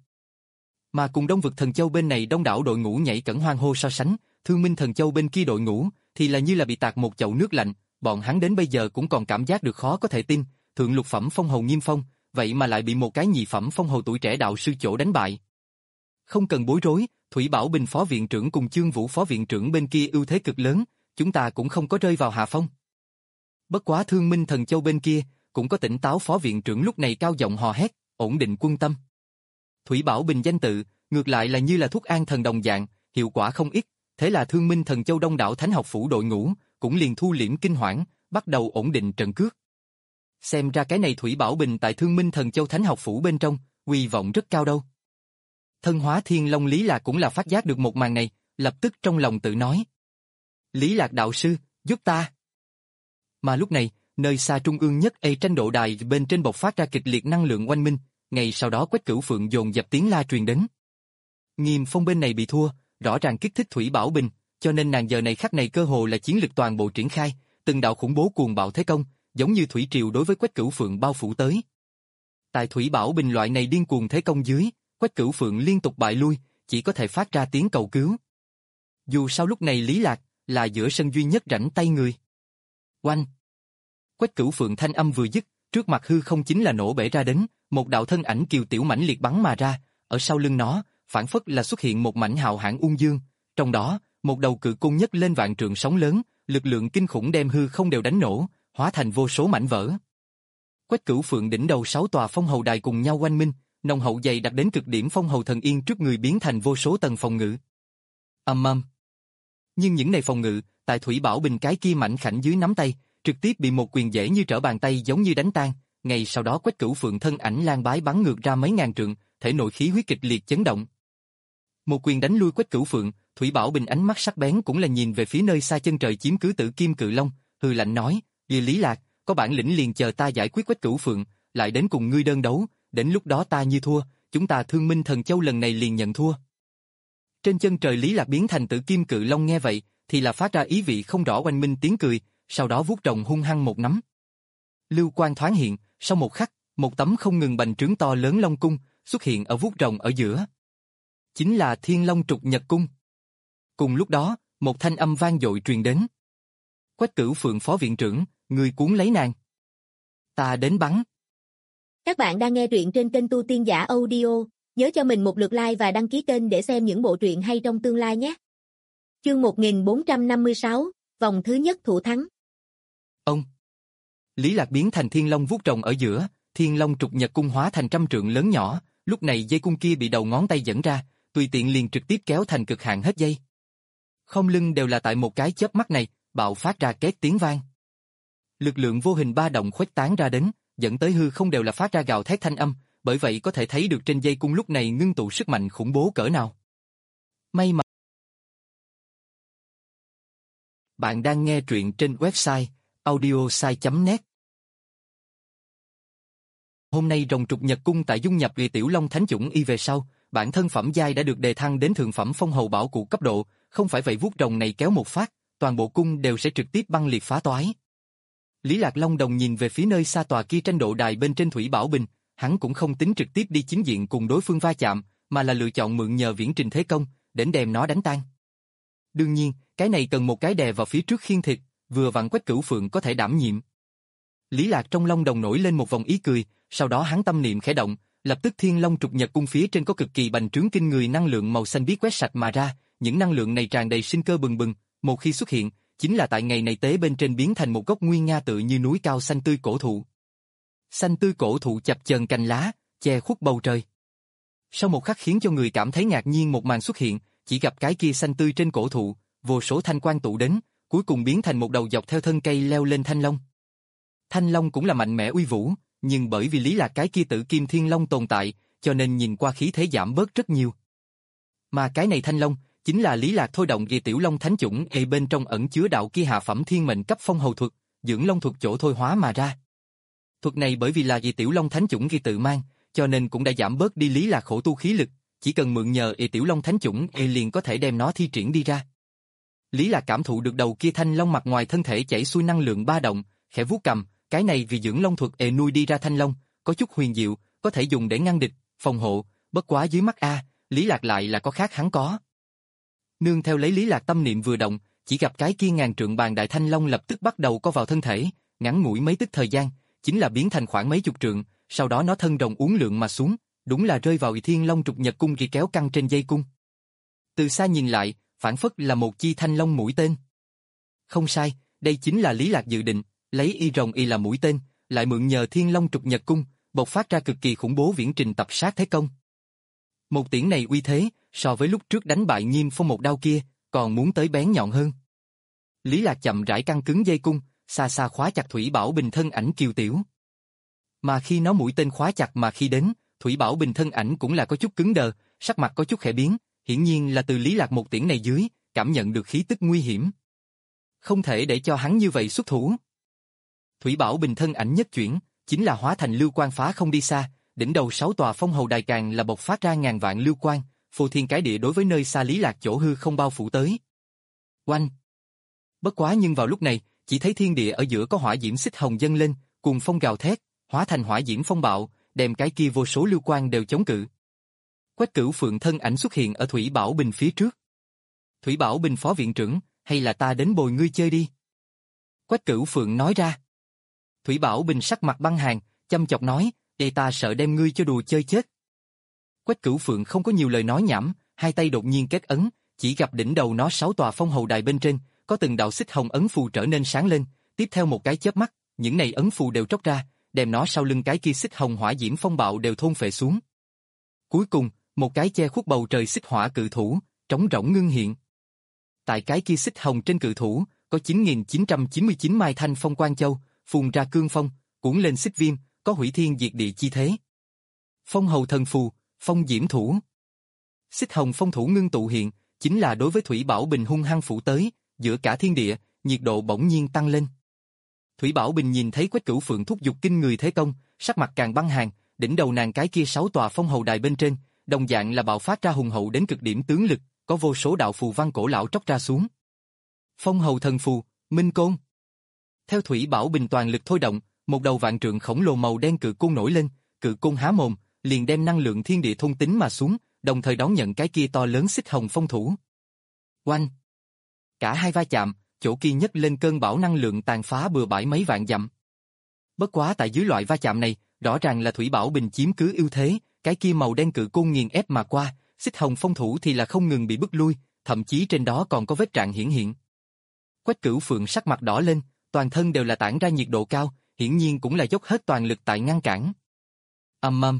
Mà cùng Đông vực Thần Châu bên này đông đảo đội ngũ nhảy cẫng hoan hô so sánh, Thương Minh Thần Châu bên kia đội ngũ thì là như là bị tạt một chậu nước lạnh, bọn hắn đến bây giờ cũng còn cảm giác được khó có thể tin, thượng lục phẩm phong hầu Nghiêm Phong, vậy mà lại bị một cái nhị phẩm phong hầu tuổi trẻ đạo sư chỗ đánh bại. Không cần bối rối, Thủy Bảo Bình phó viện trưởng cùng Chương Vũ phó viện trưởng bên kia ưu thế cực lớn, chúng ta cũng không có rơi vào hạ phong. Bất quá Thương Minh Thần Châu bên kia cũng có tỉnh táo phó viện trưởng lúc này cao giọng hò hét, ổn định quân tâm. Thủy Bảo Bình danh tự, ngược lại là như là thuốc an thần đồng dạng, hiệu quả không ít, thế là Thương Minh Thần Châu đông đảo Thánh học phủ đội ngũ cũng liền thu liễm kinh hoảng, bắt đầu ổn định trận cước. Xem ra cái này Thủy Bảo Bình tại Thương Minh Thần Châu Thánh học phủ bên trong, uy vọng rất cao đâu. Thân hóa Thiên Long Lý Lạc cũng là phát giác được một màn này, lập tức trong lòng tự nói. Lý Lạc đạo sư, giúp ta. Mà lúc này, nơi xa trung ương nhất ê tranh độ đài bên trên bộc phát ra kịch liệt năng lượng oanh minh, ngày sau đó Quách Cửu Phượng dồn dập tiếng la truyền đến. Nghiêm Phong bên này bị thua, rõ ràng kích thích Thủy Bảo Bình, cho nên nàng giờ này khắc này cơ hồ là chiến lực toàn bộ triển khai, từng đạo khủng bố cuồng bạo thế công, giống như thủy triều đối với Quách Cửu Phượng bao phủ tới. Tại Thủy Bảo Bình loại này điên cuồng thế công dưới, Quách Cửu Phượng liên tục bại lui, chỉ có thể phát ra tiếng cầu cứu. Dù sao lúc này Lý Lạc là giữa sân duy nhất rảnh tay người. Oanh! Quách Cửu Phượng thanh âm vừa dứt, trước mặt hư không chính là nổ bể ra đến, một đạo thân ảnh kiều tiểu mãnh liệt bắn mà ra, ở sau lưng nó, phản phất là xuất hiện một mảnh hào hãn ung dương, trong đó, một đầu cự cung nhất lên vạn trượng sóng lớn, lực lượng kinh khủng đem hư không đều đánh nổ, hóa thành vô số mảnh vỡ. Quách Cửu Phượng đỉnh đầu sáu tòa phong hầu đài cùng nhau oanh minh, nồng hậu dày đặt đến cực điểm phong hầu thần yên trước người biến thành vô số tầng phòng ngự. Ầm ầm. Nhưng những này phòng ngự, tại Thủy Bảo Bình cái kia mảnh khảnh dưới nắm tay, trực tiếp bị một quyền dễ như trở bàn tay giống như đánh tan. Ngày sau đó Quách Cửu Phượng thân ảnh lan bái bắn ngược ra mấy ngàn trượng, thể nội khí huyết kịch liệt chấn động. Một quyền đánh lui Quách Cửu Phượng, Thủy Bảo Bình ánh mắt sắc bén cũng là nhìn về phía nơi xa chân trời chiếm cứ Tử Kim Cự Long, hừ lạnh nói: "Vì Lý Lạc, có bản lĩnh liền chờ ta giải quyết Quách Cửu Phượng, lại đến cùng ngươi đơn đấu, đến lúc đó ta như thua, chúng ta Thương Minh Thần Châu lần này liền nhận thua." Trên chân trời Lý Lạc biến thành Tử Kim Cự Long nghe vậy, thì là phát ra ý vị không rõ oanh minh tiếng cười, sau đó vuốt rồng hung hăng một nắm. Lưu quang thoáng hiện, sau một khắc, một tấm không ngừng bành trướng to lớn long cung xuất hiện ở vuốt rồng ở giữa. Chính là Thiên Long Trục Nhật Cung. Cùng lúc đó, một thanh âm vang dội truyền đến. Quách Cửu Phượng phó viện trưởng, người cuốn lấy nàng. Ta đến bắn. Các bạn đang nghe truyện trên kênh Tu Tiên Giả Audio, nhớ cho mình một lượt like và đăng ký kênh để xem những bộ truyện hay trong tương lai nhé. Chương một nghìn bốn trăm năm mươi sáu, vòng thứ nhất thủ thắng. Ông. Lý Lạc biến thành Thiên Long vuốt rồng ở giữa, Thiên Long Trục Nhật Cung hóa thành trăm trượng lớn nhỏ, lúc này dây cung kia bị đầu ngón tay dẫn ra, tùy tiện liền trực tiếp kéo thành cực hạn hết dây. Không lưng đều là tại một cái chớp mắt này, bạo phát ra két tiếng vang. Lực lượng vô hình ba động khuếch tán ra đến, dẫn tới hư không đều là phát ra gào thét thanh âm, bởi vậy có thể thấy được trên dây cung lúc này ngưng tụ sức mạnh khủng bố cỡ nào. May mà. Bạn đang nghe truyện trên website audiosai chấm net. Hôm nay rồng Trục Nhật Cung tại dung nhập vì Tiểu Long Thánh chủng y về sau, bản thân phẩm giai đã được đề thăng đến thượng phẩm phong hầu bảo cụ cấp độ, không phải vậy vuốt rồng này kéo một phát, toàn bộ cung đều sẽ trực tiếp băng liệt phá toái. Lý Lạc Long Đồng nhìn về phía nơi xa tòa kia tranh độ đài bên trên Thủy Bảo Bình, hắn cũng không tính trực tiếp đi chính diện cùng đối phương va chạm, mà là lựa chọn mượn nhờ viễn trình thế công, đến đem nó đánh tan. Đương nhiên, cái này cần một cái đè vào phía trước khiên thịt, vừa vặn Quách Cửu Phượng có thể đảm nhiệm. Lý Lạc trong lông đồng nổi lên một vòng ý cười, sau đó hắn tâm niệm khẽ động, lập tức Thiên Long Trục Nhật Cung phía trên có cực kỳ bành trướng kinh người năng lượng màu xanh biếc quét sạch mà ra, những năng lượng này tràn đầy sinh cơ bừng bừng, một khi xuất hiện, chính là tại ngày này tế bên trên biến thành một gốc nguyên nga tự như núi cao xanh tươi cổ thụ. Xanh tươi cổ thụ chập chờn cành lá, che khuất bầu trời. Sau một khắc khiến cho người cảm thấy ngạc nhiên một màn xuất hiện, chỉ gặp cái kia xanh tươi trên cổ thụ, vô số thanh quang tụ đến, cuối cùng biến thành một đầu dọc theo thân cây leo lên thanh long. Thanh long cũng là mạnh mẽ uy vũ, nhưng bởi vì Lý Lạc cái kia Tử Kim Thiên Long tồn tại, cho nên nhìn qua khí thế giảm bớt rất nhiều. Mà cái này thanh long, chính là Lý Lạc thôi động Kỳ Tiểu Long Thánh Chủng, e bên trong ẩn chứa đạo kia hạ phẩm thiên mệnh cấp phong hầu thuật, dưỡng long thuật chỗ thôi hóa mà ra. Thuật này bởi vì là Kỳ Tiểu Long Thánh Chủng ghi tự mang, cho nên cũng đã giảm bớt đi Lý Lạc khổ tu khí lực, chỉ cần mượn nhờ Kỳ Tiểu Long Thánh Chủng, e liền có thể đem nó thi triển đi ra. Lý Lạc cảm thụ được đầu kia thanh long mặt ngoài thân thể chảy xuôi năng lượng ba động, khẽ vuốt cầm, cái này vì dưỡng long thuật e nuôi đi ra thanh long, có chút huyền diệu, có thể dùng để ngăn địch, phòng hộ, bất quá dưới mắt a, Lý Lạc lại là có khác hắn có. Nương theo lấy Lý Lạc tâm niệm vừa động, chỉ gặp cái kia ngàn trượng bàn đại thanh long lập tức bắt đầu co vào thân thể, ngắn ngủi mấy tức thời gian, chính là biến thành khoảng mấy chục trượng, sau đó nó thân rồng uốn lượn mà xuống, đúng là rơi vào Thiên Long Trục Nhật Cung kỳ kéo căng trên dây cung. Từ xa nhìn lại, phản phất là một chi thanh long mũi tên. Không sai, đây chính là Lý Lạc dự định, lấy y rồng y là mũi tên, lại mượn nhờ Thiên Long Trục Nhật Cung, bộc phát ra cực kỳ khủng bố viễn trình tập sát thế công. Một tiễn này uy thế, so với lúc trước đánh bại Nghiêm Phong một đao kia, còn muốn tới bén nhọn hơn. Lý Lạc chậm rãi căng cứng dây cung, xa xa khóa chặt Thủy Bảo Bình thân ảnh kiều tiểu. Mà khi nó mũi tên khóa chặt mà khi đến, Thủy Bảo Bình thân ảnh cũng là có chút cứng đờ, sắc mặt có chút khẽ biến, hiển nhiên là từ Lý Lạc một tiễn này dưới, cảm nhận được khí tức nguy hiểm. Không thể để cho hắn như vậy xuất thủ. Thủy Bảo Bình thân ảnh nhất chuyển, chính là hóa thành lưu quang phá không đi xa, đỉnh đầu sáu tòa phong hầu đài càng là bộc phát ra ngàn vạn lưu quang, phô thiên cái địa đối với nơi xa Lý Lạc chỗ hư không bao phủ tới. Oanh! Bất quá nhưng vào lúc này, chỉ thấy thiên địa ở giữa có hỏa diễm xích hồng dâng lên, cùng phong gào thét, hóa thành hỏa diễm phong bạo, đem cái kia vô số lưu quang đều chống cự. Quách Cửu Phượng thân ảnh xuất hiện ở Thủy Bảo Bình phía trước. Thủy Bảo Bình phó viện trưởng, hay là ta đến bồi ngươi chơi đi? Quách Cửu Phượng nói ra. Thủy Bảo Bình sắc mặt băng hàn, chăm chọc nói, để ta sợ đem ngươi cho đùa chơi chết. Quách Cửu Phượng không có nhiều lời nói nhảm, hai tay đột nhiên kết ấn, chỉ gặp đỉnh đầu nó sáu tòa phong hầu đài bên trên, có từng đạo xích hồng ấn phù trở nên sáng lên, tiếp theo một cái chớp mắt, những này ấn phù đều tróc ra, đem nó sau lưng cái kia xích hồng hỏa diễm phong bạo đều thôn phệ xuống. Cuối cùng, một cái che khuất bầu trời xích hỏa cự thủ, trống rỗng ngưng hiện. Tại cái kia xích hồng trên cự thủ, có chín nghìn chín trăm chín mươi chín mai thanh phong quang châu, phun ra cương phong, cuốn lên xích viêm, có hủy thiên diệt địa chi thế. Phong hầu thần phù, phong diễm thủ. Xích hồng phong thủ ngưng tụ hiện, chính là đối với Thủy Bảo Bình hung hăng phủ tới, giữa cả thiên địa, nhiệt độ bỗng nhiên tăng lên. Thủy Bảo Bình nhìn thấy Quách Cửu Phượng thúc giục kinh người thế công, sắc mặt càng băng hàn, đỉnh đầu nàng cái kia sáu tòa phong hầu đài bên trên, đồng dạng là bạo phát ra hùng hậu đến cực điểm tướng lực, có vô số đạo phù văn cổ lão tróc ra xuống. Phong hầu thần phù, Minh Côn. Theo Thủy Bảo Bình toàn lực thôi động, một đầu vạn trượng khổng lồ màu đen cự côn nổi lên, cự côn há mồm, liền đem năng lượng thiên địa thôn tính mà xuống, đồng thời đón nhận cái kia to lớn xích hồng phong thủ. Oanh! Cả hai va chạm, chỗ kia nhất lên cơn bão năng lượng tàn phá bừa bãi mấy vạn dặm. Bất quá tại dưới loại va chạm này, rõ ràng là Thủy Bảo Bình chiếm cứ ưu thế, cái kia màu đen cự côn nghiền ép mà qua, xích hồng phong thủ thì là không ngừng bị bức lui, thậm chí trên đó còn có vết rạn hiển hiện. Quách Cửu Phượng sắc mặt đỏ lên, toàn thân đều là tản ra nhiệt độ cao, hiển nhiên cũng là dốc hết toàn lực tại ngăn cản. Ầm ầm.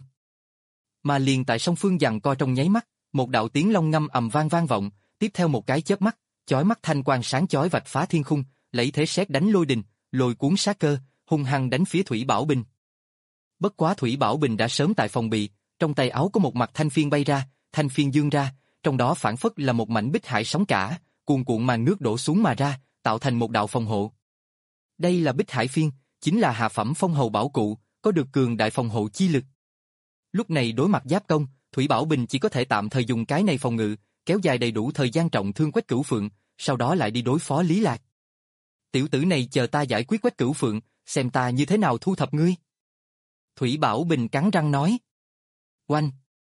Mà liền tại song phương giằng co trong nháy mắt, một đạo tiếng long ngâm ầm vang vang vọng, tiếp theo một cái chớp mắt, chói mắt thanh quang sáng chói vạch phá thiên khung, lấy thế sét đánh lôi đình, lôi cuốn sát cơ, hung hăng đánh phía Thủy Bảo Bình. Bất quá Thủy Bảo Bình đã sớm tại phòng bị, trong tay áo có một mặt thanh phiên bay ra, thanh phiên dương ra, trong đó phản phất là một mảnh bích hải sóng cả, cuồn cuộn màn nước đổ xuống mà ra, tạo thành một đạo phòng hộ. Đây là bích hải phiên, chính là hạ phẩm phong hầu bảo cụ, có được cường đại phòng hộ chi lực. Lúc này đối mặt giáp công, Thủy Bảo Bình chỉ có thể tạm thời dùng cái này phòng ngự, kéo dài đầy đủ thời gian trọng thương Quách Cửu Phượng, sau đó lại đi đối phó Lý Lạc. Tiểu tử này chờ ta giải quyết Quách Cửu Phượng, xem ta như thế nào thu thập ngươi. Thủy Bảo Bình cắn răng nói. Oanh!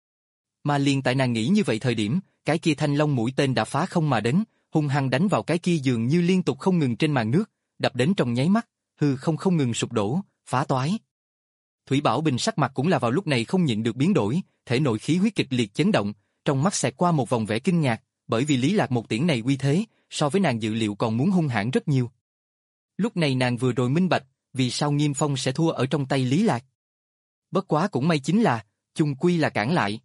Mà liền tại nàng nghĩ như vậy thời điểm, cái kia thanh long mũi tên đã phá không mà đến, hung hăng đánh vào cái kia dường như liên tục không ngừng trên màn nước, đập đến trong nháy mắt, hư không không ngừng sụp đổ, phá toái. Thủy Bảo Bình sắc mặt cũng là vào lúc này không nhịn được biến đổi, thể nội khí huyết kịch liệt chấn động, trong mắt xẹt qua một vòng vẻ kinh ngạc, bởi vì Lý Lạc một tiễn này uy thế, so với nàng dự liệu còn muốn hung hãn rất nhiều. Lúc này nàng vừa rồi minh bạch, vì sao Nghiêm Phong sẽ thua ở trong tay Lý Lạc. Bất quá cũng may chính là, chung quy là cản lại.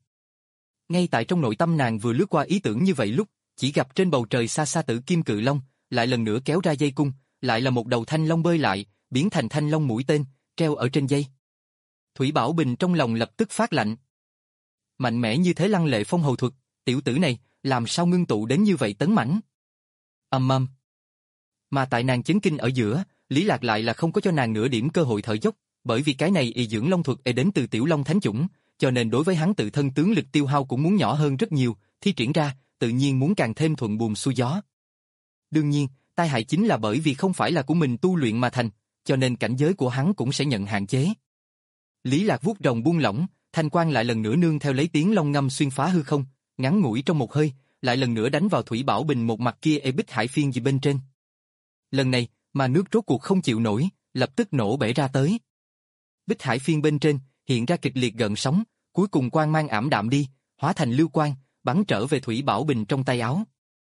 Ngay tại trong nội tâm nàng vừa lướt qua ý tưởng như vậy lúc, chỉ gặp trên bầu trời xa xa Tử Kim Cự Long, lại lần nữa kéo ra dây cung, lại là một đầu thanh long bơi lại, biến thành thanh long mũi tên, treo ở trên dây. Thủy Bảo Bình trong lòng lập tức phát lạnh. Mạnh mẽ như thế lăng lệ phong hầu thuật, tiểu tử này, làm sao ngưng tụ đến như vậy tấn mãnh? Ầm ầm. Mà tại nàng chấn kinh ở giữa, Lý Lạc lại là không có cho nàng nửa điểm cơ hội thở dốc, bởi vì cái này y dưỡng long thuật y đến từ Tiểu Long Thánh chủng, cho nên đối với hắn tự thân tướng lực tiêu hao cũng muốn nhỏ hơn rất nhiều, thi triển ra, tự nhiên muốn càng thêm thuận buồm xuôi gió. Đương nhiên, tai hại chính là bởi vì không phải là của mình tu luyện mà thành, cho nên cảnh giới của hắn cũng sẽ nhận hạn chế. Lý Lạc vuốt rồng buông lỏng, thanh quang lại lần nữa nương theo lấy tiếng long ngâm xuyên phá hư không, ngắn ngủi trong một hơi, lại lần nữa đánh vào Thủy Bảo Bình một mặt kia ê Bích Hải Phiên gì bên trên. Lần này, mà nước rốt cuộc không chịu nổi, lập tức nổ bể ra tới. Bích Hải Phiên bên trên, hiện ra kịch liệt gợn sóng, cuối cùng quang mang ảm đạm đi, hóa thành lưu quang, bắn trở về Thủy Bảo Bình trong tay áo.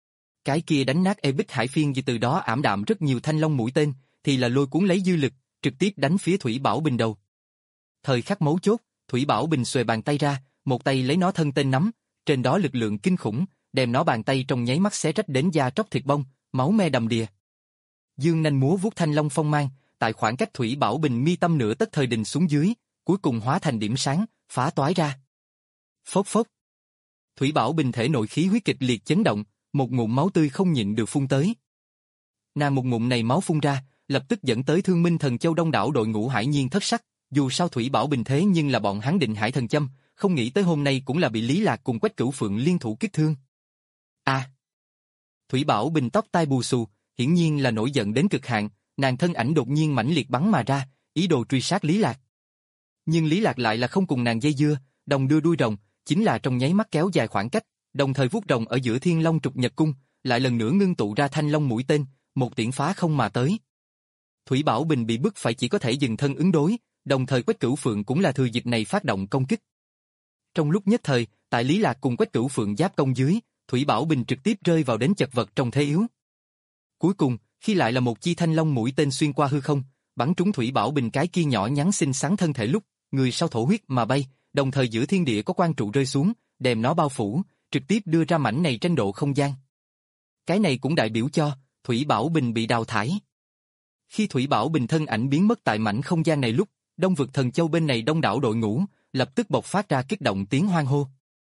Cái kia đánh nát ê Bích Hải Phiên gì từ đó ảm đạm rất nhiều thanh long mũi tên, thì là lôi cuốn lấy dư lực, trực tiếp đánh phía Thủy Bảo Bình đầu. Thời khắc mấu chốt, Thủy Bảo Bình xuề bàn tay ra, một tay lấy nó thân tên nắm, trên đó lực lượng kinh khủng, đem nó bàn tay trong nháy mắt xé rách đến da tróc thịt bong, máu me đầm đìa. Dương nanh múa vuốt thanh long phong mang, tại khoảng cách Thủy Bảo Bình mi tâm nửa tấc thời đình xuống dưới, cuối cùng hóa thành điểm sáng, phá toái ra. Phốc phốc. Thủy Bảo Bình thể nội khí huyết kịch liệt chấn động, một ngụm máu tươi không nhịn được phun tới. Nàng một ngụm này máu phun ra, lập tức dẫn tới Thương Minh Thần Châu đông đảo đội ngũ hải nhiên thất sắc, dù sao Thủy Bảo Bình thế nhưng là bọn hắn Định Hải Thần Châm, không nghĩ tới hôm nay cũng là bị Lý Lạc cùng Quách Cửu Phượng liên thủ kích thương. A! À. Thủy Bảo Bình tóc tai bù xù, hiển nhiên là nổi giận đến cực hạn, nàng thân ảnh đột nhiên mãnh liệt bắn mà ra, ý đồ truy sát Lý Lạc. Nhưng Lý Lạc lại là không cùng nàng dây dưa, đồng đưa đuôi rồng, chính là trong nháy mắt kéo dài khoảng cách, đồng thời vuốt rồng ở giữa Thiên Long Trục Nhật Cung, lại lần nữa ngưng tụ ra thanh long mũi tên, một tiễn phá không mà tới. Thủy Bảo Bình bị bức phải chỉ có thể dừng thân ứng đối, đồng thời Quách Cửu Phượng cũng là thừa dịp này phát động công kích. Trong lúc nhất thời, tại Lý Lạc cùng Quách Cửu Phượng giáp công dưới, Thủy Bảo Bình trực tiếp rơi vào đến chật vật trong thế yếu. Cuối cùng, khi lại là một chi thanh long mũi tên xuyên qua hư không, bắn trúng Thủy Bảo Bình cái kia nhỏ nhắn xinh xắn thân thể lúc, người sau thổ huyết mà bay, đồng thời giữa thiên địa có quang trụ rơi xuống, đem nó bao phủ, trực tiếp đưa ra mảnh này tranh độ không gian. Cái này cũng đại biểu cho Thủy Bảo Bình bị đào thải. Khi Thủy Bảo Bình thân ảnh biến mất tại mảnh không gian này lúc, Đông Vực Thần Châu bên này đông đảo đội ngũ, lập tức bộc phát ra kích động tiếng hoan hô.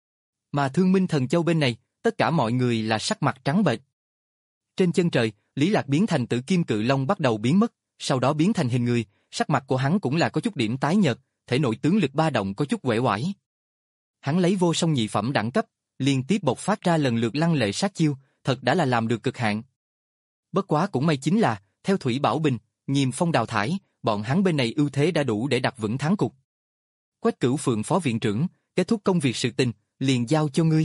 Mà Thương Minh Thần Châu bên này, tất cả mọi người là sắc mặt trắng bệch. Trên chân trời, Lý Lạc biến thành Tử Kim Cự Long bắt đầu biến mất, sau đó biến thành hình người, sắc mặt của hắn cũng là có chút điểm tái nhợt, thể nội tướng lực ba động có chút uể oải. Hắn lấy vô song nhị phẩm đẳng cấp, liên tiếp bộc phát ra lần lượt lăng lệ sát chiêu, thật đã là làm được cực hạn. Bất quá cũng may chính là, theo Thủy Bảo Bình, Nghiêm Phong đào thải, bọn hắn bên này ưu thế đã đủ để đặt vững thắng cục. Quách Cửu Phượng phó viện trưởng, kết thúc công việc sự tình, liền giao cho ngươi.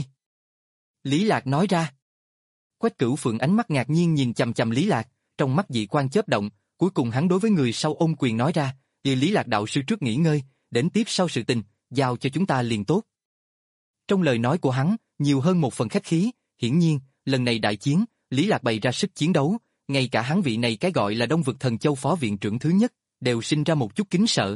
Lý Lạc nói ra. Quách Cửu Phượng ánh mắt ngạc nhiên nhìn chằm chằm Lý Lạc, trong mắt dị quang chớp động, cuối cùng hắn đối với người sau ôm quyền nói ra, "Vì Lý Lạc đạo sư trước nghỉ ngơi, đến tiếp sau sự tình, giao cho chúng ta liền tốt." Trong lời nói của hắn, nhiều hơn một phần khách khí, hiển nhiên, lần này đại chiến, Lý Lạc bày ra sức chiến đấu, ngay cả hắn vị này cái gọi là Đông Vực Thần Châu phó viện trưởng thứ nhất, đều sinh ra một chút kính sợ.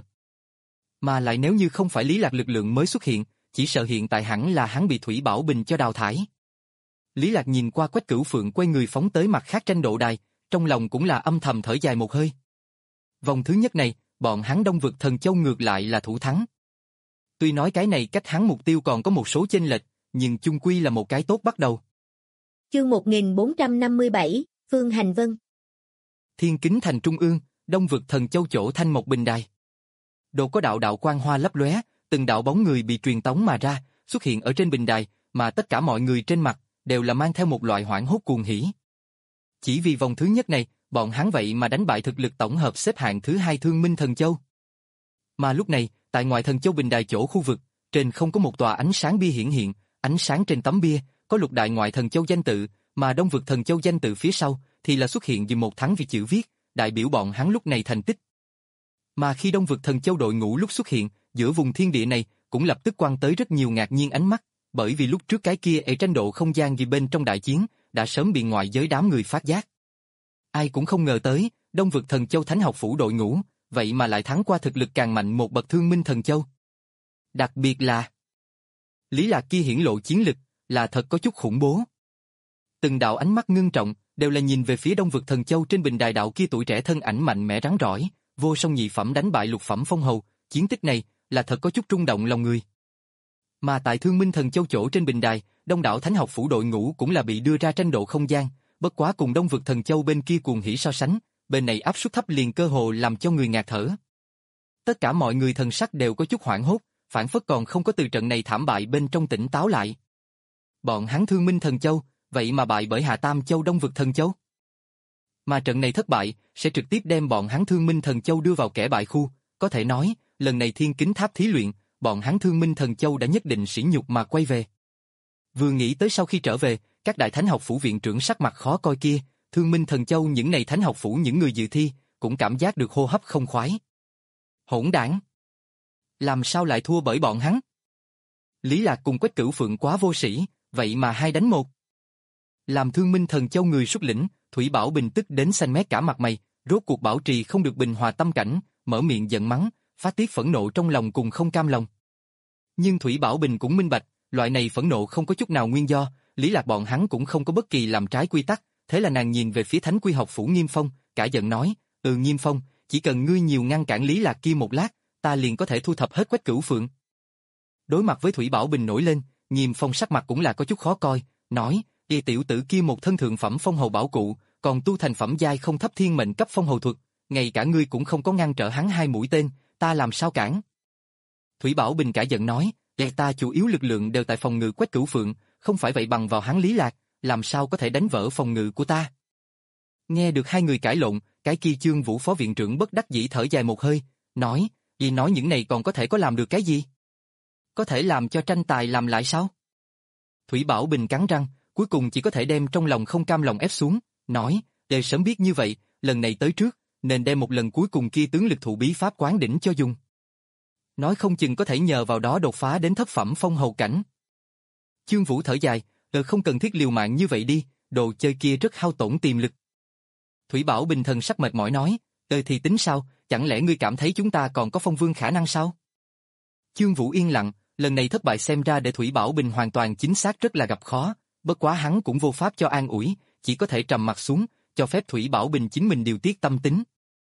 Mà lại nếu như không phải Lý Lạc lực lượng mới xuất hiện, chỉ sợ hiện tại hẳn là hắn bị Thủy Bảo Bình cho đào thải. Lý Lạc nhìn qua Quách Cửu Phượng quay người phóng tới mặt khác tranh độ đài, trong lòng cũng là âm thầm thở dài một hơi. Vòng thứ nhất này, bọn hắn Đông Vực Thần Châu ngược lại là thủ thắng. Tuy nói cái này cách hắn mục tiêu còn có một số chênh lệch, nhưng chung quy là một cái tốt bắt đầu. Chương một nghìn bốn trăm năm mươi bảy, Phương Hành Vân. Thiên Kính Thành trung ương, Đông Vực Thần Châu chỗ thanh một bình đài. Đồ có đạo đạo quang hoa lấp lóe, từng đạo bóng người bị truyền tống mà ra, xuất hiện ở trên bình đài, mà tất cả mọi người trên mặt đều là mang theo một loại hoảng hốt cuồng hỉ. Chỉ vì vòng thứ nhất này, bọn hắn vậy mà đánh bại thực lực tổng hợp xếp hạng thứ hai Thương Minh Thần Châu. Mà lúc này, tại ngoại thần châu bình đài chỗ khu vực, trên không có một tòa ánh sáng bia hiển hiện, ánh sáng trên tấm bia có lục đại ngoại thần châu danh tự, mà đông vực thần châu danh tự phía sau thì là xuất hiện dùm một thắng vì chữ viết, đại biểu bọn hắn lúc này thành tích. Mà khi đông vực thần châu đội ngũ lúc xuất hiện, giữa vùng thiên địa này cũng lập tức quăng tới rất nhiều ngạc nhiên ánh mắt, bởi vì lúc trước cái kia ở tranh độ không gian gì bên trong đại chiến, đã sớm bị ngoại giới đám người phát giác. Ai cũng không ngờ tới, đông vực thần châu thánh học phủ đội ngũ, vậy mà lại thắng qua thực lực càng mạnh một bậc thương minh thần châu. Đặc biệt là Lý Lạc kia hiển lộ chiến lực, là thật có chút khủng bố. Từng đạo ánh mắt ngưng trọng, đều là nhìn về phía đông vực thần châu trên bình đài đạo kia tuổi trẻ thân ảnh mạnh mẽ rắn rỏi, vô song nhị phẩm đánh bại lục phẩm phong hầu, chiến tích này là thật có chút rung động lòng người. Mà tại thương minh thần châu chỗ trên bình đài, đông đảo thánh học phủ đội ngũ cũng là bị đưa ra tranh độ không gian, bất quá cùng đông vực thần châu bên kia cuồng hỉ so sánh, bên này áp suất thấp liền cơ hồ làm cho người ngạt thở. Tất cả mọi người thần sắc đều có chút hoảng hốt, phản phất còn không có từ trận này thảm bại bên trong tỉnh táo lại. Bọn hắn thương minh thần châu, vậy mà bại bởi Hạ Tam châu đông vực thần châu. Mà trận này thất bại, sẽ trực tiếp đem bọn hắn thương minh thần châu đưa vào kẻ bại khu, có thể nói, lần này thiên kính tháp thí luyện, bọn hắn thương minh thần châu đã nhất định sỉ nhục mà quay về. Vừa nghĩ tới sau khi trở về, các đại thánh học phủ viện trưởng sắc mặt khó coi kia, thương minh thần châu những này thánh học phủ những người dự thi, cũng cảm giác được hô hấp không khoái. Hỗn đảng! Làm sao lại thua bởi bọn hắn? Lý Lạc cùng Quách Cửu Phượng quá vô sĩ, vậy mà hai đánh một. Làm thương minh thần châu người xuất lĩnh, Thủy Bảo Bình tức đến xanh mét cả mặt mày, rốt cuộc bảo trì không được bình hòa tâm cảnh, mở miệng giận mắng, phát tiết phẫn nộ trong lòng cùng không cam lòng. Nhưng Thủy Bảo Bình cũng minh bạch, loại này phẫn nộ không có chút nào nguyên do, Lý Lạc bọn hắn cũng không có bất kỳ làm trái quy tắc, thế là nàng nhìn về phía Thánh Quy học phủ Nghiêm Phong, cả giận nói, ừ Nghiêm Phong, chỉ cần ngươi nhiều ngăn cản Lý Lạc kia một lát, ta liền có thể thu thập hết Quách Cửu Phượng. Đối mặt với Thủy Bảo Bình nổi lên, Nghiêm Phong sắc mặt cũng là có chút khó coi, nói, y tiểu tử kia một thân thượng phẩm phong hầu bảo cụ, còn tu thành phẩm giai không thấp thiên mệnh cấp phong hầu thuật, ngay cả ngươi cũng không có ngăn trở hắn hai mũi tên, ta làm sao cản? Thủy Bảo Bình cả giận nói, ta chủ yếu lực lượng đều tại phòng ngự Quách Cửu Phượng, không phải vậy bằng vào hắn Lý Lạc, làm sao có thể đánh vỡ phòng ngự của ta? Nghe được hai người cãi lộn, cái kia Chương Vũ phó viện trưởng bất đắc dĩ thở dài một hơi, nói, vì nói những này còn có thể có làm được cái gì? Có thể làm cho tranh tài làm lại sao? Thủy Bảo Bình cắn răng, cuối cùng chỉ có thể đem trong lòng không cam lòng ép xuống, nói, để sớm biết như vậy, lần này tới trước, nên đem một lần cuối cùng kia tướng lực thụ bí pháp quán đỉnh cho dùng. Nói không chừng có thể nhờ vào đó đột phá đến thất phẩm phong hầu cảnh. Chương Vũ thở dài, đờ không cần thiết liều mạng như vậy đi, đồ chơi kia rất hao tổn tiềm lực. Thủy Bảo Bình thần sắc mệt mỏi nói, đời thì tính sao, chẳng lẽ ngươi cảm thấy chúng ta còn có phong vương khả năng sao? Chương Vũ yên lặng, lần này thất bại xem ra để Thủy Bảo Bình hoàn toàn chính xác rất là gặp khó, bất quá hắn cũng vô pháp cho an ủi, chỉ có thể trầm mặt xuống, cho phép Thủy Bảo Bình chính mình điều tiết tâm tính.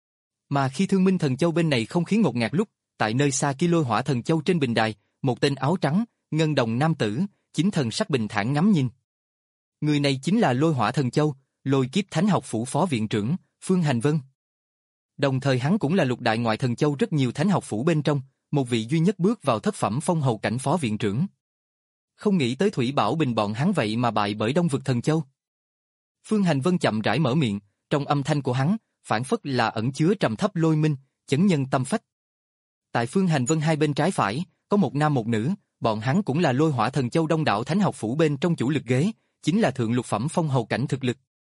Mà khi Thương Minh Thần Châu bên này không khí ngột ngạt lúc, tại nơi xa kia Lôi Hỏa Thần Châu trên bình đài, một tên áo trắng, ngân đồng nam tử, chính thần sắc bình thản ngắm nhìn. Người này chính là Lôi Hỏa Thần Châu, Lôi Kiếp Thánh học phủ phó viện trưởng, Phương Hành Vân. Đồng thời hắn cũng là lục đại ngoại thần châu rất nhiều thánh học phủ bên trong, một vị duy nhất bước vào thất phẩm phong hầu cảnh phó viện trưởng. Không nghĩ tới Thủy Bảo Bình bọn hắn vậy mà bại bởi Đông vực thần châu. Phương Hành Vân chậm rãi mở miệng, trong âm thanh của hắn, phản phất là ẩn chứa trầm thấp lôi minh, chấn nhân tâm phách. Tại Phương Hành Vân hai bên trái phải, có một nam một nữ, bọn hắn cũng là Lôi Hỏa Thần Châu đông đảo thánh học phủ bên trong chủ lực ghế, chính là thượng lục phẩm phong hầu cảnh thực lực.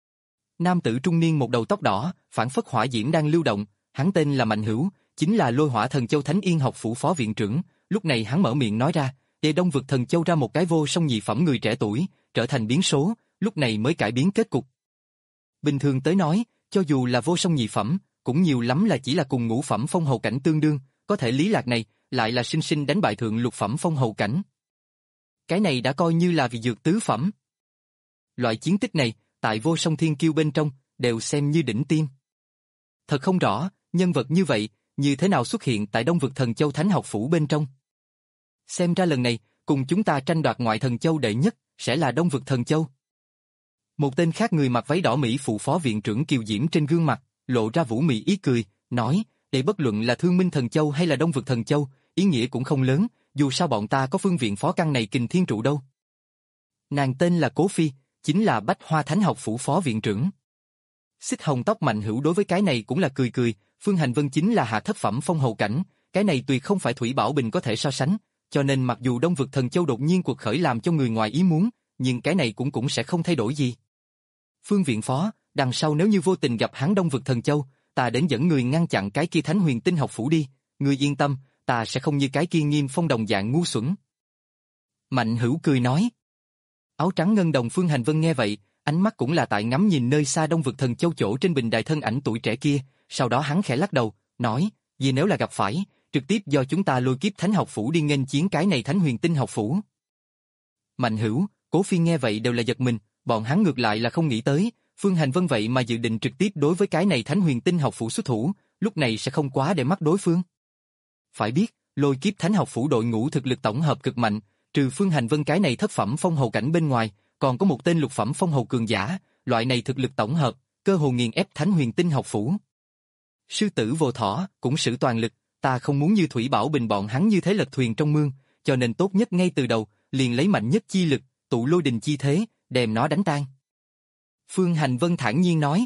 Nam tử trung niên một đầu tóc đỏ, phản phất hỏa diễm đang lưu động, hắn tên là Mạnh Hữu, chính là Lôi Hỏa Thần Châu Thánh Yên học phủ phó viện trưởng, lúc này hắn mở miệng nói ra, để Đông vực thần châu ra một cái vô song nhị phẩm người trẻ tuổi, trở thành biến số, lúc này mới cải biến kết cục. Bình thường tới nói, cho dù là vô song nhị phẩm, cũng nhiều lắm là chỉ là cùng ngũ phẩm phong hầu cảnh tương đương, có thể Lý Lạc này lại là sinh sinh đánh bại thượng lục phẩm phong hầu cảnh. Cái này đã coi như là vì dược tứ phẩm. Loại chiến tích này, tại vô song thiên kiêu bên trong, đều xem như đỉnh tiêm. Thật không rõ, nhân vật như vậy, như thế nào xuất hiện tại Đông vực thần châu thánh học phủ bên trong. Xem ra lần này, cùng chúng ta tranh đoạt ngoại thần châu đệ nhất, sẽ là Đông vực thần châu. Một tên khác người mặc váy đỏ Mỹ phụ phó viện trưởng kiều diễm trên gương mặt, lộ ra vũ mị ý cười, nói, để bất luận là Thương Minh thần châu hay là Đông vực thần châu, ý nghĩa cũng không lớn, dù sao bọn ta có phương viện phó căn này kình thiên trụ đâu. Nàng tên là Cố Phi, chính là Bách Hoa Thánh học phủ phó viện trưởng. Xích hồng tóc Mạnh Hữu đối với cái này cũng là cười cười, Phương Hành Vân chính là hạ thất phẩm phong hầu cảnh, cái này tuyệt không phải Thủy Bảo Bình có thể so sánh, cho nên mặc dù Đông Vực Thần Châu đột nhiên cuộc khởi làm cho người ngoài ý muốn, nhưng cái này cũng cũng sẽ không thay đổi gì. Phương viện phó, đằng sau nếu như vô tình gặp hắn Đông Vực Thần Châu, ta đến dẫn người ngăn chặn cái kia Thánh Huyền Tinh học phủ đi, ngươi yên tâm, ta sẽ không như cái kia Nghiêm Phong đồng dạng ngu xuẩn. Mạnh Hữu cười nói. Áo trắng ngân đồng Phương Hành Vân nghe vậy, ánh mắt cũng là tại ngắm nhìn nơi xa Đông Vực Thần Châu chỗ trên bình đài thân ảnh tuổi trẻ kia, sau đó hắn khẽ lắc đầu, nói, vì nếu là gặp phải, trực tiếp do chúng ta lôi kiếp Thánh học phủ đi nghênh chiến cái này Thánh Huyền Tinh học phủ. Mạnh Hữu, Cố Phi nghe vậy đều là giật mình, bọn hắn ngược lại là không nghĩ tới, Phương Hành Vân vậy mà dự định trực tiếp đối với cái này Thánh Huyền Tinh học phủ xuất thủ, lúc này sẽ không quá để mắt đối phương. Phải biết, lôi kiếp Thánh học phủ đội ngũ thực lực tổng hợp cực mạnh, trừ Phương Hành Vân cái này thất phẩm phong hầu cảnh bên ngoài, còn có một tên lục phẩm phong hầu cường giả, loại này thực lực tổng hợp, cơ hồ nghiền ép Thánh Huyền Tinh học phủ. Sư tử Vô Thỏ cũng sử toàn lực, ta không muốn như Thủy Bảo Bình bọn hắn như thế lật thuyền trong mương, cho nên tốt nhất ngay từ đầu, liền lấy mạnh nhất chi lực, tụ lôi đình chi thế, đem nó đánh tan. Phương Hành Vân thản nhiên nói,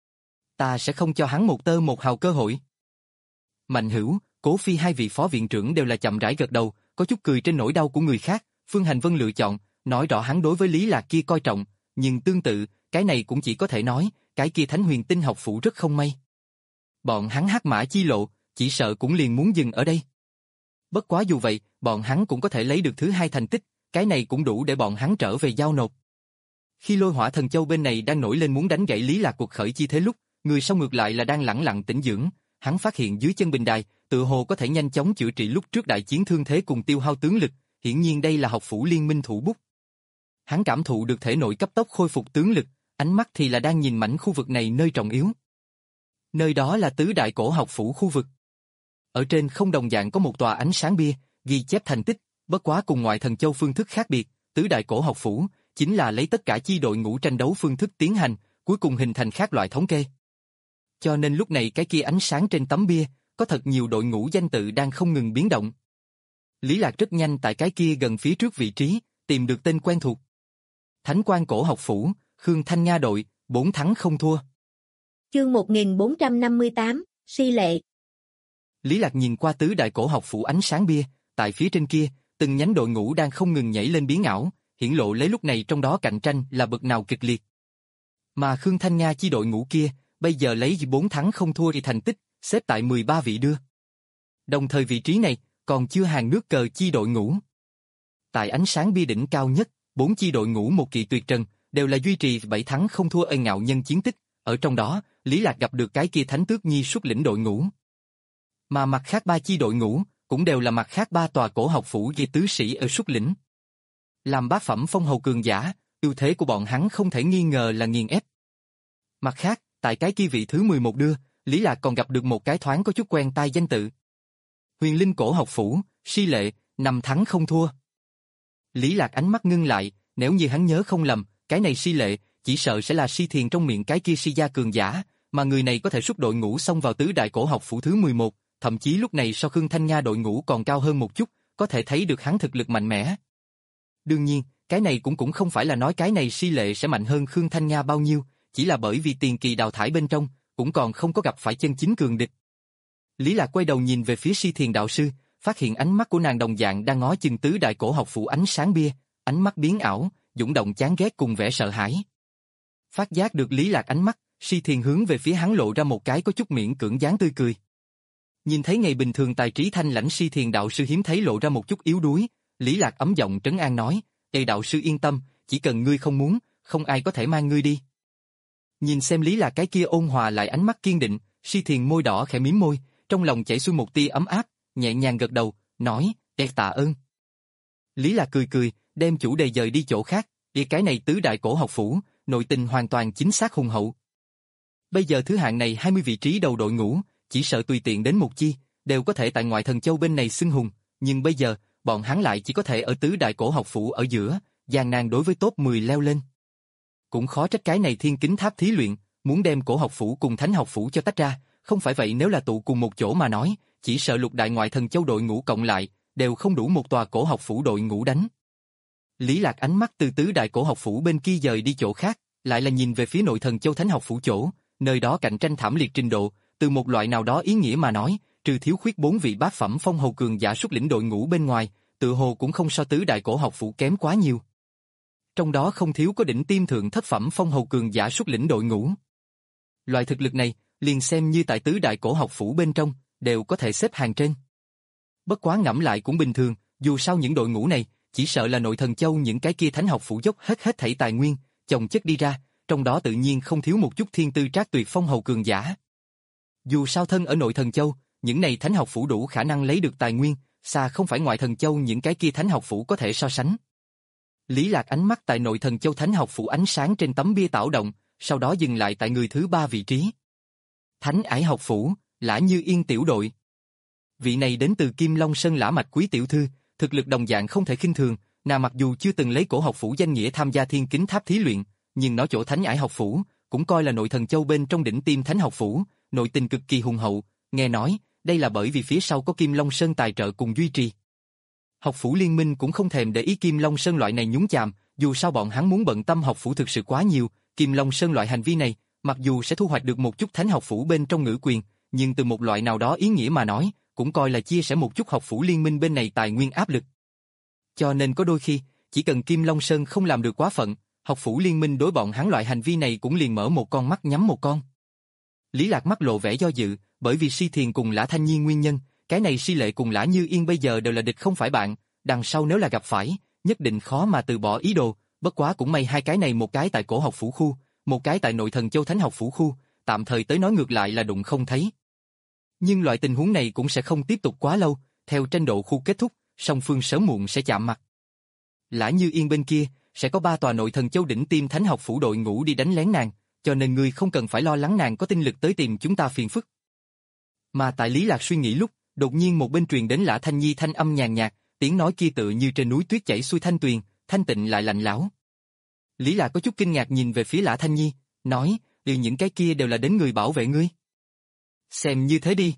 ta sẽ không cho hắn một tơ một hào cơ hội. Mạnh Hữu, Cố Phi hai vị phó viện trưởng đều là chậm rãi gật đầu, có chút cười trên nỗi đau của người khác. Phương Hành Vân lựa chọn, nói rõ hắn đối với Lý Lạc kia coi trọng, nhưng tương tự, cái này cũng chỉ có thể nói, cái kia Thánh Huyền Tinh học phủ rất không may. Bọn hắn hắc mã chi lộ, chỉ sợ cũng liền muốn dừng ở đây. Bất quá dù vậy, bọn hắn cũng có thể lấy được thứ hai thành tích, cái này cũng đủ để bọn hắn trở về giao nộp. Khi Lôi Hỏa Thần Châu bên này đang nổi lên muốn đánh gãy Lý Lạc cuộc khởi chi thế lúc, người sau ngược lại là đang lẳng lặng tĩnh dưỡng, hắn phát hiện dưới chân bình đài, tự hồ có thể nhanh chóng chữa trị lúc trước đại chiến thương thế cùng tiêu hao tướng lực, hiển nhiên đây là học phủ liên minh thủ bút. Hắn cảm thụ được thể nội cấp tốc khôi phục tướng lực, ánh mắt thì là đang nhìn mảnh khu vực này nơi trọng yếu. Nơi đó là tứ đại cổ học phủ khu vực. Ở trên không đồng dạng có một tòa ánh sáng bia, ghi chép thành tích, bất quá cùng ngoại thần châu phương thức khác biệt, tứ đại cổ học phủ chính là lấy tất cả chi đội ngũ tranh đấu phương thức tiến hành, cuối cùng hình thành khác loại thống kê. Cho nên lúc này cái kia ánh sáng trên tấm bia, có thật nhiều đội ngũ danh tự đang không ngừng biến động. Lý Lạc rất nhanh tại cái kia gần phía trước vị trí, tìm được tên quen thuộc. Thánh Quan Cổ học phủ, Khương Thanh Nga đội, bốn thắng không thua. Chương một nghìn bốn trăm năm mươi tám, Si Lệ. Lý Lạc nhìn qua tứ đại cổ học phủ ánh sáng bia, tại phía trên kia, từng nhánh đội ngũ đang không ngừng nhảy lên biến ảo, hiển lộ lấy lúc này trong đó cạnh tranh là bậc nào kịch liệt. Mà Khương Thanh Nga chi đội ngũ kia, bây giờ lấy bốn thắng không thua thì thành tích, xếp tại mười ba vị đưa. Đồng thời vị trí này, còn chưa hàng nước cờ chi đội ngũ. Tại ánh sáng bia đỉnh cao nhất, bốn chi đội ngũ một kỳ tuyệt trần, đều là duy trì bảy thắng không thua ân ngạo nhân chiến tích, ở trong đó, Lý Lạc gặp được cái kia Thánh Tước Nhi xuất lĩnh đội ngũ. Mà mặt khác ba chi đội ngũ, cũng đều là mặt khác ba tòa cổ học phủ ghi tứ sĩ ở xuất lĩnh. Làm bát phẩm phong hầu cường giả, ưu thế của bọn hắn không thể nghi ngờ là nghiền ép. Mặt khác, tại cái kia vị thứ mười một đưa, Lý Lạc còn gặp được một cái thoáng có chút quen tai danh tự. Huyền Linh cổ học phủ, Si Lệ, năm thắng không thua. Lý Lạc ánh mắt ngưng lại, nếu như hắn nhớ không lầm, cái này Si Lệ, chỉ sợ sẽ là Si Thiền trong miệng cái kia Si gia cường giả, mà người này có thể xuất đội ngũ xông vào tứ đại cổ học phủ thứ mười một, thậm chí lúc này so Khương Thanh Nga đội ngũ còn cao hơn một chút, có thể thấy được hắn thực lực mạnh mẽ. Đương nhiên, cái này cũng cũng không phải là nói cái này Si Lệ sẽ mạnh hơn Khương Thanh Nga bao nhiêu, chỉ là bởi vì tiền kỳ đào thải bên trong, cũng còn không có gặp phải chân chính cường địch. Lý Lạc quay đầu nhìn về phía Si Thiền đạo sư, phát hiện ánh mắt của nàng đồng dạng đang ngó chừng tứ đại cổ học phủ ánh sáng bia, ánh mắt biến ảo, dũng động chán ghét cùng vẻ sợ hãi. Phát giác được Lý Lạc ánh mắt, Si Thiền hướng về phía hắn lộ ra một cái có chút miễn cưỡng dáng tươi cười. Nhìn thấy ngày bình thường tài trí thanh lãnh Si Thiền đạo sư hiếm thấy lộ ra một chút yếu đuối, Lý Lạc ấm giọng trấn an nói, "Ê đạo sư yên tâm, chỉ cần ngươi không muốn, không ai có thể mang ngươi đi." Nhìn xem Lý Lạc cái kia ôn hòa lại ánh mắt kiên định, Si Thiền môi đỏ khẽ mím môi, trong lòng chảy xuôi một tia ấm áp, nhẹ nhàng gật đầu, nói, "Ê tạ ơn." Lý Lạc cười cười, đem chủ đề dời đi chỗ khác, "Ê cái này tứ đại cổ học phủ, nội tình hoàn toàn chính xác hùng hậu. Bây giờ thứ hạng này hai mươi vị trí đầu đội ngũ, chỉ sợ tùy tiện đến một chi, đều có thể tại ngoại thần châu bên này xưng hùng, nhưng bây giờ, bọn hắn lại chỉ có thể ở tứ đại cổ học phủ ở giữa, gian nan đối với top mười leo lên. Cũng khó trách cái này thiên kính tháp thí luyện, muốn đem cổ học phủ cùng thánh học phủ cho tách ra, không phải vậy nếu là tụ cùng một chỗ mà nói, chỉ sợ lục đại ngoại thần châu đội ngũ cộng lại, đều không đủ một tòa cổ học phủ đội ngũ đánh." Lý Lạc ánh mắt từ tứ đại cổ học phủ bên kia dời đi chỗ khác, lại là nhìn về phía nội thần châu thánh học phủ chỗ, nơi đó cạnh tranh thảm liệt trình độ, từ một loại nào đó ý nghĩa mà nói, trừ thiếu khuyết bốn vị bát phẩm phong hầu cường giả xuất lĩnh đội ngũ bên ngoài, tự hồ cũng không so tứ đại cổ học phủ kém quá nhiều. Trong đó không thiếu có đỉnh tiêm thượng thất phẩm phong hầu cường giả xuất lĩnh đội ngũ. Loại thực lực này, liền xem như tại tứ đại cổ học phủ bên trong, đều có thể xếp hàng trên. Bất quá ngẫm lại cũng bình thường, dù sao những đội ngũ này, chỉ sợ là nội thần châu những cái kia thánh học phủ dốc hết hết thảy tài nguyên, chồng chất đi ra, trong đó tự nhiên không thiếu một chút thiên tư trác tuyệt phong hầu cường giả. Dù sao thân ở nội thần châu, những này thánh học phủ đủ khả năng lấy được tài nguyên, xa không phải ngoại thần châu những cái kia thánh học phủ có thể so sánh. Lý Lạc ánh mắt tại nội thần châu thánh học phủ ánh sáng trên tấm bia tảo động, sau đó dừng lại tại người thứ ba vị trí. Thánh ải học phủ, Lã Như Yên tiểu đội. Vị này đến từ Kim Long Sơn Lã Mạch quý tiểu thư, thực lực đồng dạng không thể khinh thường, nàng mặc dù chưa từng lấy cổ học phủ danh nghĩa tham gia thiên kính tháp thí luyện, nhưng nó chỗ thánh ải học phủ, cũng coi là nội thần châu bên trong đỉnh tiêm thánh học phủ, nội tình cực kỳ hùng hậu, nghe nói, đây là bởi vì phía sau có Kim Long Sơn tài trợ cùng duy trì. Học phủ liên minh cũng không thèm để ý Kim Long Sơn loại này nhúng chàm, dù sao bọn hắn muốn bận tâm học phủ thực sự quá nhiều, Kim Long Sơn loại hành vi này, mặc dù sẽ thu hoạch được một chút thánh học phủ bên trong ngữ quyền, nhưng từ một loại nào đó ý nghĩa mà nói, cũng coi là chia sẻ một chút học phủ liên minh bên này tài nguyên áp lực. Cho nên có đôi khi, chỉ cần Kim Long Sơn không làm được quá phận, học phủ liên minh đối bọn hắn loại hành vi này cũng liền mở một con mắt nhắm một con. Lý Lạc mắt lộ vẻ do dự, bởi vì Si Thiền cùng Lã Thanh Nhi nguyên nhân, cái này Si Lệ cùng Lã Như Yên bây giờ đều là địch không phải bạn, đằng sau nếu là gặp phải, nhất định khó mà từ bỏ ý đồ, bất quá cũng may hai cái này một cái tại cổ học phủ khu, một cái tại nội thần châu thánh học phủ khu, tạm thời tới nói ngược lại là đụng không thấy. Nhưng loại tình huống này cũng sẽ không tiếp tục quá lâu, theo tranh độ khu kết thúc, song phương sớm muộn sẽ chạm mặt. Lã Như Yên bên kia, sẽ có ba tòa nội thần châu đỉnh tiêm thánh học phủ đội ngũ đi đánh lén nàng, cho nên ngươi không cần phải lo lắng nàng có tinh lực tới tìm chúng ta phiền phức. Mà tại Lý Lạc suy nghĩ lúc, đột nhiên một bên truyền đến Lã Thanh Nhi thanh âm nhàn nhạt, tiếng nói kia tựa như trên núi tuyết chảy xuôi thanh tuyền, thanh tịnh lại lạnh lẽo. Lý Lạc có chút kinh ngạc nhìn về phía Lã Thanh Nhi, nói, "Ừ, những cái kia đều là đến người bảo vệ ngươi." "Xem như thế đi."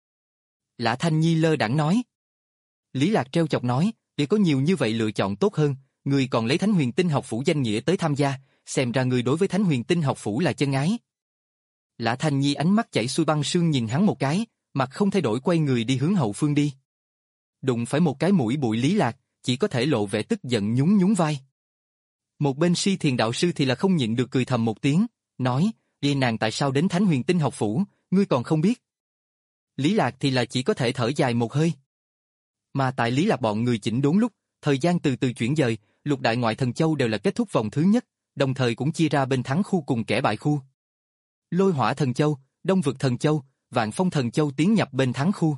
Lã Thanh Nhi lơ đãng nói. Lý Lạc treo chọc nói, "Để có nhiều như vậy lựa chọn tốt hơn, ngươi còn lấy Thánh Huyền Tinh học phủ danh nghĩa tới tham gia, xem ra ngươi đối với Thánh Huyền Tinh học phủ là chân ái." Lã Thanh Nhi ánh mắt chảy xuôi băng sương nhìn hắn một cái, mặt không thay đổi quay người đi hướng hậu phương đi. Đụng phải một cái mũi bụi Lý Lạc, chỉ có thể lộ vẻ tức giận nhún nhún vai. Một bên Si Thiền đạo sư thì là không nhịn được cười thầm một tiếng, nói, "Vậy nàng tại sao đến Thánh Huyền Tinh học phủ, ngươi còn không biết?" Lý Lạc thì là chỉ có thể thở dài một hơi. Mà tại Lý Lạc bọn người chỉnh đốn lúc, thời gian từ từ chuyển dời, lục đại ngoại thần châu đều là kết thúc vòng thứ nhất, đồng thời cũng chia ra bên thắng khu cùng kẻ bại khu. Lôi Hỏa thần châu, Đông Vực thần châu, Vạn Phong thần châu tiến nhập bên thắng khu.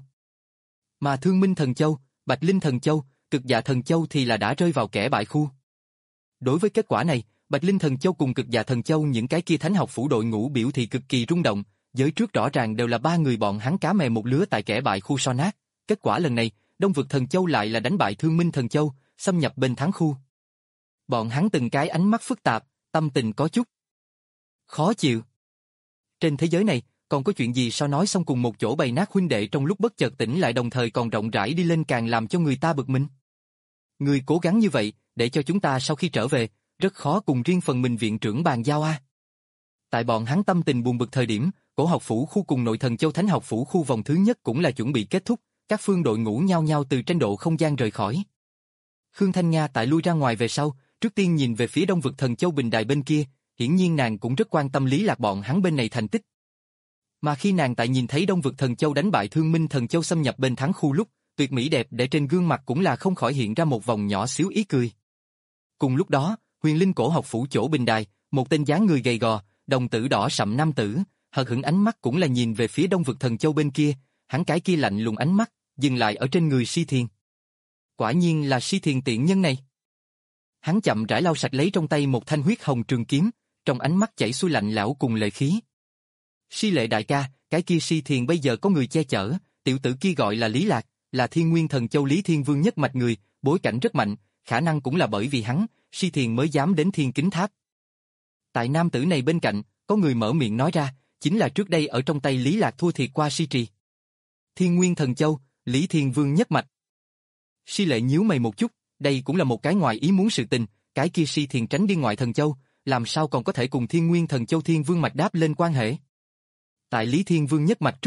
Mà Thương Minh thần châu, Bạch Linh thần châu, Cực Dạ thần châu thì là đã rơi vào kẻ bại khu. Đối với kết quả này, Bạch Linh thần châu cùng Cực Dạ thần châu những cái kia thánh học phủ đội ngũ biểu thị cực kỳ rung động, giới trước rõ ràng đều là ba người bọn hắn cá mè một lứa tại kẻ bại khu so nát, kết quả lần này, Đông Vực thần châu lại là đánh bại Thương Minh thần châu, xâm nhập bên thắng khu. Bọn hắn từng cái ánh mắt phức tạp, tâm tình có chút khó chịu. Trên thế giới này, còn có chuyện gì sao nói xong cùng một chỗ bày nát huynh đệ trong lúc bất chợt tỉnh lại đồng thời còn rộng rãi đi lên càng làm cho người ta bực mình. Người cố gắng như vậy, để cho chúng ta sau khi trở về, rất khó cùng riêng phần mình viện trưởng bàn giao a. Tại bọn hắn tâm tình buồn bực thời điểm, cổ học phủ khu cùng nội thần châu thánh học phủ khu vòng thứ nhất cũng là chuẩn bị kết thúc, các phương đội ngũ nhau nhau từ tranh độ không gian rời khỏi. Khương Thanh Nga tại lui ra ngoài về sau, trước tiên nhìn về phía Đông Vực thần châu bình đài bên kia, hiển nhiên nàng cũng rất quan tâm Lý Lạc bọn hắn bên này thành tích. Mà khi nàng tại nhìn thấy Đông Vực thần châu đánh bại Thương Minh thần châu xâm nhập bên thắng khu lúc, tuyệt mỹ đẹp để trên gương mặt cũng là không khỏi hiện ra một vòng nhỏ xíu ý cười. Cùng lúc đó, Huyền Linh cổ học phủ chỗ bình đài, một tên dáng người gầy gò, đồng tử đỏ sậm nam tử, hờ hững ánh mắt cũng là nhìn về phía Đông Vực thần châu bên kia, hắn cái kia lạnh lùng ánh mắt dừng lại ở trên người Si Thiền. Quả nhiên là Si Thiền tiện nhân này. Hắn chậm rãi lau sạch lấy trong tay một thanh huyết hồng trường kiếm, trong ánh mắt chảy xuôi lạnh lẽo cùng lệ khí. Si Lệ đại ca, cái kia Si Thiền bây giờ có người che chở, tiểu tử kia gọi là Lý Lạc, là Thiên Nguyên thần châu Lý Thiên Vương nhất mạch người, bối cảnh rất mạnh, khả năng cũng là bởi vì hắn, Si Thiền mới dám đến Thiên Kính Tháp. Tại nam tử này bên cạnh, có người mở miệng nói ra, chính là trước đây ở trong tay Lý Lạc thua thiệt qua Si Trì. Thiên Nguyên thần châu, Lý Thiên Vương nhất mạch. Si Lệ nhíu mày một chút, đây cũng là một cái ngoài ý muốn sự tình, cái kia Si Thiền tránh đi ngoại thần châu, làm sao còn có thể cùng Thiên Nguyên thần châu Thiên Vương mạch đáp lên quan hệ. Tại Lý Thiên Vương nhất mạch trước mặt,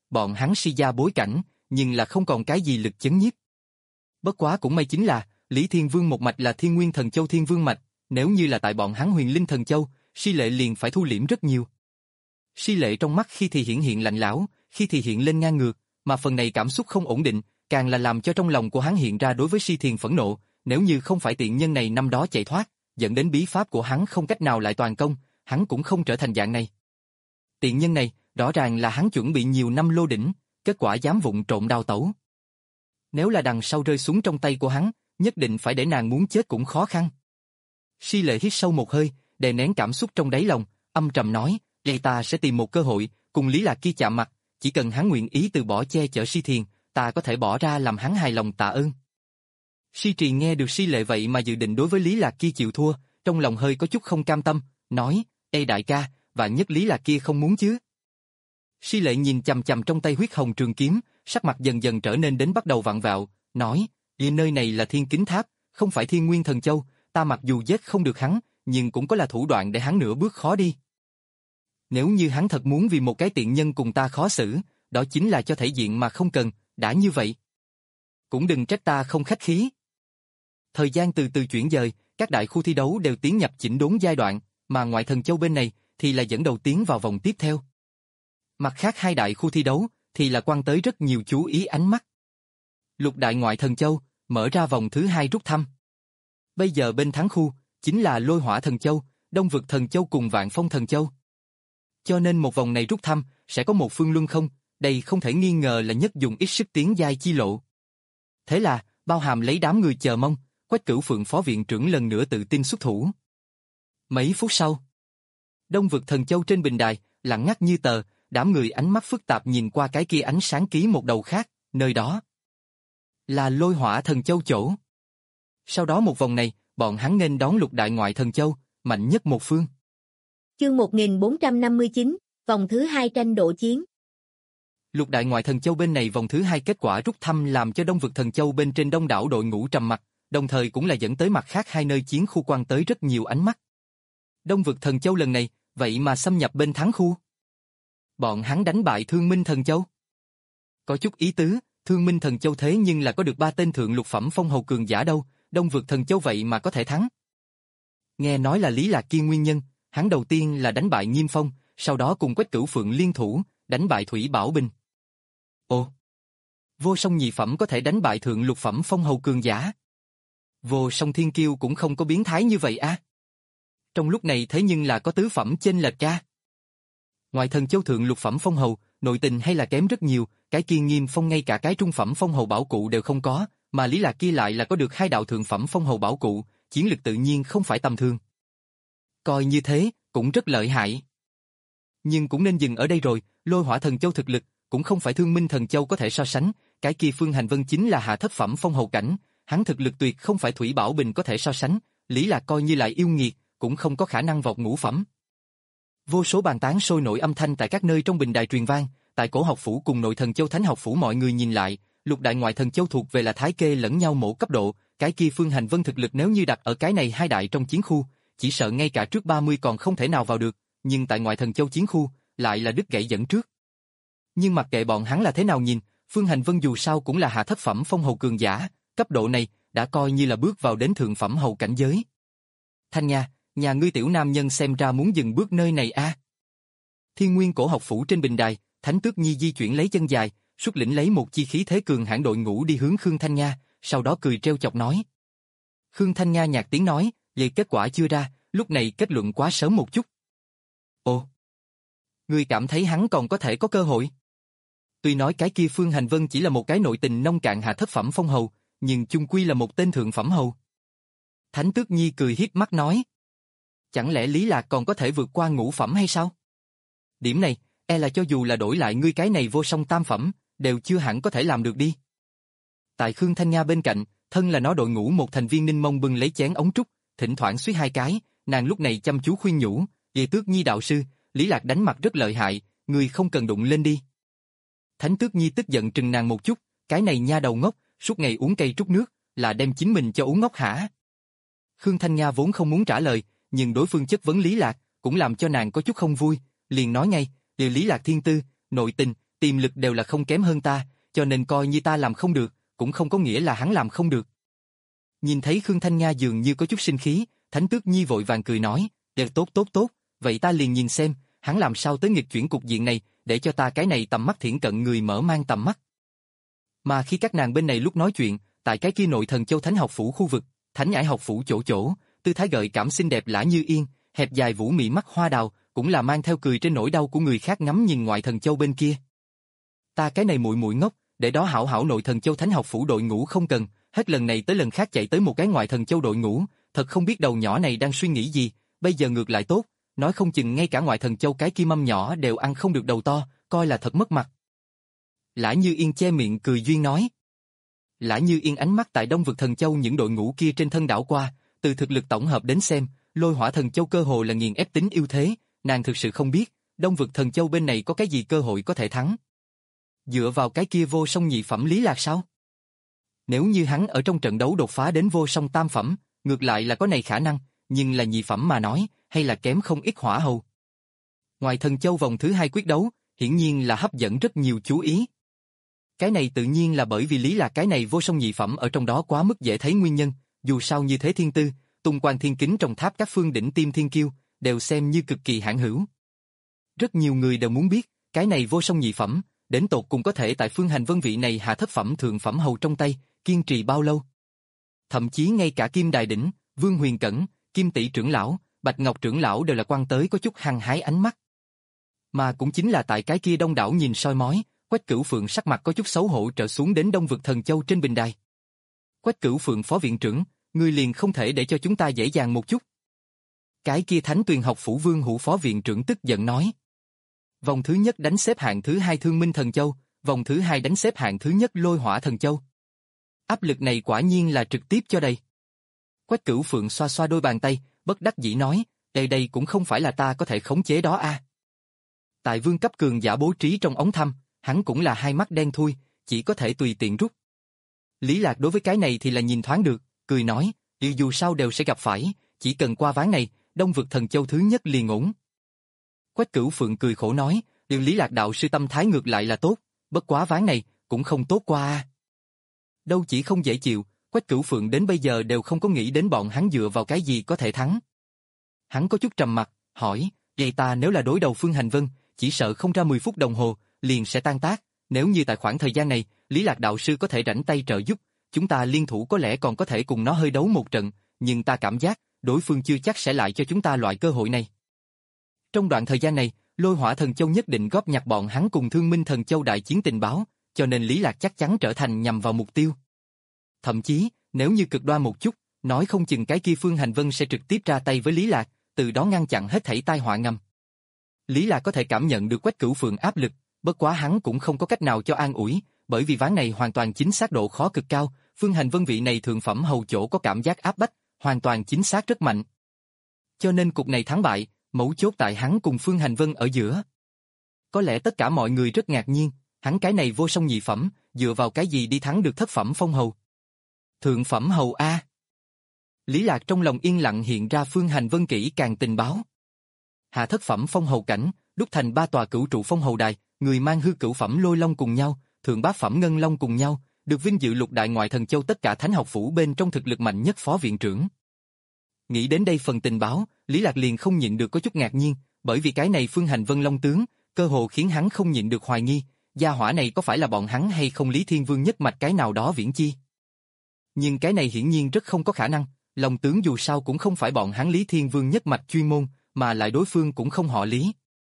bọn hắn suy ra bối cảnh, nhưng là không còn cái gì lực chấn nhiếp. Bất quá cũng may chính là, Lý Thiên Vương một mạch là Thiên Nguyên Thần Châu Thiên Vương mạch, nếu như là tại bọn hắn Huyền Linh Thần Châu, Si Lệ liền phải thu liễm rất nhiều. Si Lệ trong mắt khi thì hiển hiện lạnh lẽo, khi thì hiện lên ngang ngược, mà phần này cảm xúc không ổn định, càng là làm cho trong lòng của hắn hiện ra đối với Si Thiền phẫn nộ, nếu như không phải tiện nhân này năm đó chạy thoát, dẫn đến bí pháp của hắn không cách nào lại toàn công, hắn cũng không trở thành dạng này. Tiện nhân này, rõ ràng là hắn chuẩn bị nhiều năm lô đỉnh, kết quả dám vụng trộm đào tẩu. Nếu là đằng sau rơi xuống trong tay của hắn, nhất định phải để nàng muốn chết cũng khó khăn. Si Lệ hít sâu một hơi, đè nén cảm xúc trong đáy lòng, âm trầm nói, vậy ta sẽ tìm một cơ hội, cùng Lý Lạc kia chạm mặt, chỉ cần hắn nguyện ý từ bỏ che chở Si Thiền, ta có thể bỏ ra làm hắn hài lòng tạ ơn. Si Trì nghe được Si Lệ vậy mà dự định đối với Lý Lạc kia chịu thua, trong lòng hơi có chút không cam tâm, nói, ê đại ca, vạn nhất Lý Lạc kia không muốn chứ. Si Lệ nhìn chằm chằm trong tay huyết hồng trường kiếm, sắc mặt dần dần trở nên đến bắt đầu vặn vẹo, nói, vì nơi này là Thiên Kính Tháp, không phải Thiên Nguyên Thần Châu, ta mặc dù giết không được hắn, nhưng cũng có là thủ đoạn để hắn nửa bước khó đi. Nếu như hắn thật muốn vì một cái tiện nhân cùng ta khó xử, đó chính là cho thể diện mà không cần, đã như vậy. Cũng đừng trách ta không khách khí. Thời gian từ từ chuyển dời, các đại khu thi đấu đều tiến nhập chỉnh đốn giai đoạn, mà ngoại thần châu bên này thì là dẫn đầu tiến vào vòng tiếp theo. Mặt khác hai đại khu thi đấu thì là quan tới rất nhiều chú ý ánh mắt. Lục đại ngoại thần châu mở ra vòng thứ hai rút thăm. Bây giờ bên thắng khu chính là Lôi Hỏa Thần Châu, Đông Vực Thần Châu cùng Vạn Phong Thần Châu. Cho nên một vòng này rút thăm sẽ có một phương luân không, đây không thể nghi ngờ là nhất dùng ít sức tiến giai chi lộ. Thế là, bao hàm lấy đám người chờ mong, Quách Cửu Phượng phó viện trưởng lần nữa tự tin xuất thủ. Mấy phút sau, Đông Vực Thần Châu trên bình đài, lặng ngắt như tờ, đám người ánh mắt phức tạp nhìn qua cái kia ánh sáng ký một đầu khác, nơi đó là Lôi Hỏa Thần Châu chỗ. Sau đó một vòng này, bọn hắn nghênh đón lục đại ngoại thần châu, mạnh nhất một phương. Chương một nghìn bốn trăm năm mươi chín, vòng thứ hai tranh độ chiến. Lục đại ngoại thần châu bên này vòng thứ hai kết quả rút thăm làm cho Đông Vực Thần Châu bên trên đông đảo đội ngũ trầm mặc, đồng thời cũng là dẫn tới mặt khác hai nơi chiến khu quan tới rất nhiều ánh mắt. Đông Vực Thần Châu lần này, vậy mà xâm nhập bên thắng khu. Bọn hắn đánh bại Thương Minh Thần Châu. Có chút ý tứ, Thương Minh Thần Châu thế nhưng là có được ba tên thượng lục phẩm phong hầu cường giả đâu, Đông Vực Thần Châu vậy mà có thể thắng. Nghe nói là Lý Lạc kia nguyên nhân, hắn đầu tiên là đánh bại Nghiêm Phong, sau đó cùng Quách Cửu Phượng liên thủ, đánh bại Thủy Bảo Bình. Ồ! Vô Song nhị phẩm có thể đánh bại thượng lục phẩm phong hầu cường giả. Vô Song Thiên Kiêu cũng không có biến thái như vậy a. À? Trong lúc này thế nhưng là có tứ phẩm chênh lệch ra. Ngoài Thần Châu thượng lục phẩm phong hầu, nội tình hay là kém rất nhiều, cái kia Nghiêm Phong ngay cả cái trung phẩm phong hầu bảo cụ đều không có, mà Lý Lạc kia lại là có được hai đạo thượng phẩm phong hầu bảo cụ, chiến lực tự nhiên không phải tầm thường. Coi như thế, cũng rất lợi hại. Nhưng cũng nên dừng ở đây rồi, Lôi Hỏa Thần Châu thực lực, cũng không phải Thương Minh Thần Châu có thể so sánh, cái kia Phương Hành Vân chính là hạ thất phẩm phong hầu cảnh, hắn thực lực tuyệt không phải Thủy Bảo Bình có thể so sánh, Lý Lạc coi như lại yêu nghiệt, cũng không có khả năng vọt ngũ phẩm. Vô số bàn tán sôi nổi âm thanh tại các nơi trong bình đài truyền vang, tại Cổ Học Phủ cùng Nội Thần Châu Thánh Học Phủ mọi người nhìn lại, lục đại ngoại thần châu thuộc về là thái kê lẫn nhau mổ cấp độ, cái kia Phương Hành Vân thực lực nếu như đặt ở cái này hai đại trong chiến khu, chỉ sợ ngay cả trước ba mươi còn không thể nào vào được, nhưng tại ngoại thần châu chiến khu, lại là đứt gãy dẫn trước. Nhưng mặc kệ bọn hắn là thế nào nhìn, Phương Hành Vân dù sao cũng là hạ thất phẩm phong hầu cường giả, cấp độ này đã coi như là bước vào đến thượng phẩm hầu cảnh giới. Thanh Nha, nhà ngươi tiểu nam nhân xem ra muốn dừng bước nơi này a. À? Thiên Nguyên Cổ Học Phủ trên bình đài, Thánh Tước Nhi di chuyển lấy chân dài, xuất lĩnh lấy một chi khí thế cường hãn đội ngũ đi hướng Khương Thanh Nha, sau đó cười trêu chọc nói. Khương Thanh Nha nhạt tiếng nói, vậy kết quả chưa ra, lúc này kết luận quá sớm một chút. Ồ, ngươi cảm thấy hắn còn có thể có cơ hội? Tuy nói cái kia Phương Hành Vân chỉ là một cái nội tình nông cạn hạ thất phẩm phong hầu, nhưng chung quy là một tên thượng phẩm hầu. Thánh Tước Nhi cười hiếp mắt nói. Chẳng lẽ Lý Lạc còn có thể vượt qua ngũ phẩm hay sao? Điểm này, e là cho dù là đổi lại ngươi cái này vô song tam phẩm, đều chưa hẳn có thể làm được đi. Tại Khương Thanh Nha bên cạnh, thân là nó đội ngũ một thành viên Ninh Mông bưng lấy chén ống trúc, thỉnh thoảng suýt hai cái, nàng lúc này chăm chú khuyên nhủ, về Tước Nhi đạo sư, Lý Lạc đánh mặt rất lợi hại, ngươi không cần đụng lên đi. Thánh Tước Nhi tức giận trừng nàng một chút, cái này nha đầu ngốc, suốt ngày uống cây trúc nước, là đem chính mình cho uống ngốc hả? Khương Thanh Nha vốn không muốn trả lời, nhưng đối phương chất vấn Lý Lạc, cũng làm cho nàng có chút không vui, liền nói ngay, điều Lý Lạc thiên tư, nội tình, tiềm lực đều là không kém hơn ta, cho nên coi như ta làm không được, cũng không có nghĩa là hắn làm không được. Nhìn thấy Khương Thanh Nga dường như có chút sinh khí, Thánh Tước Nhi vội vàng cười nói, "Đều tốt tốt tốt, vậy ta liền nhìn xem, hắn làm sao tới nghịch chuyển cục diện này, để cho ta cái này tầm mắt thiển cận người mở mang tầm mắt." Mà khi các nàng bên này lúc nói chuyện, tại cái kia Nội Thần Châu Thánh học phủ khu vực, Thánh Nhãi học phủ chỗ chỗ, tư thái gợi cảm xinh đẹp Lã Như Yên, hẹp dài vũ mị mắt hoa đào, cũng là mang theo cười trên nỗi đau của người khác ngắm nhìn Ngoại Thần Châu bên kia. Ta cái này muội muội ngốc, để đó hảo hảo Nội Thần Châu Thánh học phủ đội ngũ không cần, hết lần này tới lần khác chạy tới một cái Ngoại Thần Châu đội ngũ, thật không biết đầu nhỏ này đang suy nghĩ gì, bây giờ ngược lại tốt, nói không chừng ngay cả Ngoại Thần Châu cái kia mâm nhỏ đều ăn không được đầu to, coi là thật mất mặt. Lã Như Yên che miệng cười duyên nói. Lã Như Yên ánh mắt tại Đông Vực Thần Châu những đội ngũ kia trên thân đảo qua, từ thực lực tổng hợp đến xem, Lôi Hỏa Thần Châu cơ hồ là nghiền ép tính ưu thế, nàng thực sự không biết, Đông Vực Thần Châu bên này có cái gì cơ hội có thể thắng. Dựa vào cái kia vô song nhị phẩm Lý Lạc sao? Nếu như hắn ở trong trận đấu đột phá đến vô song tam phẩm, ngược lại là có này khả năng, nhưng là nhị phẩm mà nói, hay là kém không ít hỏa hầu. Ngoài Thần Châu vòng thứ hai quyết đấu, hiển nhiên là hấp dẫn rất nhiều chú ý. Cái này tự nhiên là bởi vì Lý Lạc cái này vô song nhị phẩm ở trong đó quá mức dễ thấy nguyên nhân, dù sao như thế thiên tư, tung quan thiên kính trong tháp các phương đỉnh tiêm thiên kiêu, đều xem như cực kỳ hãn hữu. Rất nhiều người đều muốn biết, cái này vô song nhị phẩm, đến tột cùng có thể tại Phương Hành Vân vị này hạ thất phẩm thượng phẩm hầu trong tay, kiên trì bao lâu. Thậm chí ngay cả Kim Đài Đỉnh, Vương Huyền Cẩn, Kim Tỷ trưởng lão, Bạch Ngọc trưởng lão đều là quan tới có chút hăng hái ánh mắt. Mà cũng chính là tại cái kia đông đảo nhìn soi mói, Quách Cửu Phượng sắc mặt có chút xấu hổ trở xuống đến Đông Vực Thần Châu trên bình đài. Quách Cửu Phượng phó viện trưởng, ngươi liền không thể để cho chúng ta dễ dàng một chút. Cái kia Thánh Tuyền học phủ Vương Hữu phó viện trưởng tức giận nói. Vòng thứ nhất đánh xếp hạng thứ hai Thương Minh Thần Châu, vòng thứ hai đánh xếp hạng thứ nhất Lôi Hỏa Thần Châu. Áp lực này quả nhiên là trực tiếp cho đầy. Quách Cửu Phượng xoa xoa đôi bàn tay, bất đắc dĩ nói, đây đây cũng không phải là ta có thể khống chế đó a. Tại vương cấp cường giả bố trí trong ống thăm, hắn cũng là hai mắt đen thui, chỉ có thể tùy tiện rút. Lý Lạc đối với cái này thì là nhìn thoáng được, cười nói, điều dù sao đều sẽ gặp phải, chỉ cần qua ván này, Đông Vực Thần Châu thứ nhất liền ổn. Quách Cửu Phượng cười khổ nói, điều Lý Lạc đạo sư tâm thái ngược lại là tốt, bất quá ván này, cũng không tốt qua a. Đâu chỉ không dễ chịu, Quách Cửu Phượng đến bây giờ đều không có nghĩ đến bọn hắn dựa vào cái gì có thể thắng. Hắn có chút trầm mặt, hỏi, vậy ta nếu là đối đầu Phương Hành Vân, chỉ sợ không ra mười phút đồng hồ, liền sẽ tan tác, nếu như tại khoảng thời gian này, Lý Lạc đạo sư có thể rảnh tay trợ giúp, chúng ta liên thủ có lẽ còn có thể cùng nó hơi đấu một trận, nhưng ta cảm giác, đối phương chưa chắc sẽ lại cho chúng ta loại cơ hội này. Trong đoạn thời gian này, Lôi Hỏa Thần Châu nhất định góp nhặt bọn hắn cùng Thương Minh Thần Châu đại chiến tình báo, cho nên Lý Lạc chắc chắn trở thành nhằm vào mục tiêu. Thậm chí, nếu như cực đoan một chút, nói không chừng cái kia Phương Hành Vân sẽ trực tiếp ra tay với Lý Lạc, từ đó ngăn chặn hết thảy tai họa ngầm. Lý Lạc có thể cảm nhận được Quách Cửu Phượng áp lực, bất quá hắn cũng không có cách nào cho an ủi, bởi vì ván này hoàn toàn chính xác độ khó cực cao, Phương Hành Vân vị này thượng phẩm hầu chỗ có cảm giác áp bách, hoàn toàn chính xác rất mạnh. Cho nên cục này thắng bại, mấu chốt tại hắn cùng Phương Hành Vân ở giữa. Có lẽ tất cả mọi người rất ngạc nhiên, hắn cái này vô song nhị phẩm, dựa vào cái gì đi thắng được thất phẩm phong hầu? Thượng phẩm hầu A. Lý Lạc trong lòng yên lặng hiện ra Phương Hành Vân kỹ càng tình báo. Hạ thất phẩm phong hầu cảnh, đúc thành ba tòa cửu trụ phong hầu đài, người mang hư cửu phẩm lôi long cùng nhau, thượng bát phẩm ngân long cùng nhau, được vinh dự lục đại ngoại thần châu tất cả thánh học phủ bên trong thực lực mạnh nhất phó viện trưởng. Nghĩ đến đây phần tình báo, Lý Lạc liền không nhịn được có chút ngạc nhiên, bởi vì cái này Phương Hành Vân long tướng, cơ hồ khiến hắn không nhịn được hoài nghi, gia hỏa này có phải là bọn hắn hay không Lý Thiên Vương nhất mạch cái nào đó viễn chi. Nhưng cái này hiển nhiên rất không có khả năng, long tướng dù sao cũng không phải bọn hắn Lý Thiên Vương nhất mạch chuyên môn, mà lại đối phương cũng không họ Lý.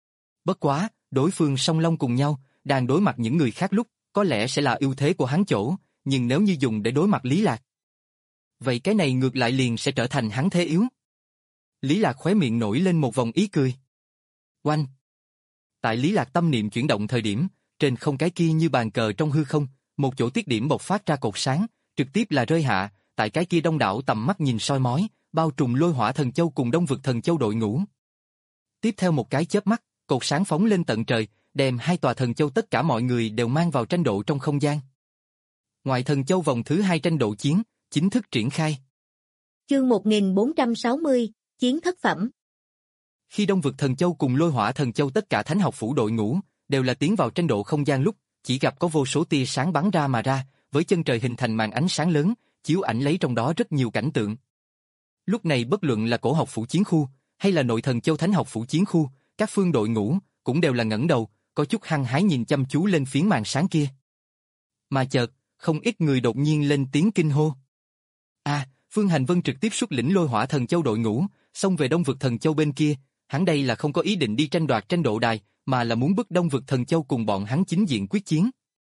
Bất quá, đối phương song long cùng nhau, đang đối mặt những người khác lúc, có lẽ sẽ là ưu thế của hắn chỗ, nhưng nếu như dùng để đối mặt Lý Lạc, vậy cái này ngược lại liền sẽ trở thành hắn thế yếu. Lý Lạc khóe miệng nổi lên một vòng ý cười. Oanh! Tại Lý Lạc tâm niệm chuyển động thời điểm, trên không cái kia như bàn cờ trong hư không, một chỗ tiết điểm bộc phát ra cột sáng, trực tiếp là rơi hạ, tại cái kia đông đảo tầm mắt nhìn soi mói, bao trùm Lôi Hỏa Thần Châu cùng Đông Vực Thần Châu đội ngũ. Tiếp theo một cái chớp mắt, cột sáng phóng lên tận trời, đem hai tòa thần châu tất cả mọi người đều mang vào tranh độ trong không gian. Ngoại thần châu vòng thứ hai tranh độ chiến, chính thức triển khai. Chương một nghìn bốn trăm sáu mươi, Chiến thất phẩm. Khi Đông Vực Thần Châu cùng Lôi Hỏa Thần Châu tất cả thánh học phủ đội ngũ, đều là tiến vào tranh độ không gian lúc, chỉ gặp có vô số tia sáng bắn ra mà ra, với chân trời hình thành màn ánh sáng lớn, chiếu ảnh lấy trong đó rất nhiều cảnh tượng. Lúc này bất luận là cổ học phủ chiến khu, hay là nội thần châu thánh học phủ chiến khu, các phương đội ngũ, cũng đều là ngẩng đầu, có chút hăng hái nhìn chăm chú lên phiến màn sáng kia. Mà chợt, không ít người đột nhiên lên tiếng kinh hô. À, Phương Hành Vân trực tiếp xuất lĩnh lôi hỏa thần châu đội ngũ, xông về đông vực thần châu bên kia, hắn đây là không có ý định đi tranh đoạt tranh độ đài, mà là muốn bức đông vực thần châu cùng bọn hắn chính diện quyết chiến.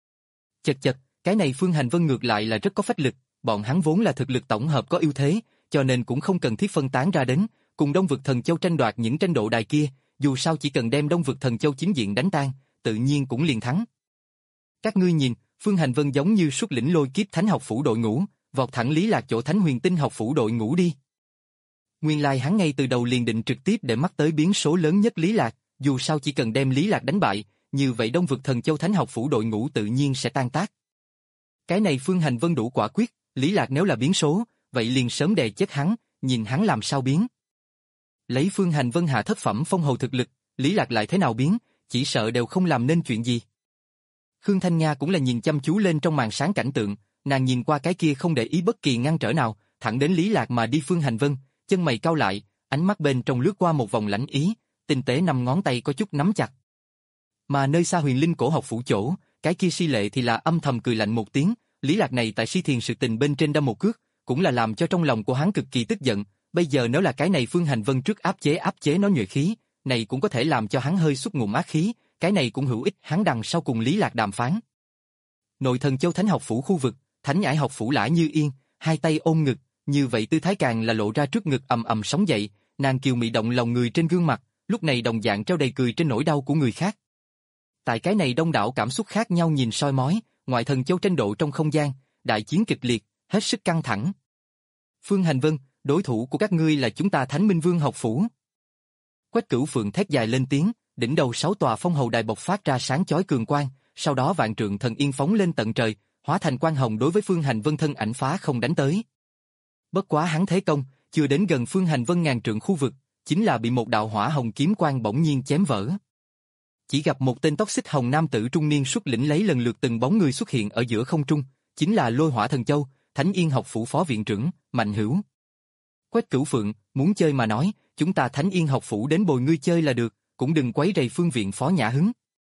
Chật chật, cái này Phương Hành Vân ngược lại là rất có phách lực, bọn hắn vốn là thực lực tổng hợp có ưu thế, cho nên cũng không cần thiết phân tán ra đến, cùng đông vực thần châu tranh đoạt những tranh độ đài kia, dù sao chỉ cần đem đông vực thần châu chính diện đánh tan, tự nhiên cũng liền thắng. Các ngươi nhìn, Phương Hành Vân giống như xuất lĩnh lôi kiếp thánh học phủ đội ngũ, vọt thẳng Lý Lạc chỗ Thánh Huyền Tinh học phủ đội ngũ đi. Nguyên lai hắn ngay từ đầu liền định trực tiếp để mắt tới biến số lớn nhất Lý Lạc, dù sao chỉ cần đem Lý Lạc đánh bại, như vậy đông vực thần châu thánh học phủ đội ngũ tự nhiên sẽ tan tác. Cái này Phương Hành Vân đủ quả quyết, Lý Lạc nếu là biến số, vậy liền sớm đè chết hắn, nhìn hắn làm sao biến. Lấy Phương Hành Vân hạ thất phẩm phong hầu thực lực, Lý Lạc lại thế nào biến, chỉ sợ đều không làm nên chuyện gì. Khương Thanh Nga cũng là nhìn chăm chú lên trong màn sáng cảnh tượng, nàng nhìn qua cái kia không để ý bất kỳ ngăn trở nào, thẳng đến Lý Lạc mà đi. Phương Hành Vân, chân mày cau lại, ánh mắt bên trong lướt qua một vòng lãnh ý, tinh tế năm ngón tay có chút nắm chặt. Mà nơi xa Huyền Linh cổ học phủ chỗ, cái kia Si Lệ thì là âm thầm cười lạnh một tiếng, Lý Lạc này tại Si Thiền sự tình bên trên đâm một cước, cũng là làm cho trong lòng của hắn cực kỳ tức giận, bây giờ nếu là cái này Phương Hành Vân trước áp chế áp chế nó nhuệ khí, này cũng có thể làm cho hắn hơi xuất ngụm ác khí, cái này cũng hữu ích hắn đằng sau cùng Lý Lạc đàm phán. Nội thần châu thánh học phủ khu vực, Thánh Nhãi học phủ Lã Như Yên, hai tay ôm ngực, như vậy tư thái càng là lộ ra trước ngực ầm ầm sóng dậy, nàng kiều mị động lòng người trên gương mặt, lúc này đồng dạng treo đầy cười trên nỗi đau của người khác. Tại cái này đông đảo cảm xúc khác nhau nhìn soi mói, ngoại thần châu tranh độ trong không gian, đại chiến kịch liệt, hết sức căng thẳng. Phương Hành Vân, đối thủ của các ngươi là chúng ta Thánh Minh Vương học phủ. Quách Cửu Phượng thét dài lên tiếng, đỉnh đầu sáu tòa phong hầu đài bộc phát ra sáng chói cường quang, sau đó vạn trượng thần yên phóng lên tận trời, hóa thành quang hồng đối với Phương Hành Vân thân ảnh phá không đánh tới. Bất quá hắn thế công, chưa đến gần Phương Hành Vân ngàn trượng khu vực, chính là bị một đạo hỏa hồng kiếm quang bỗng nhiên chém vỡ. Chỉ gặp một tên tóc xích hồng nam tử trung niên xuất lĩnh lấy lần lượt từng bóng người xuất hiện ở giữa không trung, chính là Lôi Hỏa Thần Châu, Thánh Yên học phủ phó viện trưởng, Mạnh Hữu. Quách Cửu Phượng, muốn chơi mà nói, chúng ta Thánh Yên học phủ đến bồi ngươi chơi là được, cũng đừng quấy rầy Phương viện phó nhã hứng.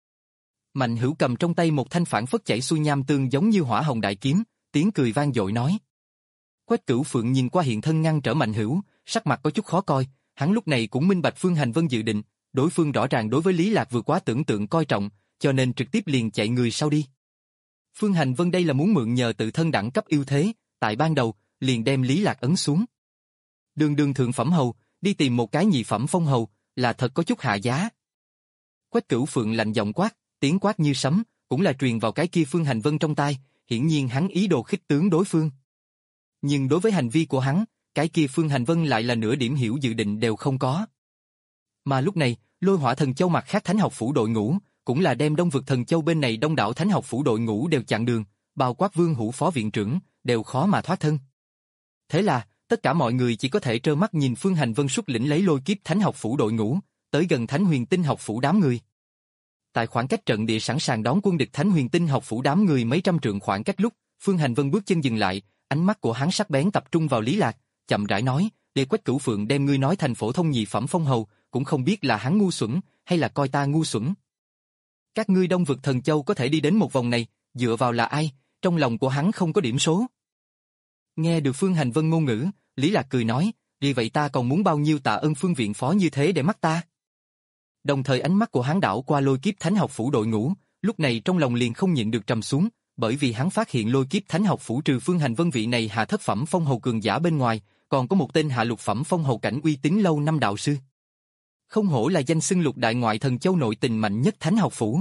Mạnh Hữu cầm trong tay một thanh phản phất chảy xuôi nham tương giống như hỏa hồng đại kiếm, tiếng cười vang dội nói. Quách Cửu Phượng nhìn qua hiện thân ngăn trở Mạnh Hữu, sắc mặt có chút khó coi, hắn lúc này cũng minh bạch Phương Hành Vân dự định, đối phương rõ ràng đối với Lý Lạc vượt quá tưởng tượng coi trọng, cho nên trực tiếp liền chạy người sau đi. Phương Hành Vân đây là muốn mượn nhờ tự thân đẳng cấp ưu thế, tại ban đầu, liền đem Lý Lạc ấn xuống. Đường đường thượng phẩm hầu, đi tìm một cái nhị phẩm phong hầu, là thật có chút hạ giá. Quách Cửu Phượng lạnh giọng quát, tiếng quát như sấm, cũng là truyền vào cái kia Phương Hành Vân trong tai, hiển nhiên hắn ý đồ khích tướng đối phương. Nhưng đối với hành vi của hắn, cái kia Phương Hành Vân lại là nửa điểm hiểu dự định đều không có. Mà lúc này, Lôi Hỏa Thần Châu mặt khác thánh học phủ đội ngũ, cũng là đem đông vực thần châu bên này đông đảo thánh học phủ đội ngũ đều chặn đường, bao quát Vương Hữu phó viện trưởng, đều khó mà thoát thân. Thế là, tất cả mọi người chỉ có thể trơ mắt nhìn Phương Hành Vân xuất lĩnh lấy lôi kiếp thánh học phủ đội ngũ, tới gần Thánh Huyền Tinh học phủ đám người. Tại khoảng cách trận địa sẵn sàng đón quân địch Thánh Huyền Tinh học phủ đám người mấy trăm trượng khoảng cách lúc, Phương Hành Vân bước chân dừng lại, ánh mắt của hắn sắc bén tập trung vào Lý Lạc, chậm rãi nói, để Quách Cửu Phượng đem ngươi nói thành phổ thông nhị phẩm phong hầu, cũng không biết là hắn ngu xuẩn, hay là coi ta ngu xuẩn. Các ngươi đông vực thần châu có thể đi đến một vòng này, dựa vào là ai, trong lòng của hắn không có điểm số. Nghe được Phương Hành Vân ngôn ngữ, Lý Lạc cười nói, vì vậy ta còn muốn bao nhiêu tạ ơn Phương viện phó như thế để mắt ta. Đồng thời ánh mắt của hắn đảo qua lôi kiếp thánh học phủ đội ngũ, lúc này trong lòng liền không nhịn được trầm xuống, bởi vì hắn phát hiện lôi kiếp thánh học phủ trừ Phương Hành Vân vị này hạ thất phẩm phong hầu cường giả bên ngoài, còn có một tên hạ lục phẩm phong hầu cảnh uy tín lâu năm đạo sư. Không hổ là danh xưng lục đại ngoại thần châu nội tình mạnh nhất thánh học phủ.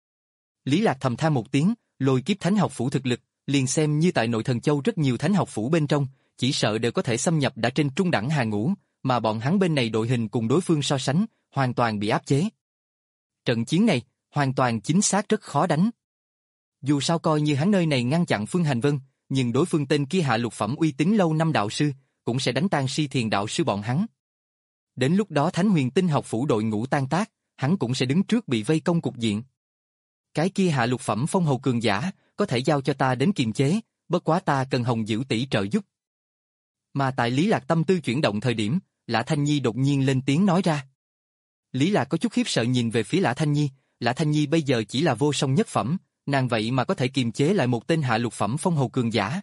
Lý Lạc thầm than một tiếng, lôi kiếp thánh học phủ thực lực, liền xem như tại nội thần châu rất nhiều thánh học phủ bên trong, chỉ sợ đều có thể xâm nhập đã trên trung đẳng hàng ngũ, mà bọn hắn bên này đội hình cùng đối phương so sánh, hoàn toàn bị áp chế. Trận chiến này, hoàn toàn chính xác rất khó đánh. Dù sao coi như hắn nơi này ngăn chặn Phương Hành Vân, nhưng đối phương tên kia hạ lục phẩm uy tín lâu năm đạo sư, cũng sẽ đánh tan Si Thiền đạo sư bọn hắn. Đến lúc đó Thánh Huyền Tinh học phủ đội ngũ tan tác, hắn cũng sẽ đứng trước bị vây công cục diện. Cái kia hạ lục phẩm phong hầu cường giả, có thể giao cho ta đến kiềm chế, bất quá ta cần Hồng Dữ tỷ trợ giúp. Mà tại Lý Lạc tâm tư chuyển động thời điểm, Lã Thanh Nhi đột nhiên lên tiếng nói ra. Lý Lạc có chút khiếp sợ nhìn về phía Lã Thanh Nhi, Lã Thanh Nhi bây giờ chỉ là vô song nhất phẩm, nàng vậy mà có thể kiềm chế lại một tên hạ lục phẩm phong hầu cường giả.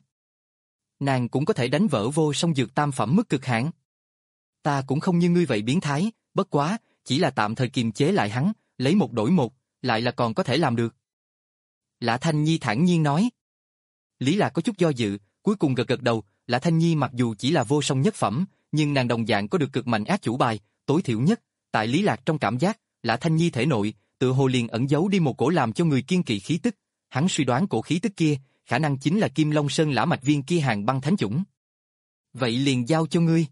Nàng cũng có thể đánh vỡ vô song dược tam phẩm mức cực hạn. Ta cũng không như ngươi vậy biến thái, bất quá, chỉ là tạm thời kiềm chế lại hắn, lấy một đổi một, lại là còn có thể làm được. Lã Thanh Nhi thản nhiên nói. Lý Lạc có chút do dự, cuối cùng gật gật đầu, Lã Thanh Nhi mặc dù chỉ là vô song nhất phẩm, nhưng nàng đồng dạng có được cực mạnh ác chủ bài, tối thiểu nhất, tại Lý Lạc trong cảm giác, Lã Thanh Nhi thể nội, tự hồ liền ẩn giấu đi một cổ làm cho người kiên kỵ khí tức, hắn suy đoán cổ khí tức kia, khả năng chính là Kim Long Sơn Lã Mạch Viên kia hàng băng thánh chủng. Vậy liền giao cho ngươi.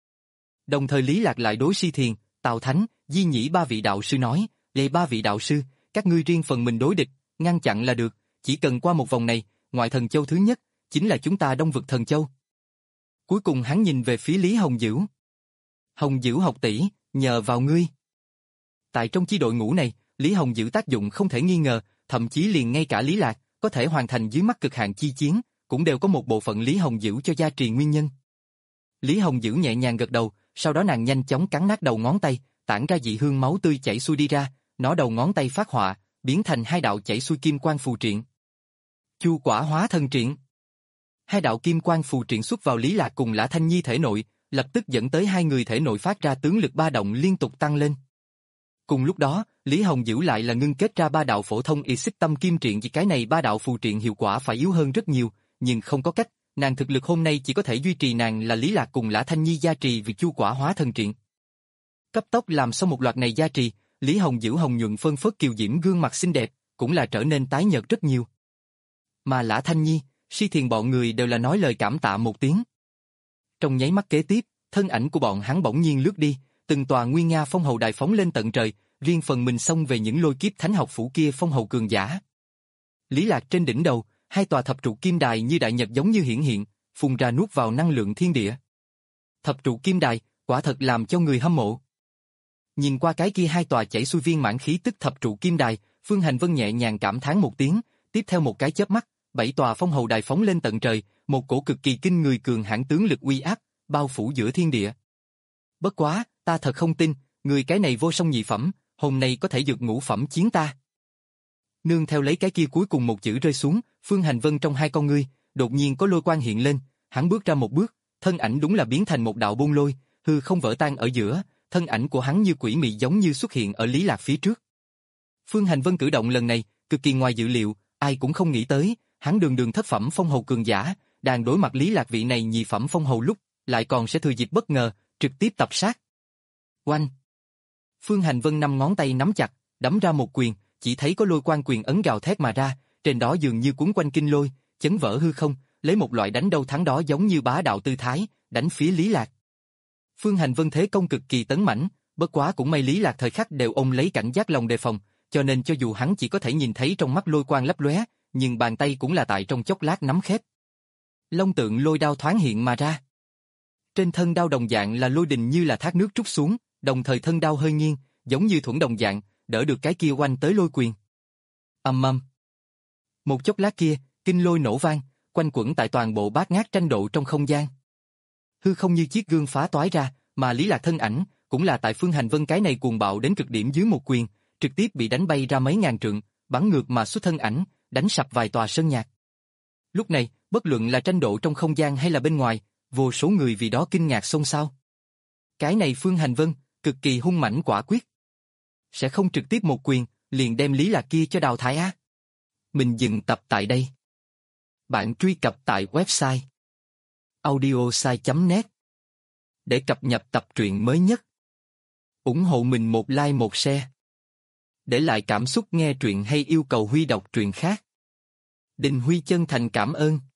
Đồng thời Lý Lạc lại đối Si Thiền, Tào Thánh, Di Nhĩ ba vị đạo sư nói, "Lệ ba vị đạo sư, các ngươi riêng phần mình đối địch, ngăn chặn là được, chỉ cần qua một vòng này, ngoại thần châu thứ nhất, chính là chúng ta Đông vực thần châu." Cuối cùng hắn nhìn về phía Lý Hồng Dữ. "Hồng Dữ học tỷ, nhờ vào ngươi." Tại trong chi đội ngũ này, Lý Hồng Dữ tác dụng không thể nghi ngờ, thậm chí liền ngay cả Lý Lạc, có thể hoàn thành dưới mắt cực hạn chi chiến, cũng đều có một bộ phận Lý Hồng Dữ cho gia trì nguyên nhân. Lý Hồng Dữ nhẹ nhàng gật đầu, sau đó nàng nhanh chóng cắn nát đầu ngón tay, tản ra dị hương máu tươi chảy xuôi đi ra, nó đầu ngón tay phát họa, biến thành hai đạo chảy xuôi kim quang phù triện. Chu Quả Hóa Thần Triện. Hai đạo kim quang phù triện xuất vào Lý Lạc cùng Lã Thanh Nhi thể nội, lập tức dẫn tới hai người thể nội phát ra tướng lực ba động liên tục tăng lên. Cùng lúc đó, Lý Hồng Dữ lại là ngưng kết ra ba đạo phổ thông y xích tâm kim triện, vì cái này ba đạo phù triện hiệu quả phải yếu hơn rất nhiều, nhưng không có cách, nàng thực lực hôm nay chỉ có thể duy trì nàng là Lý Lạc cùng Lã Thanh Nhi gia trì vì Chu Quả Hóa Thần Triện. Cấp tốc làm xong một loạt này gia trì, Lý Hồng Dữ hồng nhuận phân phớt kiều diễm gương mặt xinh đẹp, cũng là trở nên tái nhợt rất nhiều. Mà Lã Thanh Nhi, Si Thiền bọn người đều là nói lời cảm tạ một tiếng. Trong nháy mắt kế tiếp, thân ảnh của bọn hắn bỗng nhiên lướt đi, từng tòa nguy nga phong hầu đài phóng lên tận trời, riêng phần mình xông về những lôi kiếp thánh học phủ kia phong hầu cường giả. Lý Lạc trên đỉnh đầu, hai tòa thập trụ kim đài như đại nhật giống như hiển hiện, phun ra nuốt vào năng lượng thiên địa. Thập trụ kim đài, quả thật làm cho người hâm mộ. Nhìn qua cái kia hai tòa chảy xuôi viên mãn khí tức thập trụ kim đài, Phương Hành Vân nhẹ nhàng cảm thán một tiếng, tiếp theo một cái chớp mắt, bảy tòa phong hầu đài phóng lên tận trời, một cổ cực kỳ kinh người cường hãn tướng lực uy áp, bao phủ giữa thiên địa. Bất quá, ta thật không tin, người cái này vô song nhị phẩm, hôm nay có thể vượt ngũ phẩm chiến ta. Nương theo lấy cái kia cuối cùng một chữ rơi xuống, Phương Hành Vân trong hai con ngươi, đột nhiên có lôi quang hiện lên, hắn bước ra một bước, thân ảnh đúng là biến thành một đạo bôn lôi, hư không vỡ tan ở giữa, thân ảnh của hắn như quỷ mị giống như xuất hiện ở Lý Lạc phía trước. Phương Hành Vân cử động lần này, cực kỳ ngoài dự liệu, ai cũng không nghĩ tới, hắn đường đường thất phẩm phong hầu cường giả, đang đối mặt Lý Lạc vị này nhị phẩm phong hầu lúc, lại còn sẽ thừa dịp bất ngờ, trực tiếp tập sát. Oanh! Phương Hành Vân năm ngón tay nắm chặt, đấm ra một quyền, chỉ thấy có lôi quang quyền ấn gào thét mà ra, trên đó dường như cuốn quanh kinh lôi, chấn vỡ hư không, lấy một loại đánh đâu thắng đó giống như bá đạo tư thái, đánh phía Lý Lạc. Phương Hành Vân thế công cực kỳ tấn mãnh, bất quá cũng may Lý Lạc thời khắc đều ôm lấy cảnh giác lòng đề phòng, cho nên cho dù hắn chỉ có thể nhìn thấy trong mắt lôi quang lấp lóe, nhưng bàn tay cũng là tại trong chốc lát nắm khép. Long tượng lôi đao thoáng hiện mà ra. Trên thân đao đồng dạng là lôi đình như là thác nước trút xuống, đồng thời thân đao hơi nghiêng, giống như thuẫn đồng dạng, đỡ được cái kia oanh tới lôi quyền. Ầm ầm. Một chốc lát kia, kinh lôi nổ vang, quanh quẩn tại toàn bộ bát ngát tranh độ trong không gian. Hư không như chiếc gương phá toái ra, mà Lý Lạc thân ảnh, cũng là tại Phương Hành Vân cái này cuồng bạo đến cực điểm dưới một quyền, trực tiếp bị đánh bay ra mấy ngàn trượng, bắn ngược mà xuất thân ảnh, đánh sập vài tòa sơn nhạc. Lúc này, bất luận là tranh độ trong không gian hay là bên ngoài, vô số người vì đó kinh ngạc xôn xao. Cái này Phương Hành Vân, cực kỳ hung mãnh quả quyết. Sẽ không trực tiếp một quyền, liền đem Lý Lạc kia cho đào thải á. Mình dừng tập tại đây. Bạn truy cập tại website audiosai chấm net để cập nhật tập truyện mới nhất. Ủng hộ mình một like một share. Để lại cảm xúc nghe truyện hay yêu cầu Huy đọc truyện khác. Đình Huy chân thành cảm ơn.